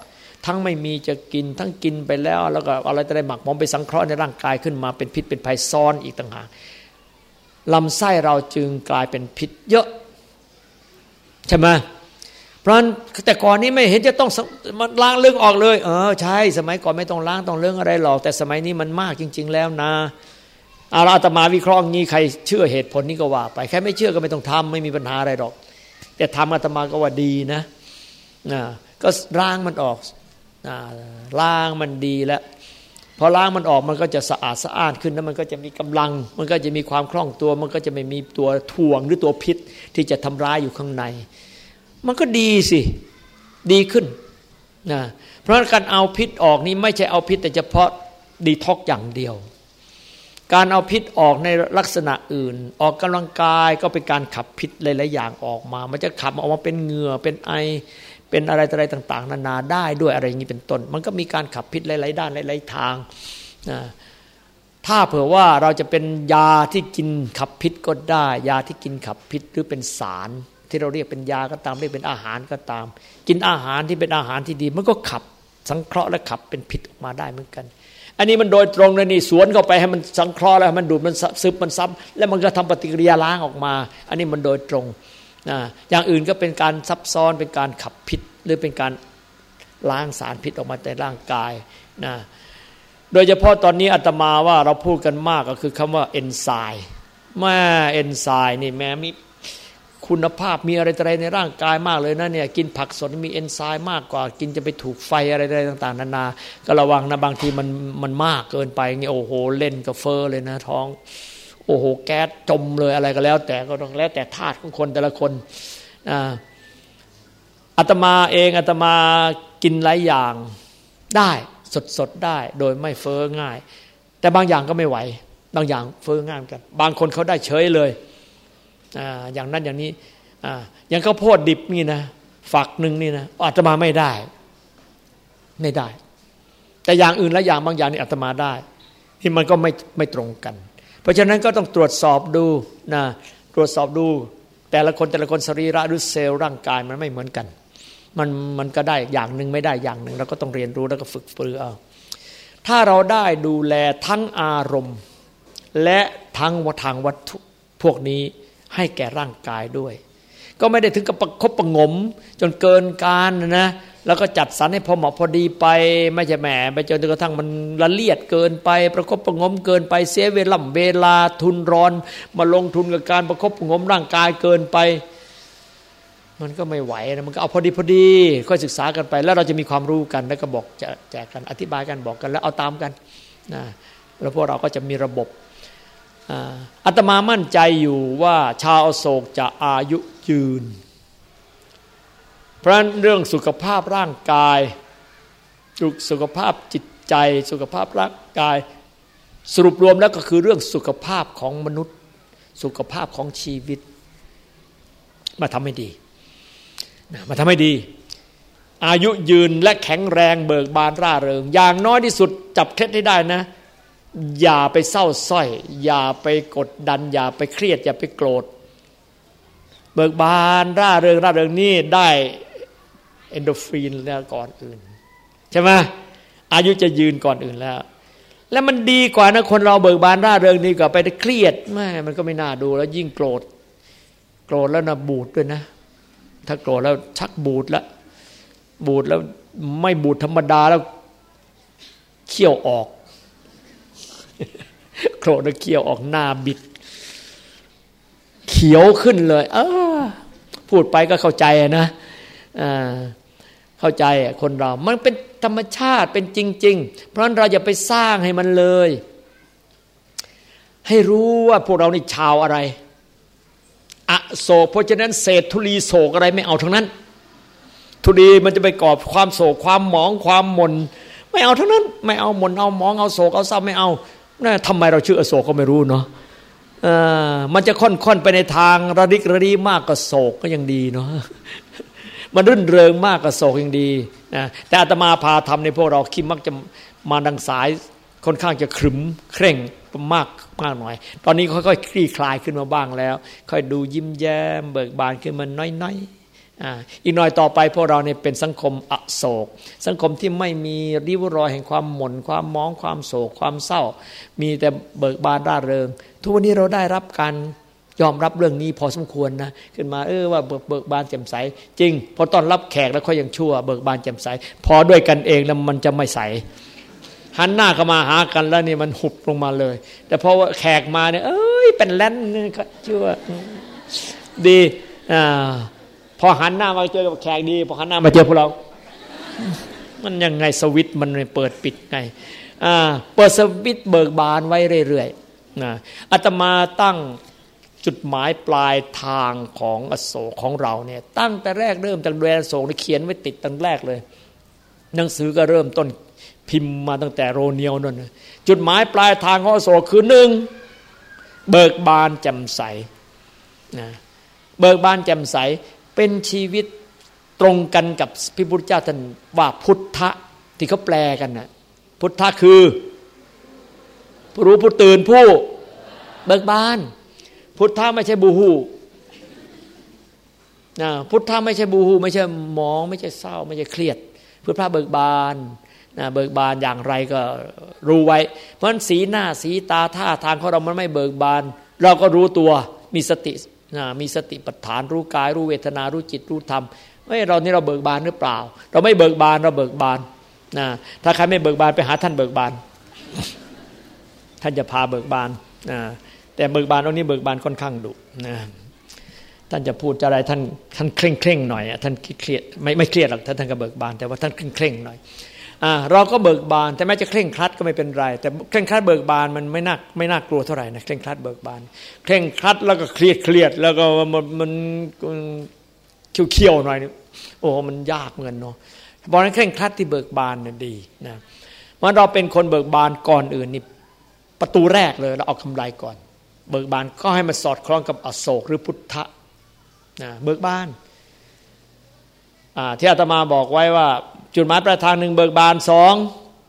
ทั้งไม่มีจะกินทั้งกินไปแล้วแล้วก็อะไรจะได้หมักหมมไปสังเคราะห์ในร่างกายขึ้นมาเป็นพิษเป็นภัยซ้อนอีกต่างหากลำไส้เราจึงกลายเป็นพิษเยอะใช่ไหมเพราะฉะนั้นแต่ก่อนนี้ไม่เห็นจะต้องมันล้างเรื่องออกเลยเออใช่สมัยก่อนไม่ต้องล้างต้องเรื่องอะไรหรอกแต่สมัยนี้มันมากจริงๆแล้วนะเอาอาตมาวิเคราะห์งี้ใครเชื่อเหตุผลนี้ก็ว่าไปใครไม่เชื่อก็ไม่ต้องทำไม่มีปัญหาอะไรหรอกแต่ทำอาตมาก็ว่าดีนะนะก็ล้างมันออกนะล้างมันดีแล้วพอล้างมันออกมันก็จะสะอาดสะอ้านขึ้นแล้วมันก็จะมีกำลังมันก็จะมีความคล่องตัวมันก็จะไม่มีตัวถ่วงหรือตัวพิษที่จะทำร้ายอยู่ข้างในมันก็ดีสิดีขึ้นนะเพราะฉะนั้นการเอาพิษออกนี่ไม่ใช่เอาพิษแต่เฉพาะดีท็อกอย่างเดียวการเอาพิษออกในลักษณะอื่นออกกำลังกายก็เป็นการขับพิษหลายๆอย่างออกมามันจะขับออกมาเป็นเหงื่อเป็นไอเป็นอะไรอะไรต่างๆนานาได้ด้วยอะไรอย่างนี้เป็นต้นมันก็มีการขับพิษหลายๆด้านหลายๆทางนะถ้าเผื่อว่าเราจะเป็นยาที่กินขับพิษก็ได้ยาที่กินขับพิษหรือเป็นสารที่เราเรียกเป็นยาก็ตามเรียกเป็นอาหารก็ตามกินอาหารที่เป็นอาหารที่ดีมันก็ขับสังเคราะห์และขับเป็นพิษออกมาได้เหมือนกันอันนี้มันโดยตรงเลยนี่สวนเข้าไปให้มันสังเคราะห์แล้วมันดูดมันซึบมันซับแล้วมันก็ทำปฏิกิริยาล้างออกมาอันนี้มันโดยตรงนะอย่างอื่นก็เป็นการซับซ้อนเป็นการขับพิษหรือเป็นการล้างสารพิษออกมาในร่างกายนะโดยเฉพาะตอนนี้อาตมาว่าเราพูดกันมากก็คือคำว่าเอนไซม์แม่เอนไซม์นี่แม้มีคุณภาพมีอะไรอะไรในร่างกายมากเลยนะเนี่ยกินผักสดมีเอนไซม์มากกว่ากินจะไปถูกไฟอะไรอะไรต่างๆนานาก็ระวังนะบางทีมันมันมากเกินไปเงี้ยโอ้โหเล่นกับเฟอร์เลยนะท้องโอ้โหแก๊สจมเลยอะไรก็แล้วแต่ก็ต้องแล้วแต่ธาตุของคนแต่ละคนอ่าอาตมาเองอาตมากินหลายอย่างได้สดๆได้โดยไม่เฟ้อง่ายแต่บางอย่างก็ไม่ไหวบางอย่างเฟ้อง่ายเหมือนกันบางคนเขาได้เฉยเลยอ่าอย่างนั้นอย่างนี้อ่าอย่างข้าวโพดดิบนี่นะฝักหนึ่งนี่นะอาตมาไม่ได้ไม่ได้แต่อย่างอื่นและอย่างบางอย่างนี่อาตมาได้ที่มันก็ไม่ไม่ตรงกันเพราะฉะนั้นก็ต้องตรวจสอบดูนะตรวจสอบดูแต่ละคนแต่ละคนสรีระหรือเซลล์ร่างกายมันไม่เหมือนกันมันมันก็ได้อย่างหนึ่งไม่ได้อย่างหนึ่งเราก็ต้องเรียนรู้แล้วก็ฝึกฝืนเอาถ้าเราได้ดูแลทั้งอารมณ์และทั้งทางวัตถุพวกนี้ให้แก่ร่างกายด้วยก็ไม่ได้ถึงกับประคบประงมจนเกินการนะแล้วก็จัดสรรให้พอเหมาะพอดีไปไม่ใช่แหมไปจนกระทั่งมันละเลียดเกินไปประคบประงมเกินไปเสียเวลาเวลาทุนร้อนมาลงทุนกับการประคบประงมร่างกายเกินไปมันก็ไม่ไหวนะมันก็เอาพอดีพอดีค่อยศึกษากันไปแล้วเราจะมีความรู้กันแล้วก็บอกจะแจกกันอธิบายกันบอกกันแล้วเอาตามกันนะแล้วพวกเราก็จะมีระบบอาตมามั่นใจอยู่ว่าชาวอโศกจะอายุยืนเพราะเรื่องสุขภาพร่างกายสุขภาพจิตใจสุขภาพร่างกายสรุปรวมแล้วก็คือเรื่องสุขภาพของมนุษย์สุขภาพของชีวิตมาทำให้ดีมาทำให้ดีอายุยืนและแข็งแรงเบิกบานร่าเริงอย่างน้อยที่สุดจับเคล็ดให้ได้นะอย่าไปเศร้าส้อยอย่าไปกดดันอย่าไปเครียดอย่าไปโกรธเบิกบานร่าเริงร่าเริงนี่ได้เอนโดรฟินแล้วก่อนอื่นใช่ไหมอายุจะยืนก่อนอื่นแล้วแล้วมันดีกว่านะคนเราเบิกบานร่าเริงดีกว่าไปเครียดแม่มันก็ไม่น่าดูแล้วยิ่งโกรธโกรธแล้วนะบูดด้วยนะถ้าโกรธแล้วชักบูดแล้วบูดแล้วไม่บูดธรรมดาแล้วเขี้ยวออกโกรธแล้วเขี้ยวออกหน้าบิดเขียวขึ้นเลยเออพูดไปก็เข้าใจนะอ่าเข้าใจคนเรามันเป็นธรรมชาติเป็นจริงๆเพราะฉะนั้นเราอย่าไปสร้างให้มันเลยให้รู้ว่าพวกเรานี่ชาวอะไรอโศกเพราะฉะนั้นเศษธุลีโศกอะไรไม่เอาทั้งนั้นธุลีมันจะไปก่อความโศกความหมองความหม่นไม่เอาทั้งนั้นไม่เอาหม่นเอาหมองเอาโศกเอาเศร้าไม่เอาน่ะทำไมเราชื่ออโศกก็ไม่รู้เนาะเออมันจะค่อนๆไปในทางระดิกระดีมากกว่าโศกก็ยังดีเนาะมันรื่นเริงมากกว่าโศกยังดีนะแต่อาตมาพาทำในพวกเราคิดมักจะมาดังสายค่อนข้างจะขรึมเคร่งมากมากหน่อยตอนนี้ค่อยๆคลี่คลายขึ้นมาบ้างแล้วค่อยดูยิ้มแย้มเบิกบานขึ้นมาน้อยๆอ่าอีกหน่อยต่อไปพวกเราเนี่ยเป็นสังคมอโศกสังคมที่ไม่มีริ้วรอยแห่งความหม่นความมองความโศกความเศร้ามีแต่เบิกบานร่าเริงทุกวันนี้เราได้รับการยอมรับเรื่องนี้พอสมควรนะขึ้นมาเออว่าเบิกเบิกบานแจ่มใสจริงพอตอนรับแขกแล้วเขายังชั่วเบิกบานแจ่มใสพอด้วยกันเองแล้วมันจะไม่ใสหันหน้าเข้ามาหากันแล้วนี่มันหุบลงมาเลยแต่พอแขกมาเนี่ยเอ้ยเป็นแล่นก็ชั่วดีอ่าพอหันหน้ามาเจอกับแขกดีพอหันหน้ามาเจอพวกเรามันยังไงสวิตช์มันเปิดปิดไงอ่าเปิดสวิตช์เบิกบานไว้เรื่อยๆนะอาตมาตั้งจุดหมายปลายทางของอโศกของเราเนี่ยตั้งแต่แรกเริ่มจากแดนอโศกเขียนไว้ติดตั้งแรกเลยหนังสือก็เริ่มต้นพิมพ์มาตั้งแต่โรเนียวนั่นจุดหมายปลายทางของอโศกคือหนึ่งเบิกบานแจ่มใสนะเบิกบานแจ่มใสเป็นชีวิตตรงกันกับพระพุทธเจ้าท่านว่าพุทธะที่เขาแปลกันนะพุทธะคือผู้รู้ผู้ตื่นผู้เบิกบานพุทธะไม่ใช่บูฮูนะพุทธะไม่ใช่บูฮูไม่ใช่มองไม่ใช่เศร้าไม่ใช่เครียดพุทธะเบิกบานนะเบิกบานอย่างไรก็รู้ไว้เพราะฉะนั้นสีหน้าสีตาท่าทางของเรามันไม่เบิกบานเราก็รู้ตัวมีสตินะมีสติปัฏฐานรู้กายรู้เวทนารู้จิตรู้ธรรมเฮ้ยเรานี่เราเบิกบานหรือเปล่าเราไม่เบิกบานเราเบิกบานนะถ้าใครไม่เบิกบานไปหาท่านเบิกบานท่านจะพาเบิกบานนะแต่เบิกบานตรงนี้เบิกบานค่อนข้างดุนะท่านจะพูดอะไรท่านท่านเคร่งเคร่งหน่อยท่านเครียดไม่ไม่เครียดหรอกท่านท่านก็เบิกบานแต่ว่าท่านเคร่งเคร่งหน่อยอ่าเราก็เบิกบานแต่แม้จะเคร่งครัดก็ไม่เป็นไรแต่เคร่งครัดเบิกบานมันไม่น่าไม่น่ากลัวเท่าไหร่นะเคร่งครัดเบิกบานเคร่งครัดแล้วก็เครียดเครียดแล้วก็มันมันเขี้ยวๆหน่อยโอ้มันยากเหมือนกันเนาะเพราะฉะนั้นเคร่งครัดที่เบิกบานน่ะดีนะเพราะเราเป็นคนเบิกบานก่อนอื่นนี่ประตูแรกเลยเราเอากำไรก่อนเบิกบานก็ให้มันสอดคล้องกับอโศกหรือพุทธะนะเบิกบานอ่าที่อาตมาบอกไว้ว่าจุดหมายปลายทางหนึ่งเบิกบานสอง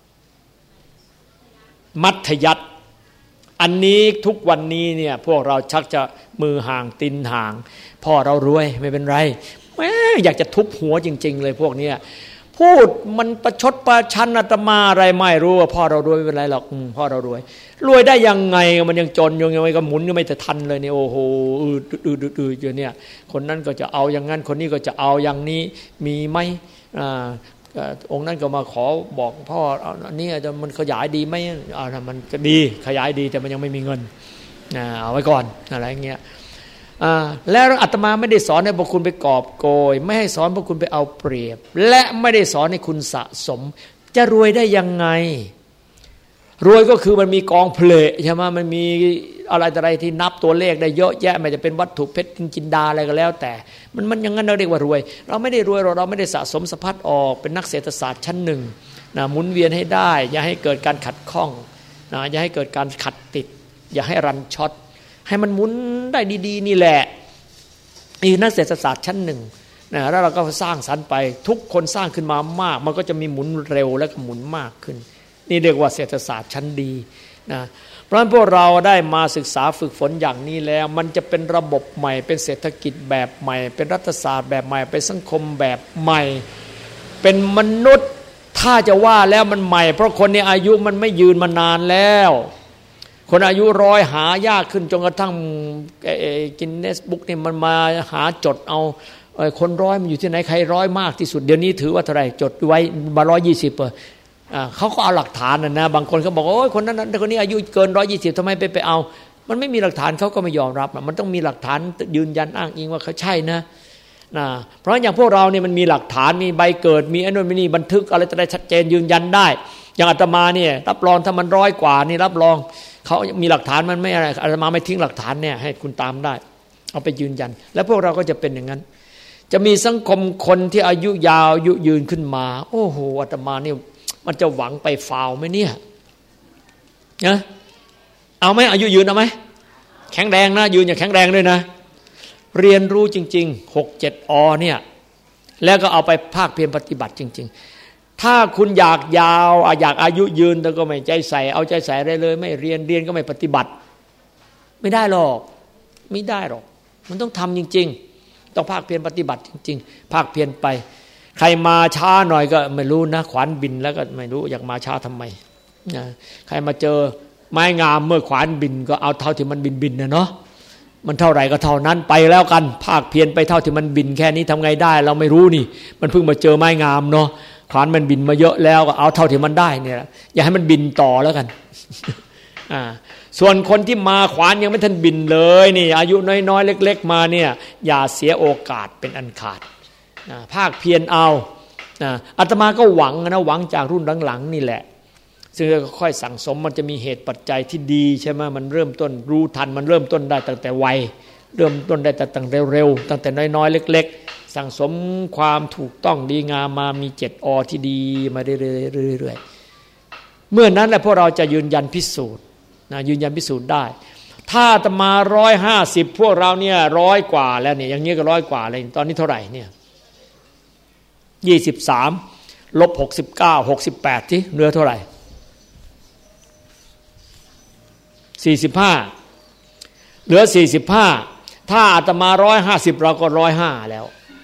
มัธยัสถ์อันนี้ทุกวันนี้เนี่ยพวกเราชักจะมือห่างตีนห่างพ่อเรารวยไม่เป็นไรแม่อยากจะทุบหัวจริงๆเลยพวกเนี้ยพูดมันประชดประชันอาตมาอะไรไม่รู้ว่าพ่อเรารวยไม่เป็นไรหรอกพ่อเรารวยรวยได้ยังไงมันยังจนยังไงก็หมุนยังไม่ทันเลยเนี่ยโอ้โหอืดอืดอืดอยู่เนี่ยคนนั้นก็จะเอาอย่างนั้นคนนี้ก็จะเอาอย่างนี้มีไหมอ่าองค์นั้นก็มาขอบอกพ่ออันนี้จะมันขยายดีไหมอ่ามันจะดีขยายดีแต่มันยังไม่มีเงินเอาไว้ก่อนอะไรเงี้ยแล้วอาตมาไม่ได้สอนให้พวกคุณไปกอบโกยไม่ให้สอนพวกคุณไปเอาเปรียบและไม่ได้สอนให้คุณสะสมจะรวยได้ยังไงรวยก็คือมันมีกองเพลทใช่ไหมมันมีอะไรอะไรที่นับตัวเลขได้เยอะแยะไม่จะเป็นวัตถุเพชรจินดาอะไรก็แล้วแต่มันมันอย่างนั้นเราเรียกว่ารวยเราไม่ได้รวยเราเราไม่ได้สะสมสะพัดออกเป็นนักเศรษฐศาสตร์ชั้นหนึ่งนะหมุนเวียนให้ได้อย่าให้เกิดการขัดข้องนะอย่าให้เกิดการขัดติดอย่าให้รันช็อตให้มันหมุนได้ดีๆนี่แหละนี่นักเศรษฐศาสตร์ชั้นหนึ่งนะแล้วเราก็สร้างสรรค์ไปทุกคนสร้างขึ้นมามากมันก็จะมีหมุนเร็วและก็หมุนมากขึ้นนี่เรียกว่าเศรษฐศาสตร์ชั้นดีนะเพราะฉะนั้นพวกเราได้มาศึกษาฝึกฝนอย่างนี้แล้วมันจะเป็นระบบใหม่เป็นเศรษฐกิจแบบใหม่เป็นรัฐศาสตร์แบบใหม่เป็นสังคมแบบใหม่เป็นมนุษย์ถ้าจะว่าแล้วมันใหม่เพราะคนในอายุมันไม่ยืนมานานแล้วคนอายุร้อยหายากขึ้นจนกระทั่งกินเนสบุ๊กเนี่ยมันมาหาจดเอาคนร้อยมันอยู่ที่ไหนใครร้อยมากที่สุดเดี๋ยวนี้ถือว่าเท่าไหร่จดไว้มาร้อยยี่สิบเปอร์เขาก็เอาหลักฐานนะนะบางคนเขาบอกโอ้ยคนนั้นคนนี้อายุเกินร้อยยี่สิบทำไมไปไปเอามันไม่มีหลักฐานเขาก็ไม่ยอมรับมันต้องมีหลักฐานยืนยันอ้างอิงว่าเขาใช่นะนะเพราะอย่างพวกเราเนี่ยมันมีหลักฐานมีใบเกิดมีอันนู้นมีนี่บันทึกอะไรต่างๆชัดเจนยืนยันได้อย่างอาตมาเนี่ยรับรองถ้ามันร้อยกว่านี่รับรองเขามีหลักฐานมันไม่อะไรอาตมาไม่ทิ้งหลักฐานเนี่ยให้คุณตามได้เอาไปยืนยันแล้วพวกเราก็จะเป็นอย่างนั้นจะมีสังคมคนที่อายุยาวอายุยืนขึ้นมาโอ้โหอาตมานี่มันจะหวังไปฟาวไหมเนี่ยนะเอาไหมอายุยืนเอาไหมแข็งแรงนะยืนอย่างแข็งแรงด้วยนะเรียนรู้จริงๆหกเจ็ดอเนี่ยแล้วก็เอาไปภาคเพียรปฏิบัติจริงๆถ้าคุณอยากยาวอยากอายุยืนแต่ก็ไม่ใจใส่เอาใจใส่ได้เลยไม่เรียนเรียนก็ไม่ปฏิบัติไม่ได้หรอกไม่ได้หรอกมันต้องทำจริงๆต้องภาคเพียรปฏิบัติจริงๆภาคเพียรไปใครมาช้าหน่อยก็ไม่รู้นะขวานบินแล้วก็ไม่รู้อยากมาช้าทำไมนะใครมาเจอไม้งามเมื่อขวานบินก็เอาเท่าที่มันบินบินนะเนาะมันเท่าไหร่ก็เท่านั้นไปแล้วกันภาคเพียรไปเท่าที่มันบินแค่นี้ทำไงได้เราไม่รู้นี่มันเพิ่งมาเจอไม้งามเนาะขวานมันบินมาเยอะแล้วก็เอาเท่าที่มันได้เนี่ยอย่าให้มันบินต่อแล้วกันอ่าส่วนคนที่มาขวานยังไม่ทันบินเลยนี่อายุน้อยๆเล็กๆมาเนี่ยอย่าเสียโอกาสเป็นอันขาดนะภาคเพียรเอานะอาตมาก็หวังนะหวังจากรุ่นหลังๆนี่แหละซึ่งค่อยสั่งสมมันจะมีเหตุปัจจัยที่ดีใช่ไหมมันเริ่มต้นรู้ทันมันเริ่มต้นได้ตั้งแต่วัยเริ่มต้นได้ตั้งแต่เร็วๆตั้งแต่น้อยๆเล็กๆสั่งสมความถูกต้องดีงามมามีเจ็ดอที่ดีมาเรื่อยๆเมื่อนั้นแหละพวกเราจะยืนยันพิสูจน์นะยืนยันพิสูจน์ได้ถ้าอาตมาร้อยห้าสิบพวกเราเนี่ยร้อยกว่าแล้วเนี่ยอย่างนี้ก็ร้อยกว่าเลยตอนนี้เท่าไหร่เนี่ยยี่สิบสามลบหกสิบเก้าหกสิบแปดที่เหลือเท่าไหร่สี่สิบห้าเหลือสี่สิบห้าถ้าอาตมาร้อยห้าสิบเราก็ร้อยห้าแล้ว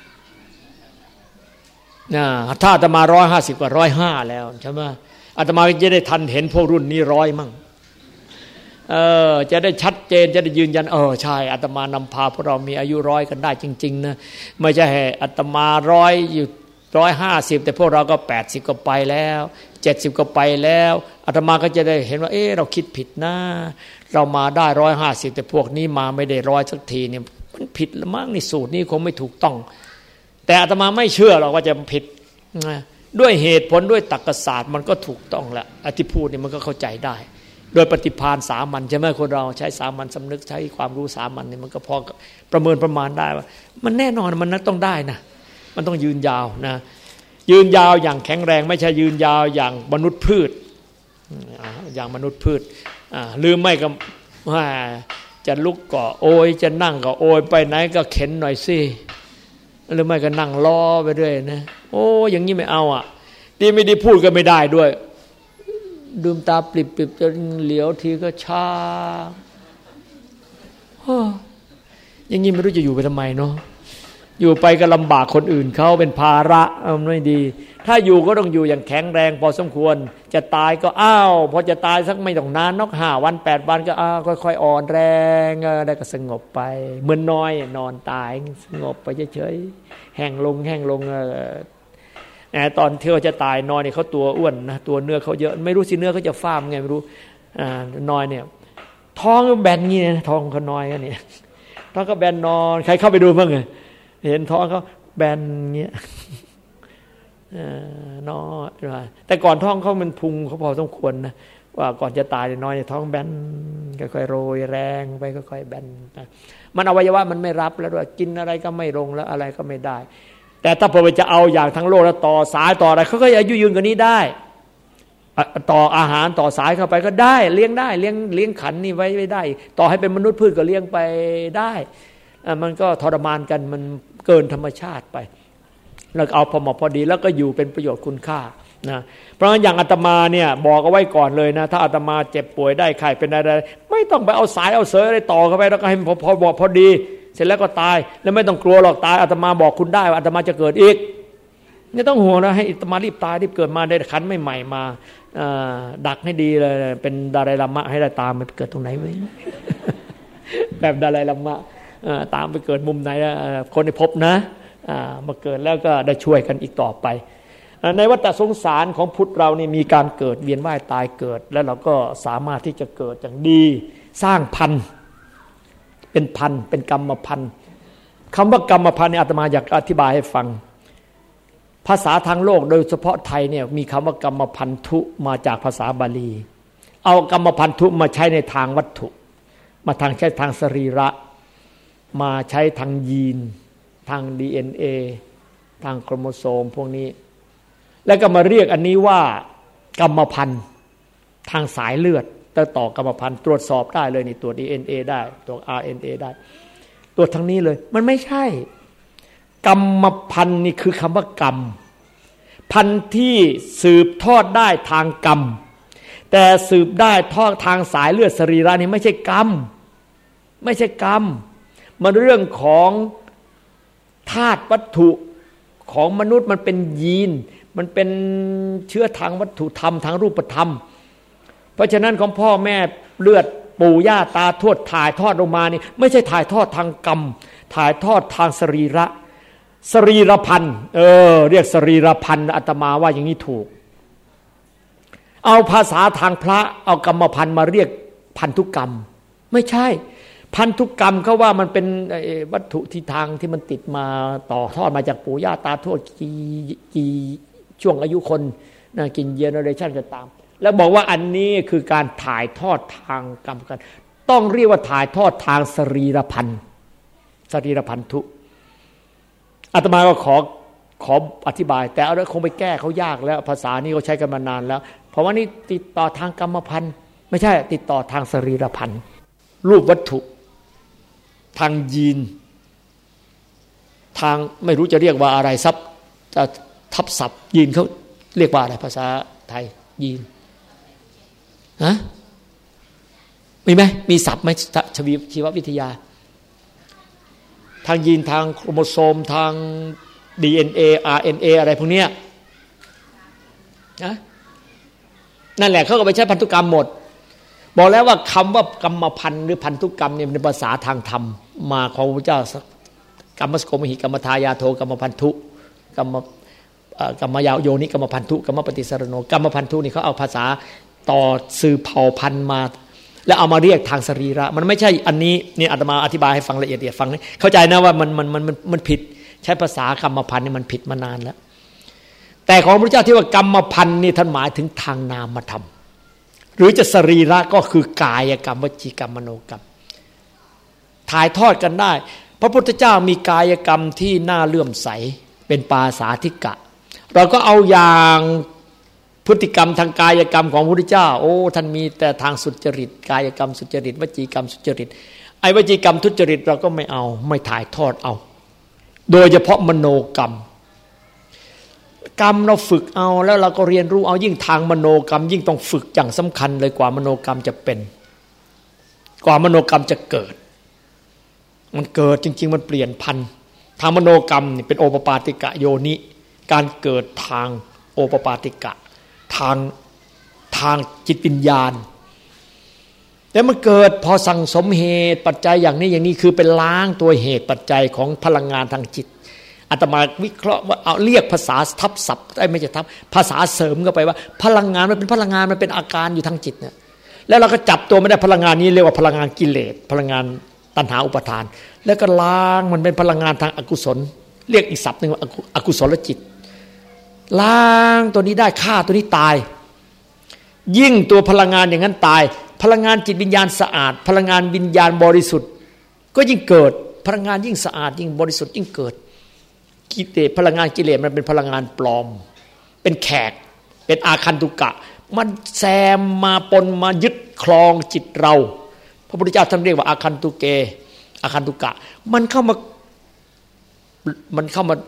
นะถ้าอาตมาร้อยห้าสิบก็ร้อยห้าแล้วใช่ไหมอาตมาจะได้ทันเห็นพวกรุ่นนี้ร้อยมั่งเออจะได้ชัดเจนจะได้ยืนยันเออใช่อาตมานำพาพวกเรามีอายุร้อยกันได้จริงๆนะไม่ใช่อาตมาร้อยอยู่ร้อยห้าสิบแต่พวกเราก็แปดสิบก็ไปแล้วเจ็ดสิบก็ไปแล้วอาตมาก็จะได้เห็นว่าเออเราคิดผิดนะเรามาได้ร้อยห้าสิบแต่พวกนี้มาไม่ได้ร้อยสักทีเนี่ยมันผิดละมั้งนี่สูตรนี้คงไม่ถูกต้องแต่อาตมาไม่เชื่อหรอกว่าจะผิดด้วยเหตุผลด้วยตรรกศาสตร์มันก็ถูกต้องแหละอธิพูดนี่มันก็เข้าใจได้โดยปฏิภาณสามัญใช่ไหมคนเราใช้สามัญสำนึกใช้ความรู้สามัญนี่มันก็พอประเมินประมาณได้ว่ามันแน่นอนมันต้องได้นะมันต้องยืนยาวนะยืนยาวอย่างแข็งแรงไม่ใช่ยืนยาวอย่างมนุษย์พืชอย่างมนุษย์พืชลืมไม่ก็จะลุกก็โอยจะนั่งก็โอยไปไหนก็เข็นหน่อยสิหรือไม่ก็นั่งล้อไปเรื่อยนะโอ้อย่างนี้ไม่เอาอ่ะดีไม่ดีพูดก็ไม่ได้ด้วยลืมตาปลิบๆจนเหลียวทีก็ช้าอย่างนี้ไม่รู้จะอยู่ไปทำไมเนาะอยู่ไปก็ลำบากคนอื่นเขาเป็นภาระมันไม่ดีถ้าอยู่ก็ต้องอยู่อย่างแข็งแรงพอสมควรจะตายก็อ้าวพอจะตายสักไม่ต้องนานนักห้าวันแปดวันก็อ้าวค่อยๆอ่อนแรงได้ก็สงบไปเหมือนน้อยนอนตายสงบไปเฉยๆแห้งลงแห้งลงตอนที่เขาจะตายนอนเนี่ยเขาตัวอ้วนนะตัวเนื้อเขาเยอะไม่รู้สิเนื้อเขาจะฟ้ามไงไม่รู้นอยเนี่ยท้องแบนงี้นะท้องเขาน้อยกันเนี่ยท้องก็แบนนอนใครเข้าไปดูบ้างไงเห็นท้องเขาแบนเงี้ยน้อยแต่ก่อนท้องเขามันพุงเขาพอสมควรนะว่าก่อนจะตายน้อยท้องแบนค่อยๆโรยแรงไปค่อยๆแบนมันอวัยวะมันไม่รับแล้วด้วยกินอะไรก็ไม่ลงแล้วอะไรก็ไม่ได้แต่ถ้าพอจะเอาอย่างทั้งโลกแล้วต่อสายต่ออะไรเขาก็อายุยืนกว่านี้ได้ต่ออาหารต่อสายเข้าไปก็ได้เลี้ยงได้เลี้ยงเลี้ยงขันนี่ไว้ไม่ได้ต่อให้เป็นมนุษย์พืชก็เลี้ยงไปได้มันก็ทรมานกันมันเกินธรรมชาติไปแล้วเอาพอเหมาะพอดีแล้วก็อยู่เป็นประโยชน์คุณค่านะเพราะงั้นอย่างอาตมาเนี่ยบอกเอาไว้ก่อนเลยนะถ้าอาตมาเจ็บป่วยได้ไข้เป็นอะไรไม่ต้องไปเอาสายเอาเสยอะไรต่อเข้าไปแล้วก็ให้พอพอบอกพอดีเสร็จแล้วก็ตายแล้วไม่ต้องกลัวหรอกตายอาตมาบอกคุณได้ว่าอาตมาจะเกิดอีกไม่ต้องห่วงนะให้อาตมารีบตายรีบเกิดมาได้ขันใหม่ๆมาดักให้ดีเลยเป็นดาราลัมมะให้ได้ตามมันเกิดตรงไหนไหม แบบดาราลัมมะตามไปเกิดมุมไหนคนที่พบนะมาเกิดแล้วก็ได้ช่วยกันอีกต่อไปในวัฏสงสารของพุทธเรานี่มีการเกิดเวียนว่ายตายเกิดแล้วเราก็สามารถที่จะเกิดอย่างดีสร้างพันธุ์เป็นพันธุ์เป็นกรรมพันธุ์คำว่ากรรมพันธุ์เนี่ยอาตมาอยากอธิบายให้ฟังภาษาทางโลกโดยเฉพาะไทยเนี่ยมีคำว่ากรรมพันธุมาจากภาษาบาลีเอากรรมพันธุมาใช้ในทางวัตถุมาทางใช้ทางสรีระมาใช้ทางยีนทาง ดี เอ็น เอ ทางโครโมโซมพวกนี้แล้วก็มาเรียกอันนี้ว่ากรรมพันธุ์ทางสายเลือดแต่ต่อกรรมพันธุ์ตรวจสอบได้เลยนี่ตรวจ ดี เอ็น เอ ได้ตรวจ อาร์ เอ็น เอ ได้ตรวจทางนี้เลยมันไม่ใช่กรรมพันธุ์นี่คือคำว่ากรรมพันธุ์ที่สืบทอดได้ทางกรรมแต่สืบได้ทอดทางสายเลือดสรีระนี่ไม่ใช่กรรมไม่ใช่กรรมมันเรื่องของธาตุวัตถุของมนุษย์มันเป็นยีนมันเป็นเชื้อทางวัตถุธรรมทางรูปธรรมเพราะฉะนั้นของพ่อแม่เลือดปู่ย่าตาทวดถ่ายทอดลงมานี่ไม่ใช่ถ่ายทอดทางกรรมถ่ายทอดทางสรีระสรีรพันธ์เออเรียกสรีรพันธ์อาตมาว่าอย่างนี้ถูกเอาภาษาทางพระเอากรรมพันธ์มาเรียกพันธุกรรมไม่ใช่พันธุกรรมเขาว่ามันเป็นวัตถุที่ทางที่มันติดมาต่อทอดมาจากปู่ย่าตาทวดกี่กี่ช่วงอายุคนนะกินเจเนอเรชันก็ตามแล้วบอกว่าอันนี้คือการถ่ายทอดทางกรรมกันต้องเรียกว่าถ่ายทอดทางสรีรพันธ์สรีรพันธุอาตมาก็ขอขออธิบายแต่เอาคงไปแก้เขายากแล้วภาษานี้เขาใช้กันมานานแล้วเพราะว่านี่ติดต่อทางกรรมพันธุ์ไม่ใช่ติดต่อทางสรีรพันธ์รูปวัตถุทางยีนทางไม่รู้จะเรียกว่าอะไรซับจะทับศัพท์ยีนเขาเรียกว่าอะไรภาษาไทยยีนฮะมีไหมมีศัพท์ไหมชีววิทยาทางยีนทางโครโมโซมทาง ดี เอ็น เอ อาร์ เอ็น เอ อะไรพวกเนี้ยนะนั่นแหละเขาก็ไปใช้พันธุกรรมหมดบอกแล้วว่าคำว่ากรรมพันธุ์หรือพันธุกรรมเนี่ยเป็นภาษาทางธรรมมาของพระพุทธเจ้ากรรมสโกมหิกรรมทายาโทกรรมพันธุกรรมกรรมยาวโยนิกรรมพันธุกรรมปฏิสรโนกรรมพันธุนี่เขาเอาภาษาต่อสืบเผ่าพันธุ์มาแล้วเอามาเรียกทางสรีระมันไม่ใช่อันนี้นี่อาตมาอธิบายให้ฟังละเอียดๆฟังนี่เข้าใจนะว่ามันมันมันมันผิดใช้ภาษากรรมพันธุ์นี่มันผิดมานานแล้วแต่ของพระพุทธเจ้าที่ว่ากรรมพันธุ์นี่ท่านหมายถึงทางนามธรรมหรือจะสรีระก็คือกายกรรมวจีกรรมมโนกรรมถ่ายทอดกันได้พระพุทธเจ้ามีกายกรรมที่น่าเลื่อมใสเป็นปาสาธิกะเราก็เอาอย่างพฤติกรรมทางกายกรรมของพระพุทธเจ้าโอ้ท่านมีแต่ทางสุจริตกายกรรมสุจริตวจีกรรมสุจริตไอ้วจีกรรมทุจริตเราก็ไม่เอาไม่ถ่ายทอดเอาโดยเฉพาะมโนกรรมกรรมเราฝึกเอาแล้วเราก็เรียนรู้เอายิ่งทางมโนกรรมยิ่งต้องฝึกอย่างสำคัญเลยกว่ามโนกรรมจะเป็นกว่ามโนกรรมจะเกิดมันเกิดจริงๆมันเปลี่ยนพันธุ์ทางมโนกรรมนี่เป็นโอปปาติกะโยนิการเกิดทางโอปปาติกะทางทางจิตวิญญาณแล้วมันเกิดพอสั่งสมเหตุปัจจัยอย่างนี้อย่างนี้คือเป็นล้างตัวเหตุปัจจัยของพลังงานทางจิตอาตมาวิเคราะห์ว่าเอาเรียกภาษาทับศัพท์ได้ไม่ใช่ทับภาษาเสริมเข้าไปว่าพลังงานมันเป็นพลังงานมันเป็นอาการอยู่ทางจิตเนี่ยแล้วเราก็จับตัวไม่ได้พลังงานนี้เรียกว่าพลังงานกิเลสพลังงานตัณหาอุปาทานแล้วก็ล้างมันเป็นพลังงานทางอกุศลเรียกอีกศัพท์นึงว่าอกุศลจิตล้างตัวนี้ได้ฆ่าตัวนี้ตายยิ่งตัวพลังงานอย่างนั้นตายพลังงานจิตวิญญาณสะอาดพลังงานวิญญาณบริสุทธิ์ก็ยิ่งเกิดพลังงานยิ่งสะอาดยิ่งบริสุทธิ์ยิ่งเกิดกิเลสพลังงานกิเลสมันเป็นพลังงานปลอมเป็นแขกเป็นอาคันตุกะมันแซมมาปนมายึดครองจิตเราพระพุทธเจ้าท่านเรียกว่าอาคันตุเกอาคันตุกะมันเข้ามามันเข้ามา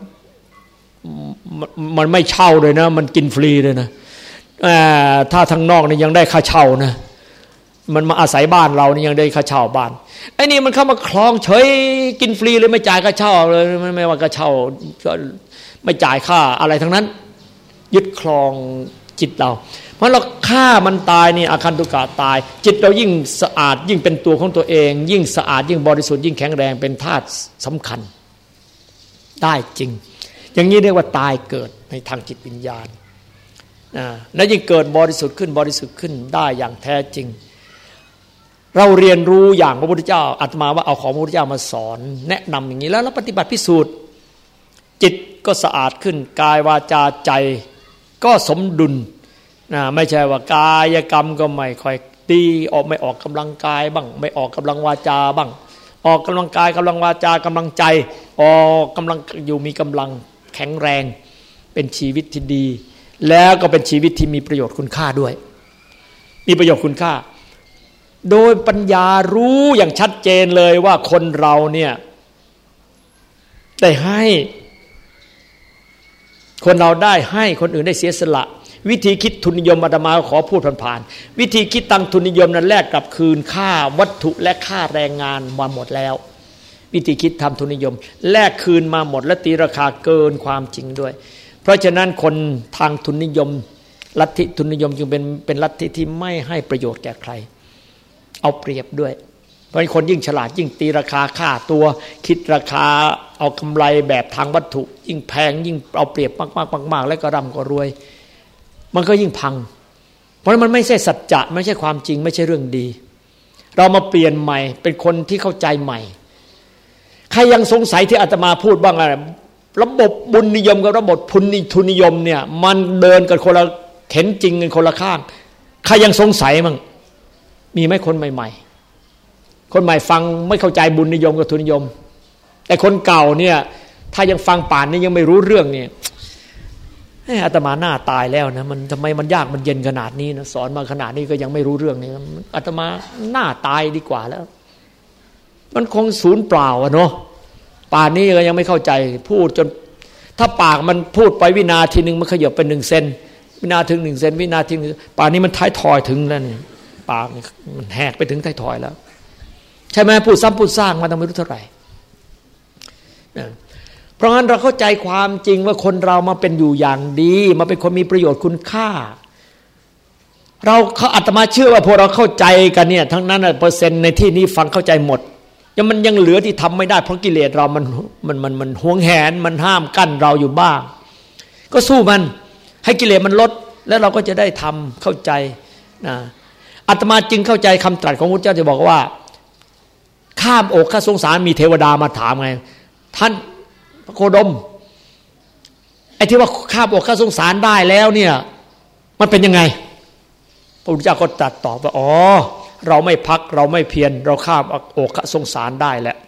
มันไม่เช่าเลยนะมันกินฟรีเลยนะถ้าทางนอกนี่ยังได้ค่าเช่านะมันมาอาศัยบ้านเรานี่ยังได้ค่าเช่าบ้านไอ้นี่มันเข้ามาคลองเฉยกินฟรีเลยไม่จ่ายค่าเช่าเลยไม่ไม่ว่าค่าเช่าไม่จ่ายค่าอะไรทั้งนั้นยึดครองจิตเราเพราะเราฆ่ามันตายนี่อาคันตุกะตายจิตเรายิ่งสะอาดยิ่งเป็นตัวของตัวเองยิ่งสะอาดยิ่งบริสุทธิ์ยิ่งแข็งแรงเป็นธาตุสำคัญได้จริงอย่างนี้เรียกว่าตายเกิดในทางจิตวิญญาณนะและยิ่งเกิดบริสุทธิ์ขึ้นบริสุทธิ์ขึ้นได้อย่างแท้จริงเราเรียนรู้อย่างพระพุทธเจ้าอาตมาว่าเอาของพระพุทธเจ้ามาสอนแนะนำอย่างนี้แล้วเราปฏิบัติพิสูจน์จิตก็สะอาดขึ้นกายวาจาใจก็สมดุลนะไม่ใช่ว่ากายกรรมก็ไม่ค่อยดีออกไม่ออกกำลังกายบ้างไม่ออกกำลังวาจาบ้างออกกำลังกายกำลังวาจากำลังใจออกกำลังอยู่มีกำลังแข็งแรงเป็นชีวิตที่ดีแล้วก็เป็นชีวิตที่มีประโยชน์คุณค่าด้วยมีประโยชน์คุณค่าโดยปัญญารู้อย่างชัดเจนเลยว่าคนเราเนี่ยได้ให้คนเราได้ให้คนอื่นได้เสียสละวิธีคิดทุนนิยมอาตมาขอพูดผ่านๆวิธีคิดตั้งทุนนิยมนั้นแลกกลับคืนค่าวัตถุและค่าแรงงานมาหมดแล้ววิธีคิดทำทุนนิยมแลกคืนมาหมดและตีราคาเกินความจริงด้วยเพราะฉะนั้นคนทางทุนนิยมลัทธิทุนนิยมจึงเป็นเป็นลัทธิที่ไม่ให้ประโยชน์แก่ใครเอาเปรียบด้วยเพราะคนยิ่งฉลาดยิ่งตีราคาค่าตัวคิดราคาเอากำไรแบบทางวัตถุยิ่งแพงยิ่งเอาเปรียบมากๆๆๆแล้วก็ร่ำก็รวยมันก็ยิ่งพังเพราะมันไม่ใช่สัจจะไม่ใช่ความจริงไม่ใช่เรื่องดีเรามาเปลี่ยนใหม่เป็นคนที่เข้าใจใหม่ใครยังสงสัยที่อาตมาพูดบ้างอะไรระบบบุญนิยมกับระบบทุนนิทุนนิยมเนี่ยมันเดินกันคนละเข็นจริงกันคนละข้างใครยังสงสัยมั้งมีไหมคนใหม่ๆคนใหม่ฟังไม่เข้าใจบุญนิยมกับทุนนิยมแต่คนเก่าเนี่ยถ้ายังฟังป่านนี้ยังไม่รู้เรื่องเนี่ยอาตมาหน้าตายแล้วนะมันทำไมมันยากมันเย็นขนาดนี้นะสอนมาขนาดนี้ก็ยังไม่รู้เรื่องนี่อาตมาหน้าตายดีกว่าแล้วมันคงศูนย์เปล่าอะเนาะป่านนี้ก็ยังไม่เข้าใจพูดจนถ้าปากมันพูดไปวินาทีนึงมันขยับไปหนึ่งเซนวินาทีหนึ่งเซนวินาทีป่านนี้มันท้ายทอยถึงแล้วนี่ปากมันแหกไปถึงท้ายทอยแล้วใช่ไหมพูดซ้ำพูดสร้างมาตั้งไม่รู้เท่าไหร่เพราะงั้นเราเข้าใจความจริงว่าคนเรามาเป็นอยู่อย่างดีมาเป็นคนมีประโยชน์คุณค่าเราเขาอาตมาเชื่อว่าพวกเราเข้าใจกันเนี่ยทั้งนั้นเปอร์เซ็นต์ในที่นี้ฟังเข้าใจหมดยังมันยังเหลือที่ทำไม่ได้เพราะกิเลสเรามันมันมันมันหวงแหนมันห้ามกั้นเราอยู่บ้างก็สู้มันให้กิเลสมันลดแล้วเราก็จะได้ทำเข้าใจนะอาตมาจึงเข้าใจคำตรัสของพระพุทธเจ้าจะบอกว่าข้ามอกข้าสงสารมีเทวดามาถามไงท่านพระโคดมไอ้ที่ว่าข้ามอกข้าสงสารได้แล้วเนี่ยมันเป็นยังไงพระพุทธเจ้าก็ตรัสตอบว่าอ๋อเราไม่พักเราไม่เพียรเราข้ามอกข้าสงสารได้แล้ว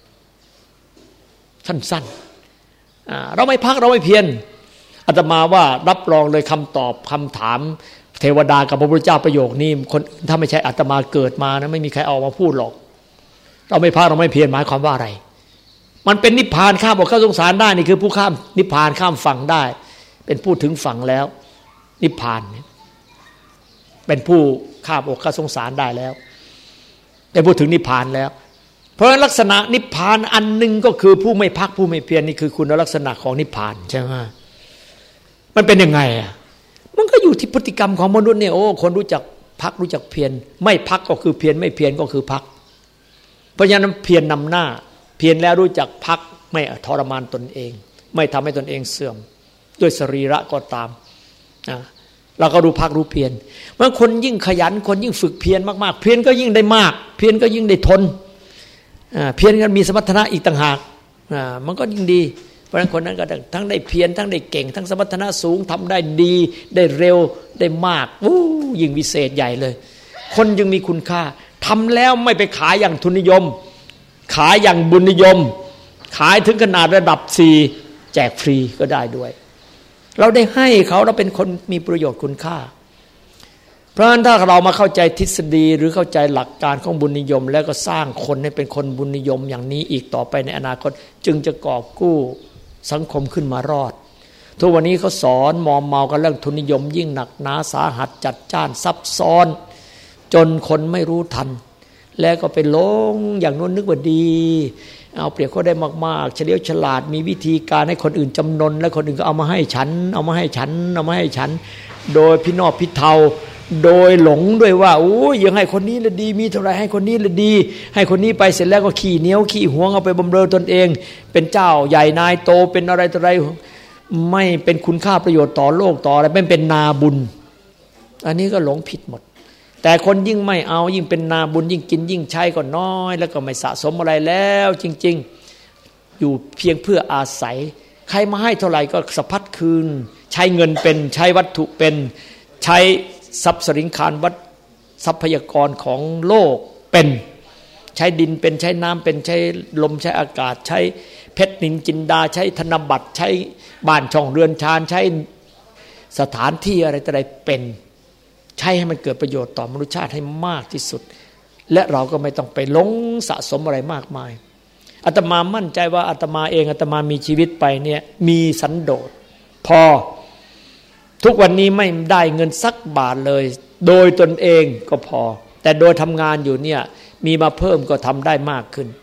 สั้นๆเราไม่พักเราไม่เพียรอาตมาว่ารับรองเลยคำตอบคำถามเทวดากับพระพุทธเจ้าประโยคนี้คนถ้าไม่ใช่อาตมาเกิดมานะไม่มีใครเอามาพูดหรอกเราไม่พักเราไม่เพียรหมายความว่าอะไรมันเป็นนิพพานข้ามอกข้าสงสารได้นี่คือผู้ข้ามนิพพานข้ามฝั่งได้เป็นผู้ถึงฝั่งแล้วนิพพานเป็นผู้ข้ามอกข้าสงสารได้แล้วเป็นผู้ถึงนิพพานแล้วเพราะฉะนั้นลักษณะนิพพานอันหนึ่งก็คือผู้ไม่พักผู้ไม่เพียรนี่คือคุณลักษณะของนิพพานใช่ไหมมันเป็นยังไงอ่ะมันก็อยู่ที่พฤติกรรมของมนุษย์เนี่ยโอ้คนรู้จักพักรู้จักเพียรไม่พักก็คือเพียรไม่เพียรก็คือพักเพราะฉะนั้นเพียรนำหน้าเพียรแล้วรู้จักพักไม่ทรมานตนเองไม่ทำให้ตนเองเสื่อมด้วยสรีระก็ตามนะเราก็รู้พักรู้เพียรเมื่อคนยิ่งขยันคนยิ่งฝึกเพียรมากๆเพียรก็ยิ่งได้มากเพียรก็ยิ่งได้ทนเพียรกันมีสมรรถนะอีกต่างหากมันก็ยิ่งดีเพราะฉะนั้นคนนั้นก็ทั้งได้เพียรทั้งได้เก่งทั้งสมรรถนะสูงทำได้ดีได้เร็วได้มากอู้ยิ่งวิเศษใหญ่เลยคนจึงมีคุณค่าทำแล้วไม่ไปขายอย่างทุนนิยมขายอย่างบุญนิยมขายถึงขนาดระดับสี่แจกฟรีก็ได้ด้วยเราได้ให้เขาเราเป็นคนมีประโยชน์คุณค่าเพราะฉะนั้นถ้าเรามาเข้าใจทฤษฎีหรือเข้าใจหลักการของบุญนิยมแล้วก็สร้างคนให้เป็นคนบุญนิยมอย่างนี้อีกต่อไปในอนาคตจึงจะกอบกู้สังคมขึ้นมารอดทุกวันนี้เขาสอนมอมเมากันเรื่องทุนนิยมยิ่งหนักหนาสาหัสจัดจ้านซับซ้อนจนคนไม่รู้ทันแล้วก็ไปหลงอย่างโน้นนึกว่าดีเอาเปรียบเขาได้มากๆเฉลียวฉลาดมีวิธีการให้คนอื่นจำนนและคนอื่นก็เอามาให้ฉันเอามาให้ฉันเอามาให้ฉันโดยพี่นอบพี่เทาโดยหลงด้วยว่าโอ้ยยังให้คนนี้ละดีมีเท่าไรให้คนนี้ละดีให้คนนี้ไปเสร็จแล้วก็ขี้เหนียวขี้หวงเอาไปบำเรอตนเองเป็นเจ้าใหญ่นายโตเป็นอะไรต่ออะไรไม่เป็นคุณค่าประโยชน์ต่อโลกต่ออะไรไม่เป็นนาบุญอันนี้ก็หลงผิดหมดแต่คนยิ่งไม่เอายิ่งเป็นนาบุญยิ่งกินยิ่งใช้ก็น้อยแล้วก็ไม่สะสมอะไรแล้วจริงๆอยู่เพียงเพื่ออาศัยใครมาให้เท่าไหร่ก็สะพัดคืนใช้เงินเป็นใช้วัตถุเป็นใช้ทรัพย์สินคารวัตทรัพยากรของโลกเป็นใช้ดินเป็นใช้น้ำเป็นใช้ลมใช้อากาศใช้เพชรนินจินดาใช้ธนบัตรใช้บ้านช่องเรือนชานใช้สถานที่อะไรต่ออะไรเป็นใช้ให้มันเกิดประโยชน์ต่อมนุษยชาติให้มากที่สุดและเราก็ไม่ต้องไปหลงสะสมอะไรมากมายอาตมามั่นใจว่าอาตมาเองอาตมามีชีวิตไปเนี่ยมีสันโดษพอทุกวันนี้ไม่ได้เงินสักบาทเลยโดยตนเองก็พอแต่โดยทำงานอยู่เนี่ยมีมาเพิ่มก็ทำได้มากขึ้น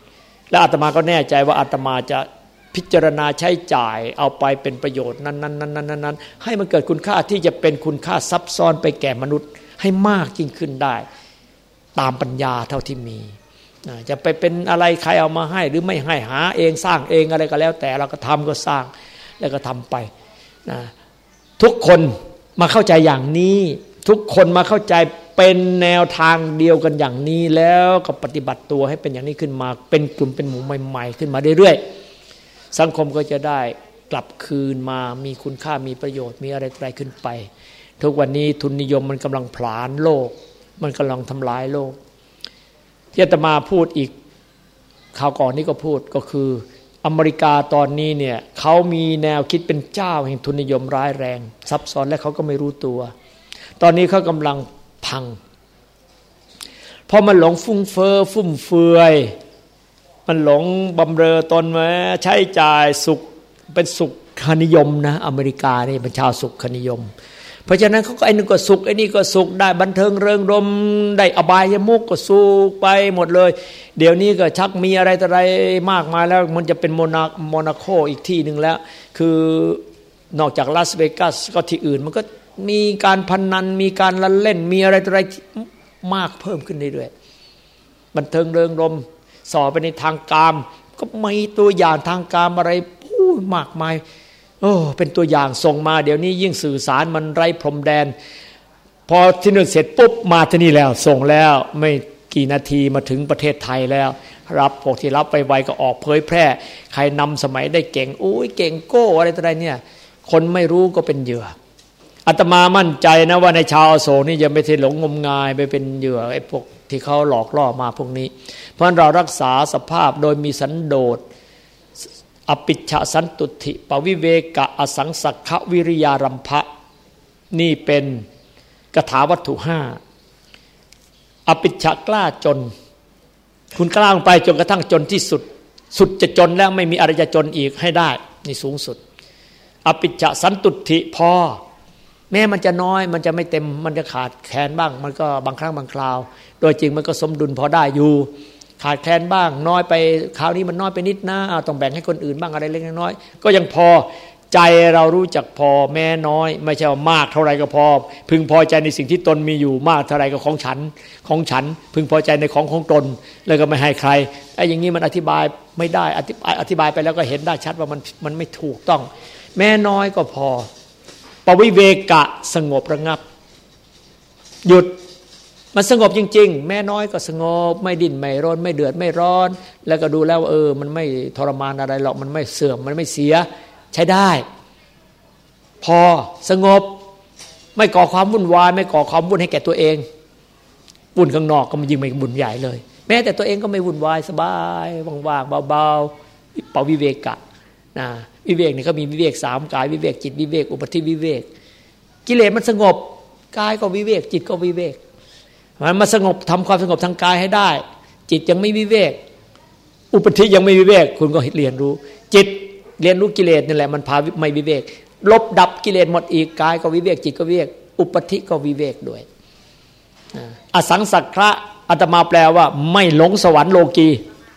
และอาตมาก็แน่ใจว่าอาตมาจะพิจารณาใช้จ่ายเอาไปเป็นประโยชน์นั้นๆๆๆให้มันเกิดคุณค่าที่จะเป็นคุณค่าซับซ้อนไปแก่มนุษย์ให้มากยิ่งขึ้นได้ตามปัญญาเท่าที่มีจะไปเป็นอะไรใครเอามาให้หรือไม่ให้หาเองสร้างเองอะไรก็แล้วแต่เราก็ทำก็สร้างแล้วก็ทำไปนะทุกคนมาเข้าใจอย่างนี้ทุกคนมาเข้าใจเป็นแนวทางเดียวกันอย่างนี้แล้วก็ปฏิบัติตัวให้เป็นอย่างนี้ขึ้นมาเป็นกลุ่มเป็นหมู่ใหม่ๆขึ้นมาเรื่อยๆสังคมก็จะได้กลับคืนมามีคุณค่ามีประโยชน์มีอะไรอะไรขึ้นไปทุกวันนี้ทุนนิยมมันกำลังผลาญโลกมันกำลังทำลายโลกที่อาตมาพูดอีกคราวก่อนนี้ก็พูดก็คืออเมริกาตอนนี้เนี่ยเขามีแนวคิดเป็นเจ้าแห่งทุนนิยมร้ายแรงซับซ้อนและเขาก็ไม่รู้ตัวตอนนี้เขากำลังพังเพราะมันหลงฟุ้งเฟ้อฟุ่มเฟือยมันหลงบำเรอตนมาใช้จ่ายสุขเป็นสุขนิยมนะอเมริกานี่เป็นชาวสุขนิยมเพราะฉะนั้นเขาก็ไอ้นี่ก็สุขไอ้นี่ก็สุขได้บันเทิงเริงรมได้อบายมุขก็สุขไปหมดเลยเดี๋ยวนี้ก็ชักมีอะไรต่ออะไรมากมายแล้วมันจะเป็นโมนาโมนาโคอีกที่หนึ่งแล้วคือนอกจากลาสเวกัสก็ที่อื่นมันก็มีการพนันมีการละเล่นมีอะไรต่ออะไรมากเพิ่มขึ้นเรื่อยๆบันเทิงเริงรมสอไปในทางกามก็มีตัวอย่างทางกามอะไรมากมายโอ้เป็นตัวอย่างส่งมาเดี๋ยวนี้ยิ่งสื่อสารมันไร้พรมแดนพอที่นู่นเสร็จปุ๊บมาที่นี่แล้วส่งแล้วไม่กี่นาทีมาถึงประเทศไทยแล้วรับพวกที่รับไปไวก็ออกเผยแพร่ใครนำสมัยได้เก่งโอ้ยเก่งโก้อะไรต่ออะไรเนี่ยคนไม่รู้ก็เป็นเหยื่ออาตมามั่นใจนะว่าในชาวอโศกนี่ยังไม่ได้หลงงมงายไปเป็นเหยื่อไอ้พวกที่เขาหลอกล่อมาพวกนี้เพราะเรารักษาสภาพโดยมีสันโดษอปิชฌสันตุถิปวิเวกะอสังสักขวิริยารัมภะนี่เป็นกถาวัตถุห้าอปิชฌกล้าจนคุณกล้าลงไปจนกระทั่งจนที่สุดสุดจะจนแล้วไม่มีอะไรจะจนอีกให้ได้นี่สูงสุดอปิชฌสันตุถิพอแม้มันจะน้อยมันจะไม่เต็มมันจะขาดแคลนบ้างมันก็บางครั้งบางคราวโดยจริงมันก็สมดุลพอได้อยู่ขาดแคลนบ้างน้อยไปคราวนี้มันน้อยไปนิดนะต้องแบ่งให้คนอื่นบ้างอะไรเล็กน้อยก็ยังพอใจเรารู้จักพอแม้น้อยไม่ใช่ว่ามากเท่าไรก็พอพึงพอใจในสิ่งที่ตนมีอยู่มากเท่าไรก็ของฉันของฉันพึงพอใจในของของตนแล้วก็ไม่ให้ใครไอ้อย่างนี้มันอธิบายไม่ได้อธิบายอธิบายไปแล้วก็เห็นได้ชัดว่ามันมันไม่ถูกต้องแม้น้อยก็พอปวิเวกะสงบระงับหยุดมันสงบจริงๆแม้น้อยก็สงบไม่ดิ้นไม่ร้อนไม่เดือดไม่ร้อนแล้วก็ดูแล้วเออมันไม่ทรมานอะไรหรอกมันไม่เสื่อมมันไม่เสียใช้ได้พอสงบไม่ก่อความวุ่นวายไม่ก่อความวุ่นให้แก่ตัวเองวุ่นข้างนอกก็มันยิ่งไม่บุญใหญ่เลยแม้แต่ตัวเองก็ไม่วุ่นวายสบายว่างๆเบาๆปวิเวกะนะวิเวกนี่ก็มีวิเวกสามกายวิเวกจิตวิเวกอุปธิวิเวกกิเลสมันสงบกายก็วิเวกจิตก็วิเวกมันมาสงบทำความสงบทางกายให้ได้จิตยังไม่วิเวกอุปธิยังไม่วิเวกคุณก็เรียนรู้จิตเรียนรู้กิเลสนี่แหละมันพาไม่วิเวกลบดับกิเลสหมดอีกกายก็วิเวกจิตก็วิเวกอุปธิก็วิเวกด้วยอสังสักขะอาตมาแปลว่าไม่หลงสวรรค์โลกี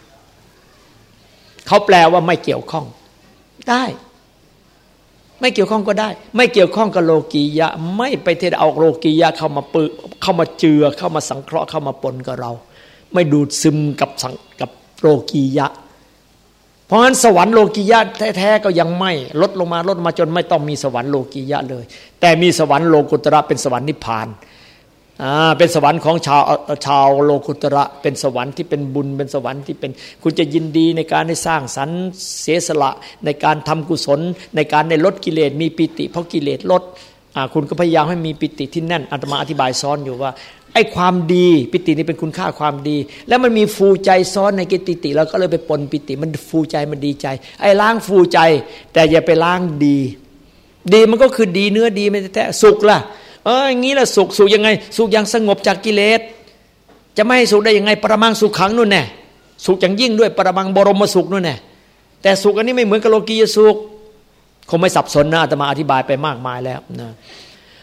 เขาแปลว่าไม่เกี่ยวข้องได้ไม่เกี่ยวข้องก็ได้ไม่เกี่ยวข้องกับโลกียะไม่ไปเทศเอาโลกียะเข้ามาปืเข้ามาเจือเข้ามาสังเคราะห์เข้ามาปนกับเราไม่ดูดซึมกับกับโลกียะเพราะฉะนั้นสวรรค์โลกียะแท้ๆก็ยังไม่ลดลงมาลดมาจนไม่ต้องมีสวรรค์โลกียะเลยแต่มีสวรรค์โลกุตระเป็นสวรรค์นิพพานอ่าเป็นสวรรค์ของชาวชาวโลกุตระเป็นสวรรค์ที่เป็นบุญเป็นสวรรค์ที่เป็นคุณจะยินดีในการได้สร้างสรรค์เสียสละในการทำกุศลในการได้ลดกิเลสมีปิติเพราะกิเลสลดอ่าคุณก็พยายามให้มีปิติที่แน่นอาตมาอธิบายซ้อนอยู่ว่าไอ้ความดีปิตินี่เป็นคุณค่าความดีแล้วมันมีฟูใจซ้อนในกิติติเราก็เลยไปปนปิติมันฟูใจมันดีใจไอ้ล้างฟูใจแต่อย่าไปล้างดีดีมันก็คือดีเนื้อดีไม่แท้สุขล่ะเอออย่างนี้ล่ะสุขสุขยังไงสุขอย่างสงบจากกิเลสจะไม่ให้สุขได้ยังไงปรมังสุขขังนู่นแน่สุขอย่างยิ่งด้วยปรมังบรมสุขนู่นแน่แต่สุขอันนี้ไม่เหมือนกับโลกียสุขคงไม่สับสนนะอาตมาอธิบายไปมากมายแล้วนะ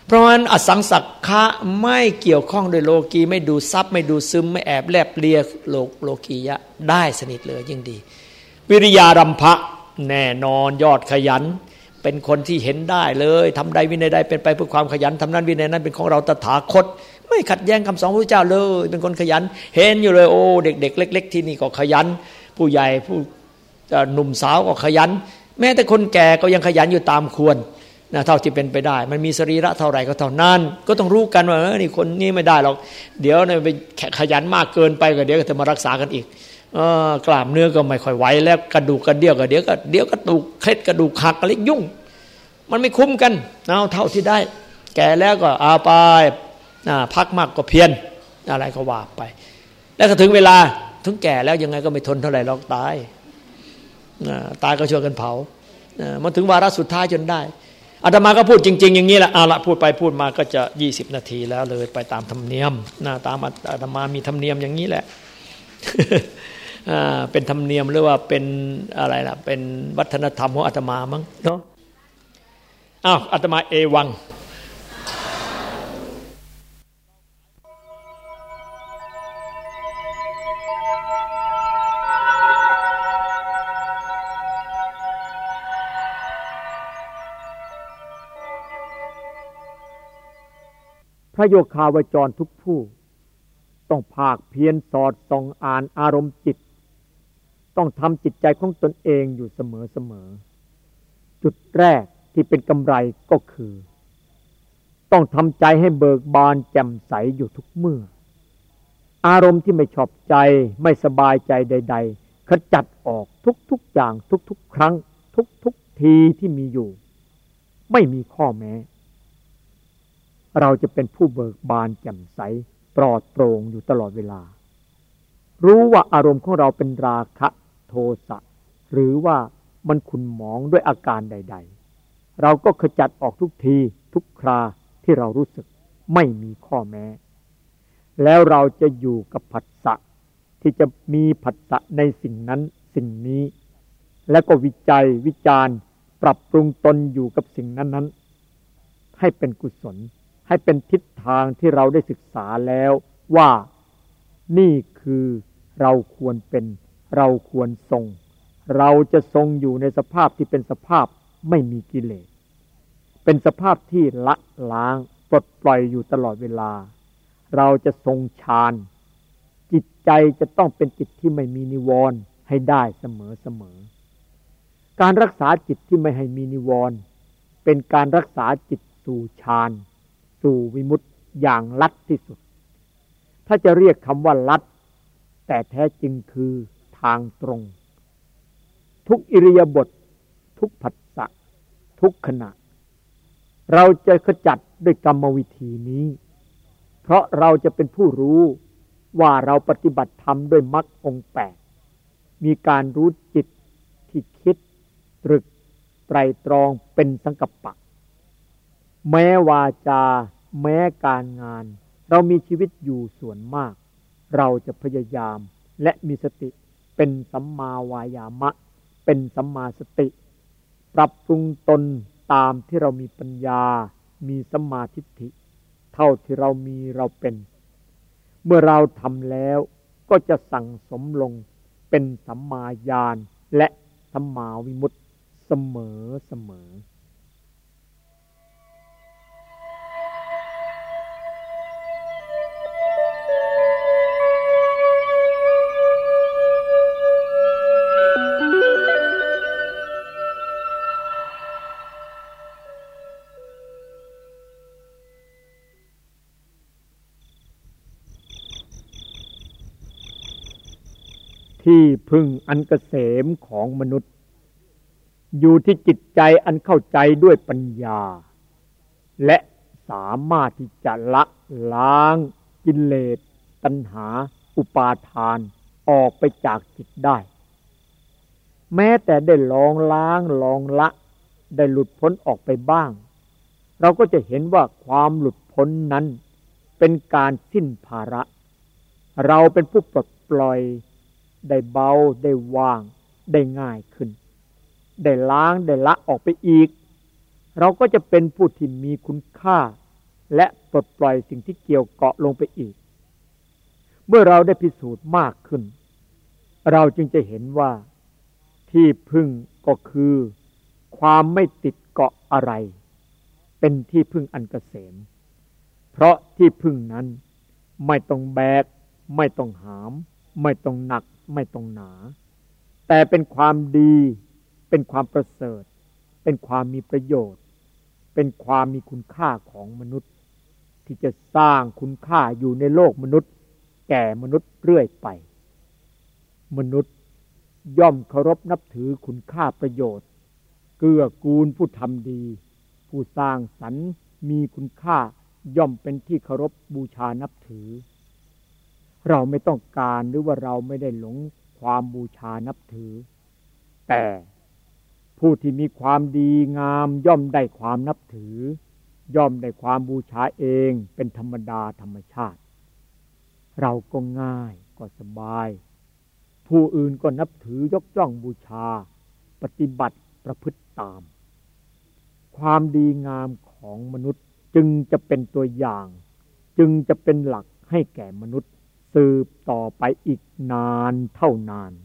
เพราะฉะนั้นอสังสักขะไม่เกี่ยวข้องโดยโลกีไม่ดูซับไม่ดูซึมไม่แอบแลบเลียโลกโลกียะได้สนิทเลยยิ่งดีวิริยารัมภะแน่นอนยอดขยันเป็นคนที่เห็นได้เลยทำใดวินัยใดเป็นไปเพื่อความขยันทำนั้นวินัยนั้นเป็นของเราตถาคตไม่ขัดแย้งคำสอนพระพุทธเจ้าเลยเป็นคนขยันเห็นอยู่เลยโอ้เด็กๆเล็กๆที่นี่ก็ขยันผู้ใหญ่ผู้หนุ่มสาวก็ขยันแม้แต่คนแก่ก็ยังขยันอยู่ตามควรนะเท่าที่เป็นไปได้มันมีสรีระเท่าไหร่ก็เท่านั้นก็ต้องรู้กันว่าเออนี่คนนี้ไม่ได้หรอกเดี๋ยวเนี่ยไปขยันมากเกินไปก็เดี๋ยวก็จะมารักษากันอีกเออกล้ามเนื้อก็ไม่ค่อยไหวแล้วกระดูกกระเดี่ยวก็เดี๋ยวก็เดี๋ยวกระดูกเคล็ดกระดูกหักอะไรยุ่งมันไม่คุ้มกันเอาเท่าที่ได้แก่แล้วก็เอาไปพักมากก็เพียรอะไรก็ว่าไปแล้วก็ถึงเวลาถึงแก่แล้วยังไงก็ไม่ทนเท่าไหร่หรอกตายตายก็ช่วยกันเผามันถึงวาระสุดท้ายจนได้อาตมาก็พูดจริงๆอย่างนี้แหละเอาละพูดไปพูดมาก็จะยี่สิบนาทีแล้วเลยไปตามธรรมเนียมนะตามอาตมามีธรรมเนียมอย่างนี้แหละ เป็นธรรมเนียมหรือว่าเป็นอะไรล่ะเป็นวัฒนธรรมของอาตมามั้งเนาะอ้าวอาตมาเอวังพระโยคาวจรทุกผู้ต้องภาคเพียรสอดส่องอ่านอารมณ์จิตต้องทำจิตใจของตนเองอยู่เสมอๆจุดแรกที่เป็นกำไรก็คือต้องทำใจให้เบิกบานแจ่มใสอยู่ทุกเมื่ออารมณ์ที่ไม่ชอบใจไม่สบายใจใดๆขจัดออกทุกๆอย่างทุกๆครั้งทุกๆทีที่มีอยู่ไม่มีข้อแม้เราจะเป็นผู้เบิกบานแจ่มใสปลอดโปร่งอยู่ตลอดเวลารู้ว่าอารมณ์ของเราเป็นราคะโทสะหรือว่ามันขุ่นหมองด้วยอาการใดๆเราก็ขจัดออกทุกทีทุกคราที่เรารู้สึกไม่มีข้อแม้แล้วเราจะอยู่กับผัสสะที่จะมีผัสสะในสิ่งนั้นสิ่งนี้แล้วก็วิจัยวิจารณ์ปรับปรุงตนอยู่กับสิ่งนั้นๆให้เป็นกุศลให้เป็นทิศทางที่เราได้ศึกษาแล้วว่านี่คือเราควรเป็นเราควรทรงเราจะทรงอยู่ในสภาพที่เป็นสภาพไม่มีกิเลสเป็นสภาพที่ละล้างปลดปล่อยอยู่ตลอดเวลาเราจะทรงฌานจิตใจจะต้องเป็นจิตที่ไม่มีนิวรณ์ให้ได้เสมอๆการรักษาจิตที่ไม่ให้มีนิวรณ์เป็นการรักษาจิตสู่ฌานสู่วิมุตติอย่างลัดที่สุดถ้าจะเรียกคำว่าลัดแต่แท้จริงคือทางตรงทุกอิริยาบถทุกผัสสะทุกขณะเราจะขจัดด้วยกรรมวิธีนี้เพราะเราจะเป็นผู้รู้ว่าเราปฏิบัติธรรมด้วยมรรคองค์แปดมีการรู้จิตที่คิดตรึกไตรตรองเป็นสังกัปปะแม้วาจาแม้การงานเรามีชีวิตอยู่ส่วนมากเราจะพยายามและมีสติเป็นสัมมาวายามะเป็นสัมมาสติปรับปรุงตนตามที่เรามีปัญญามีสัมมาทิฏฐิเท่าที่เรามีเราเป็นเมื่อเราทำแล้วก็จะสั่งสมลงเป็นสัมมาญาณและสัมมาวิมุตติเสมอเสมอที่พึ่งอันเกษมของมนุษย์อยู่ที่จิตใจอันเข้าใจด้วยปัญญาและสามารถที่จะละล้างกิเลสตัณหาอุปาทานออกไปจากจิตได้แม้แต่ได้ลองล้างลองละได้หลุดพ้นออกไปบ้างเราก็จะเห็นว่าความหลุดพ้นนั้นเป็นการสิ้นภาระเราเป็นผู้ปลดปล่อยได้เบาได้ว่างได้ง่ายขึ้นได้ล้างได้ละออกไปอีกเราก็จะเป็นผู้ที่มีคุณค่าและปลดปล่อยสิ่งที่เกี่ยวเกาะลงไปอีกเมื่อเราได้พิสูจน์มากขึ้นเราจึงจะเห็นว่าที่พึ่งก็คือความไม่ติดเกาะอะไรเป็นที่พึ่งอันเกษมเพราะที่พึ่งนั้นไม่ต้องแบกไม่ต้องหามไม่ต้องหนักไม่ต้องหนาแต่เป็นความดีเป็นความประเสริฐเป็นความมีประโยชน์เป็นความมีคุณค่าของมนุษย์ที่จะสร้างคุณค่าอยู่ในโลกมนุษย์แก่มนุษย์เรื่อยไปมนุษย์ย่อมเคารพนับถือคุณค่าประโยชน์เกื้อกูลผู้ทำดีผู้สร้างสรรค์มีคุณค่าย่อมเป็นที่เคารพบูชานับถือเราไม่ต้องการหรือว่าเราไม่ได้หลงความบูชานับถือแต่ผู้ที่มีความดีงามย่อมได้ความนับถือย่อมได้ความบูชาเองเป็นธรรมดาธรรมชาติเราก็ง่ายก็สบายผู้อื่นก็นับถือยกย่องบูชาปฏิบัติประพฤติตามความดีงามของมนุษย์จึงจะเป็นตัวอย่างจึงจะเป็นหลักให้แก่มนุษย์สืบต่อไปอีกนานเท่านาน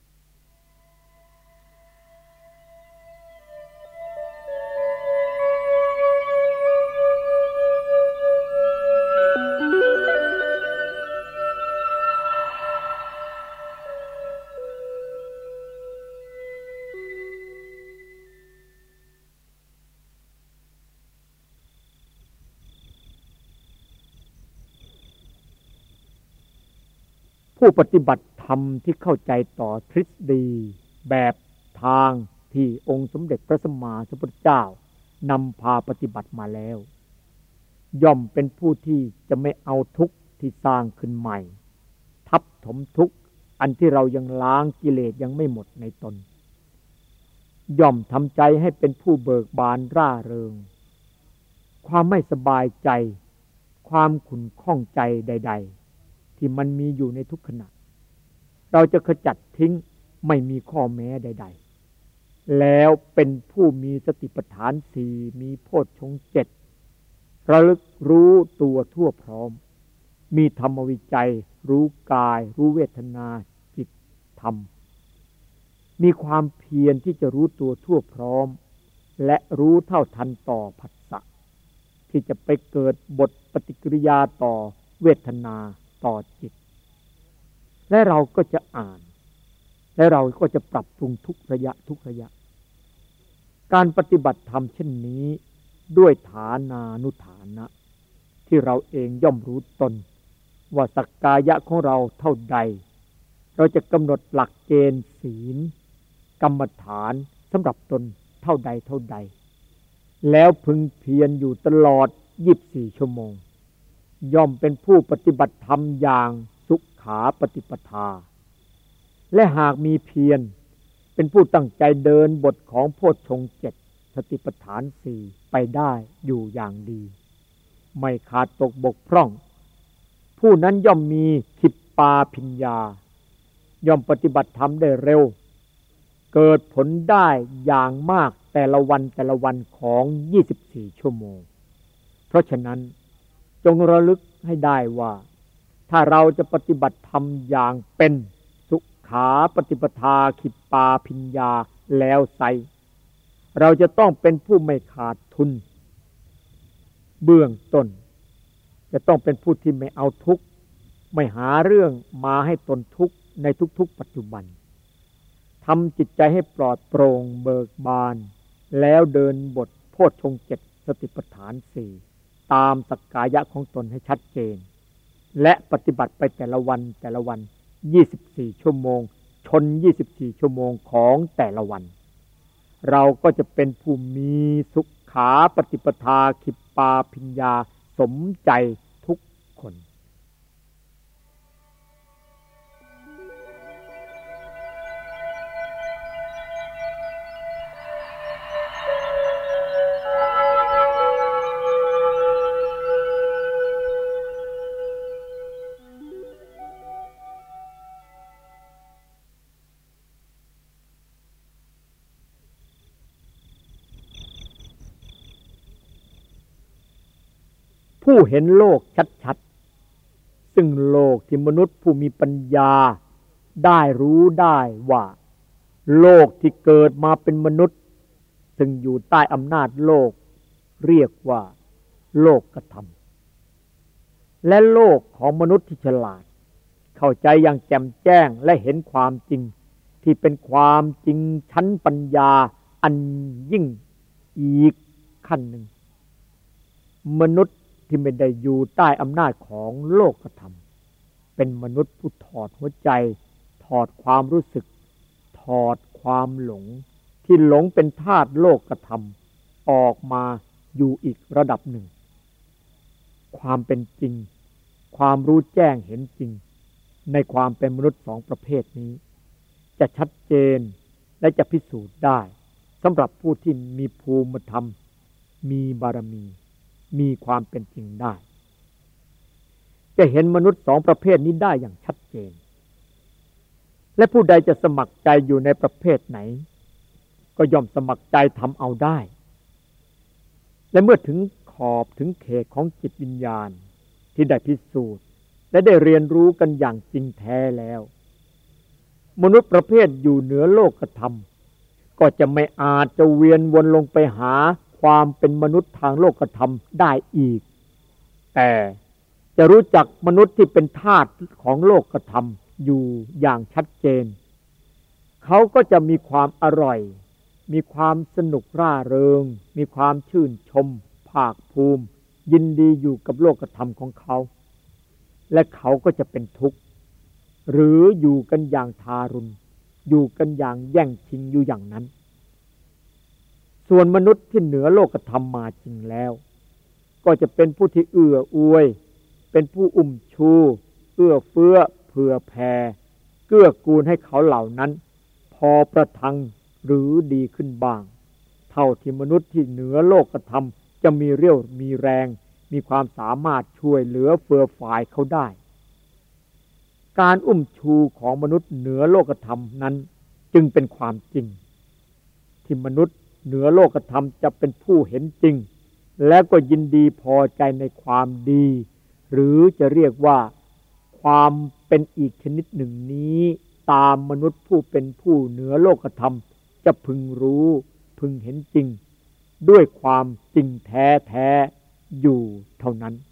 ผู้ปฏิบัติธรรมที่เข้าใจต่อทฤษฎีแบบทางที่องค์สมเด็จพระสัมมาสัมพุทธเจ้านำพาปฏิบัติมาแล้วย่อมเป็นผู้ที่จะไม่เอาทุกข์ที่สร้างขึ้นใหม่ทับถมทุกข์อันที่เรายังล้างกิเลสยังไม่หมดในตนย่อมทำใจให้เป็นผู้เบิกบานร่าเริงความไม่สบายใจความขุ่นข้องใจใดๆที่มันมีอยู่ในทุกขณะเราจะขจัดทิ้งไม่มีข้อแม้ใดๆแล้วเป็นผู้มีสติปัฏฐานสี่มีโพชฌงค์เจ็ดระลึกรู้ตัวทั่วพร้อมมีธรรมวิจัยรู้กายรู้เวทนาจิตธรรมมีความเพียรที่จะรู้ตัวทั่วพร้อมและรู้เท่าทันต่อผัสสะที่จะไปเกิดบทปฏิกิริยาต่อเวทนาต่อจิตและเราก็จะอ่านและเราก็จะปรับปรุงทุกระยะทุกระยะการปฏิบัติธรรมเช่นนี้ด้วยฐานานุฐานะที่เราเองย่อมรู้ตนว่าสักกายะของเราเท่าใดเราจะกำหนดหลักเกณฑ์ศีลกรรมฐานสำหรับตนเท่าใดเท่าใดแล้วพึงเพียรอยู่ตลอดยี่สิบสี่ชั่วโมงย่อมเป็นผู้ปฏิบัติธรรมอย่างสุขาปฏิปทาและหากมีเพียรเป็นผู้ตั้งใจเดินบทของโพชฌงค์เจ็ดสติปัฏฐานสี่ไปได้อยู่อย่างดีไม่ขาดตกบกพร่องผู้นั้นย่อมมีขิปปาภิญญาย่อมปฏิบัติธรรมได้เร็วเกิดผลได้อย่างมากแต่ละวันแต่ละวันของยี่สิบสี่ชั่วโมงเพราะฉะนั้นจงระลึกให้ได้ว่าถ้าเราจะปฏิบัติธรรมอย่างเป็นสุขาปฏิปทาขิปปาภิญญาแล้วไซเราจะต้องเป็นผู้ไม่ขาดทุนเบื้องต้นจะต้องเป็นผู้ที่ไม่เอาทุกข์ไม่หาเรื่องมาให้ตนทุกข์ในทุกๆปัจจุบันทำจิตใจให้ปลอดโปร่งเบิกบานแล้วเดินบทโพชฌงค์เจ็ดสติปัฏฐานสี่ตามสักกายะของตนให้ชัดเจนและปฏิบัติไปแต่ละวันแต่ละวันยี่สิบสี่ชั่วโมงชนยี่สิบสี่ชั่วโมงของแต่ละวันเราก็จะเป็นผู้มีสุขาปฏิปทาขิปปาภิญญาสมใจทุกคนผู้เห็นโลกชัดๆซึ่งโลกที่มนุษย์ผู้มีปัญญาได้รู้ได้ว่าโลกที่เกิดมาเป็นมนุษย์ซึ่งอยู่ใต้อำนาจโลกเรียกว่าโลกธรรมและโลกของมนุษย์ที่ฉลาดเข้าใจอย่างแจ่มแจ้งและเห็นความจริงที่เป็นความจริงชั้นปัญญาอันยิ่งอีกขั้นหนึ่งมนุษย์ที่ไม่ได้อยู่ใต้อำนาจของโลกธรรมเป็นมนุษย์ผู้ถอดหัวใจถอดความรู้สึกถอดความหลงที่หลงเป็นธาตุโลกธรรมออกมาอยู่อีกระดับหนึ่งความเป็นจริงความรู้แจ้งเห็นจริงในความเป็นมนุษย์สองประเภทนี้จะชัดเจนและจะพิสูจน์ได้สำหรับผู้ที่มีภูมิธรรมมีบารมีมีความเป็นจริงได้จะเห็นมนุษย์สองประเภทนี้ได้อย่างชัดเจนและผู้ใดจะสมัครใจอยู่ในประเภทไหนก็ย่อมสมัครใจทำเอาได้และเมื่อถึงขอบถึงเขตของจิตวิญญาณที่ได้พิสูจน์และได้เรียนรู้กันอย่างจริงแท้แล้วมนุษย์ประเภทอยู่เหนือโลกธรรมก็จะไม่อาจจะเวียนวนลงไปหาความเป็นมนุษย์ทางโลกธรรมได้อีกแต่จะรู้จักมนุษย์ที่เป็นทาสของโลกธรรมอยู่อย่างชัดเจนเขาก็จะมีความอร่อยมีความสนุกร่าเริงมีความชื่นชมภาคภูมิยินดีอยู่กับโลกธรรมของเขาและเขาก็จะเป็นทุกข์หรืออยู่กันอย่างทารุณอยู่กันอย่างแย่งชิงอยู่อย่างนั้นส่วนมนุษย์ที่เหนือโลกธรรมมาจริงแล้วก็จะเป็นผู้ที่เอื้ออวยเป็นผู้อุ้มชูเอื้อเฟื้อเผื่อแผ่เกื้อกูลให้เขาเหล่านั้นพอประทังหรือดีขึ้นบ้างเท่าที่มนุษย์ที่เหนือโลกธรรมจะมีเรี่ยวมีแรงมีความสามารถช่วยเหลือเฟือฝ่ายเขาได้การอุ้มชูของมนุษย์เหนือโลกธรรมนั้นจึงเป็นความจริงที่มนุษย์เหนือโลกธรรมจะเป็นผู้เห็นจริงและก็ยินดีพอใจในความดีหรือจะเรียกว่าความเป็นอีกชนิดหนึ่งนี้ตามมนุษย์ผู้เป็นผู้เหนือโลกธรรมจะพึงรู้พึงเห็นจริงด้วยความจริงแท้แท้อยู่เท่านั้น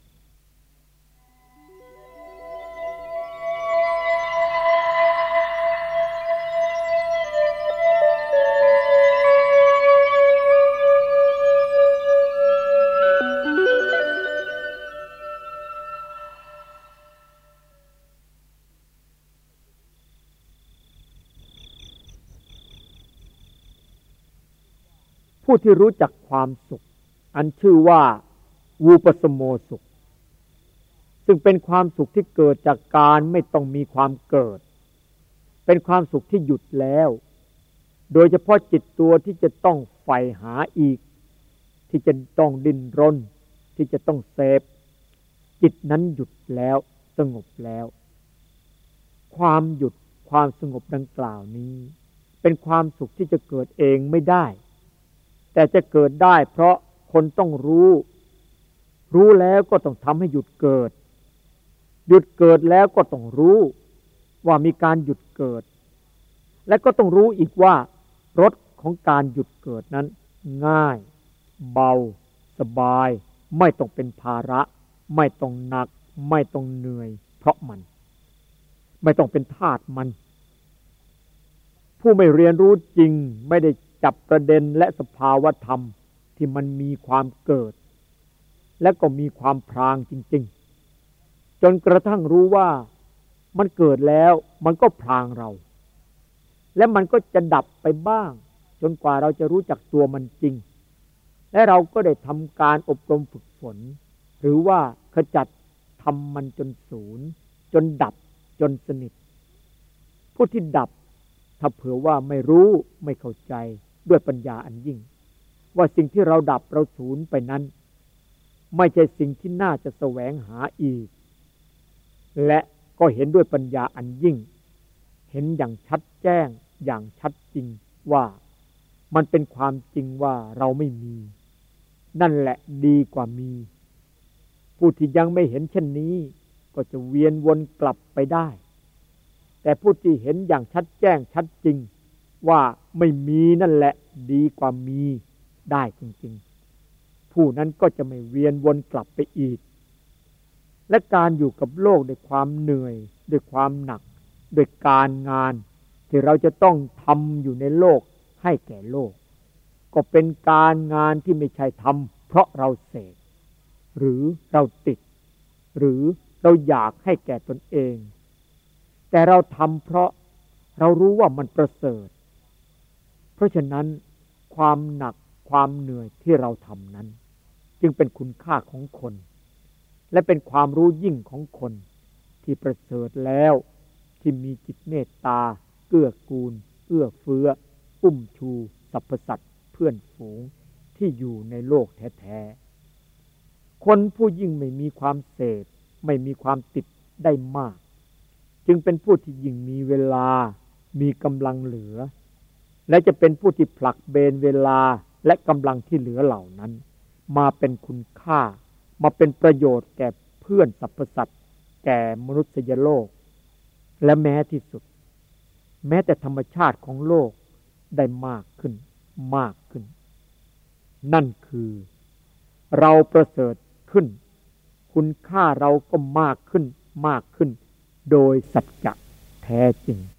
ผู้ที่รู้จักความสุขอันชื่อว่าวูปสโมสุขซึ่งเป็นความสุขที่เกิดจากการไม่ต้องมีความเกิดเป็นความสุขที่หยุดแล้วโดยเฉพาะจิตตัวที่จะต้องใฝ่หาอีกที่จะต้องดิ้นรนที่จะต้องเสพจิตนั้นหยุดแล้วสงบแล้วความหยุดความสงบดังกล่าวนี้เป็นความสุขที่จะเกิดเองไม่ได้แต่จะเกิดได้เพราะคนต้องรู้รู้แล้วก็ต้องทำให้หยุดเกิดหยุดเกิดแล้วก็ต้องรู้ว่ามีการหยุดเกิดและก็ต้องรู้อีกว่ารสของการหยุดเกิดนั้นง่ายเบาสบายไม่ต้องเป็นภาระไม่ต้องหนักไม่ต้องเหนื่อยเพราะมันไม่ต้องเป็นทาสมันผู้ไม่เรียนรู้จริงไม่ได้จับประเด็นและสภาวธรรมที่มันมีความเกิดและก็มีความพรางจริงๆจนกระทั่งรู้ว่ามันเกิดแล้วมันก็พรางเราและมันก็จะดับไปบ้างจนกว่าเราจะรู้จักตัวมันจริงและเราก็ได้ทำการอบรมฝึกฝนหรือว่าขจัดทำมันจนศูนย์จนดับจนสนิทผู้ที่ดับถ้าเผื่อว่าไม่รู้ไม่เข้าใจด้วยปัญญาอันยิ่งว่าสิ่งที่เราดับเราสูญไปนั้นไม่ใช่สิ่งที่น่าจะแสวงหาอีกและก็เห็นด้วยปัญญาอันยิ่งเห็นอย่างชัดแจ้งอย่างชัดจริงว่ามันเป็นความจริงว่าเราไม่มีนั่นแหละดีกว่ามีผู้ที่ยังไม่เห็นเช่นนี้ก็จะเวียนวนกลับไปได้แต่ผู้ที่เห็นอย่างชัดแจ้งชัดจริงว่าไม่มีนั่นแหละดีกว่ามีได้จริงๆผู้นั้นก็จะไม่เวียนวนกลับไปอีกและการอยู่กับโลกด้วยความเหนื่อยด้วยความหนักด้วยการงานที่เราจะต้องทำอยู่ในโลกให้แก่โลกก็เป็นการงานที่ไม่ใช่ทำเพราะเราเสกหรือเราติดหรือเราอยากให้แก่ตนเองแต่เราทำเพราะเรารู้ว่ามันประเสริฐเพราะฉะนั้นความหนักความเหนื่อยที่เราทำนั้นจึงเป็นคุณค่าของคนและเป็นความรู้ยิ่งของคนที่ประเสริฐแล้วที่มีจิตเมตตาเกื้อกูลเอื้อเฟื้ออุ้มชูสรรพสัตว์เพื่อนฝูงที่อยู่ในโลกแท้ๆคนผู้ยิ่งไม่มีความเสพไม่มีความติดได้มากจึงเป็นผู้ที่ยิ่งมีเวลามีกำลังเหลือและจะเป็นผู้ที่ผลักเบนเวลาและกำลังที่เหลือเหล่านั้นมาเป็นคุณค่ามาเป็นประโยชน์แก่เพื่อนสรรพสัตว์แก่มนุษยโลกและแม้ที่สุดแม้แต่ธรรมชาติของโลกได้มากขึ้นมากขึ้นนั่นคือเราประเสริฐขึ้นคุณค่าเราก็มากขึ้นมากขึ้นโดยสัจจะแท้จริง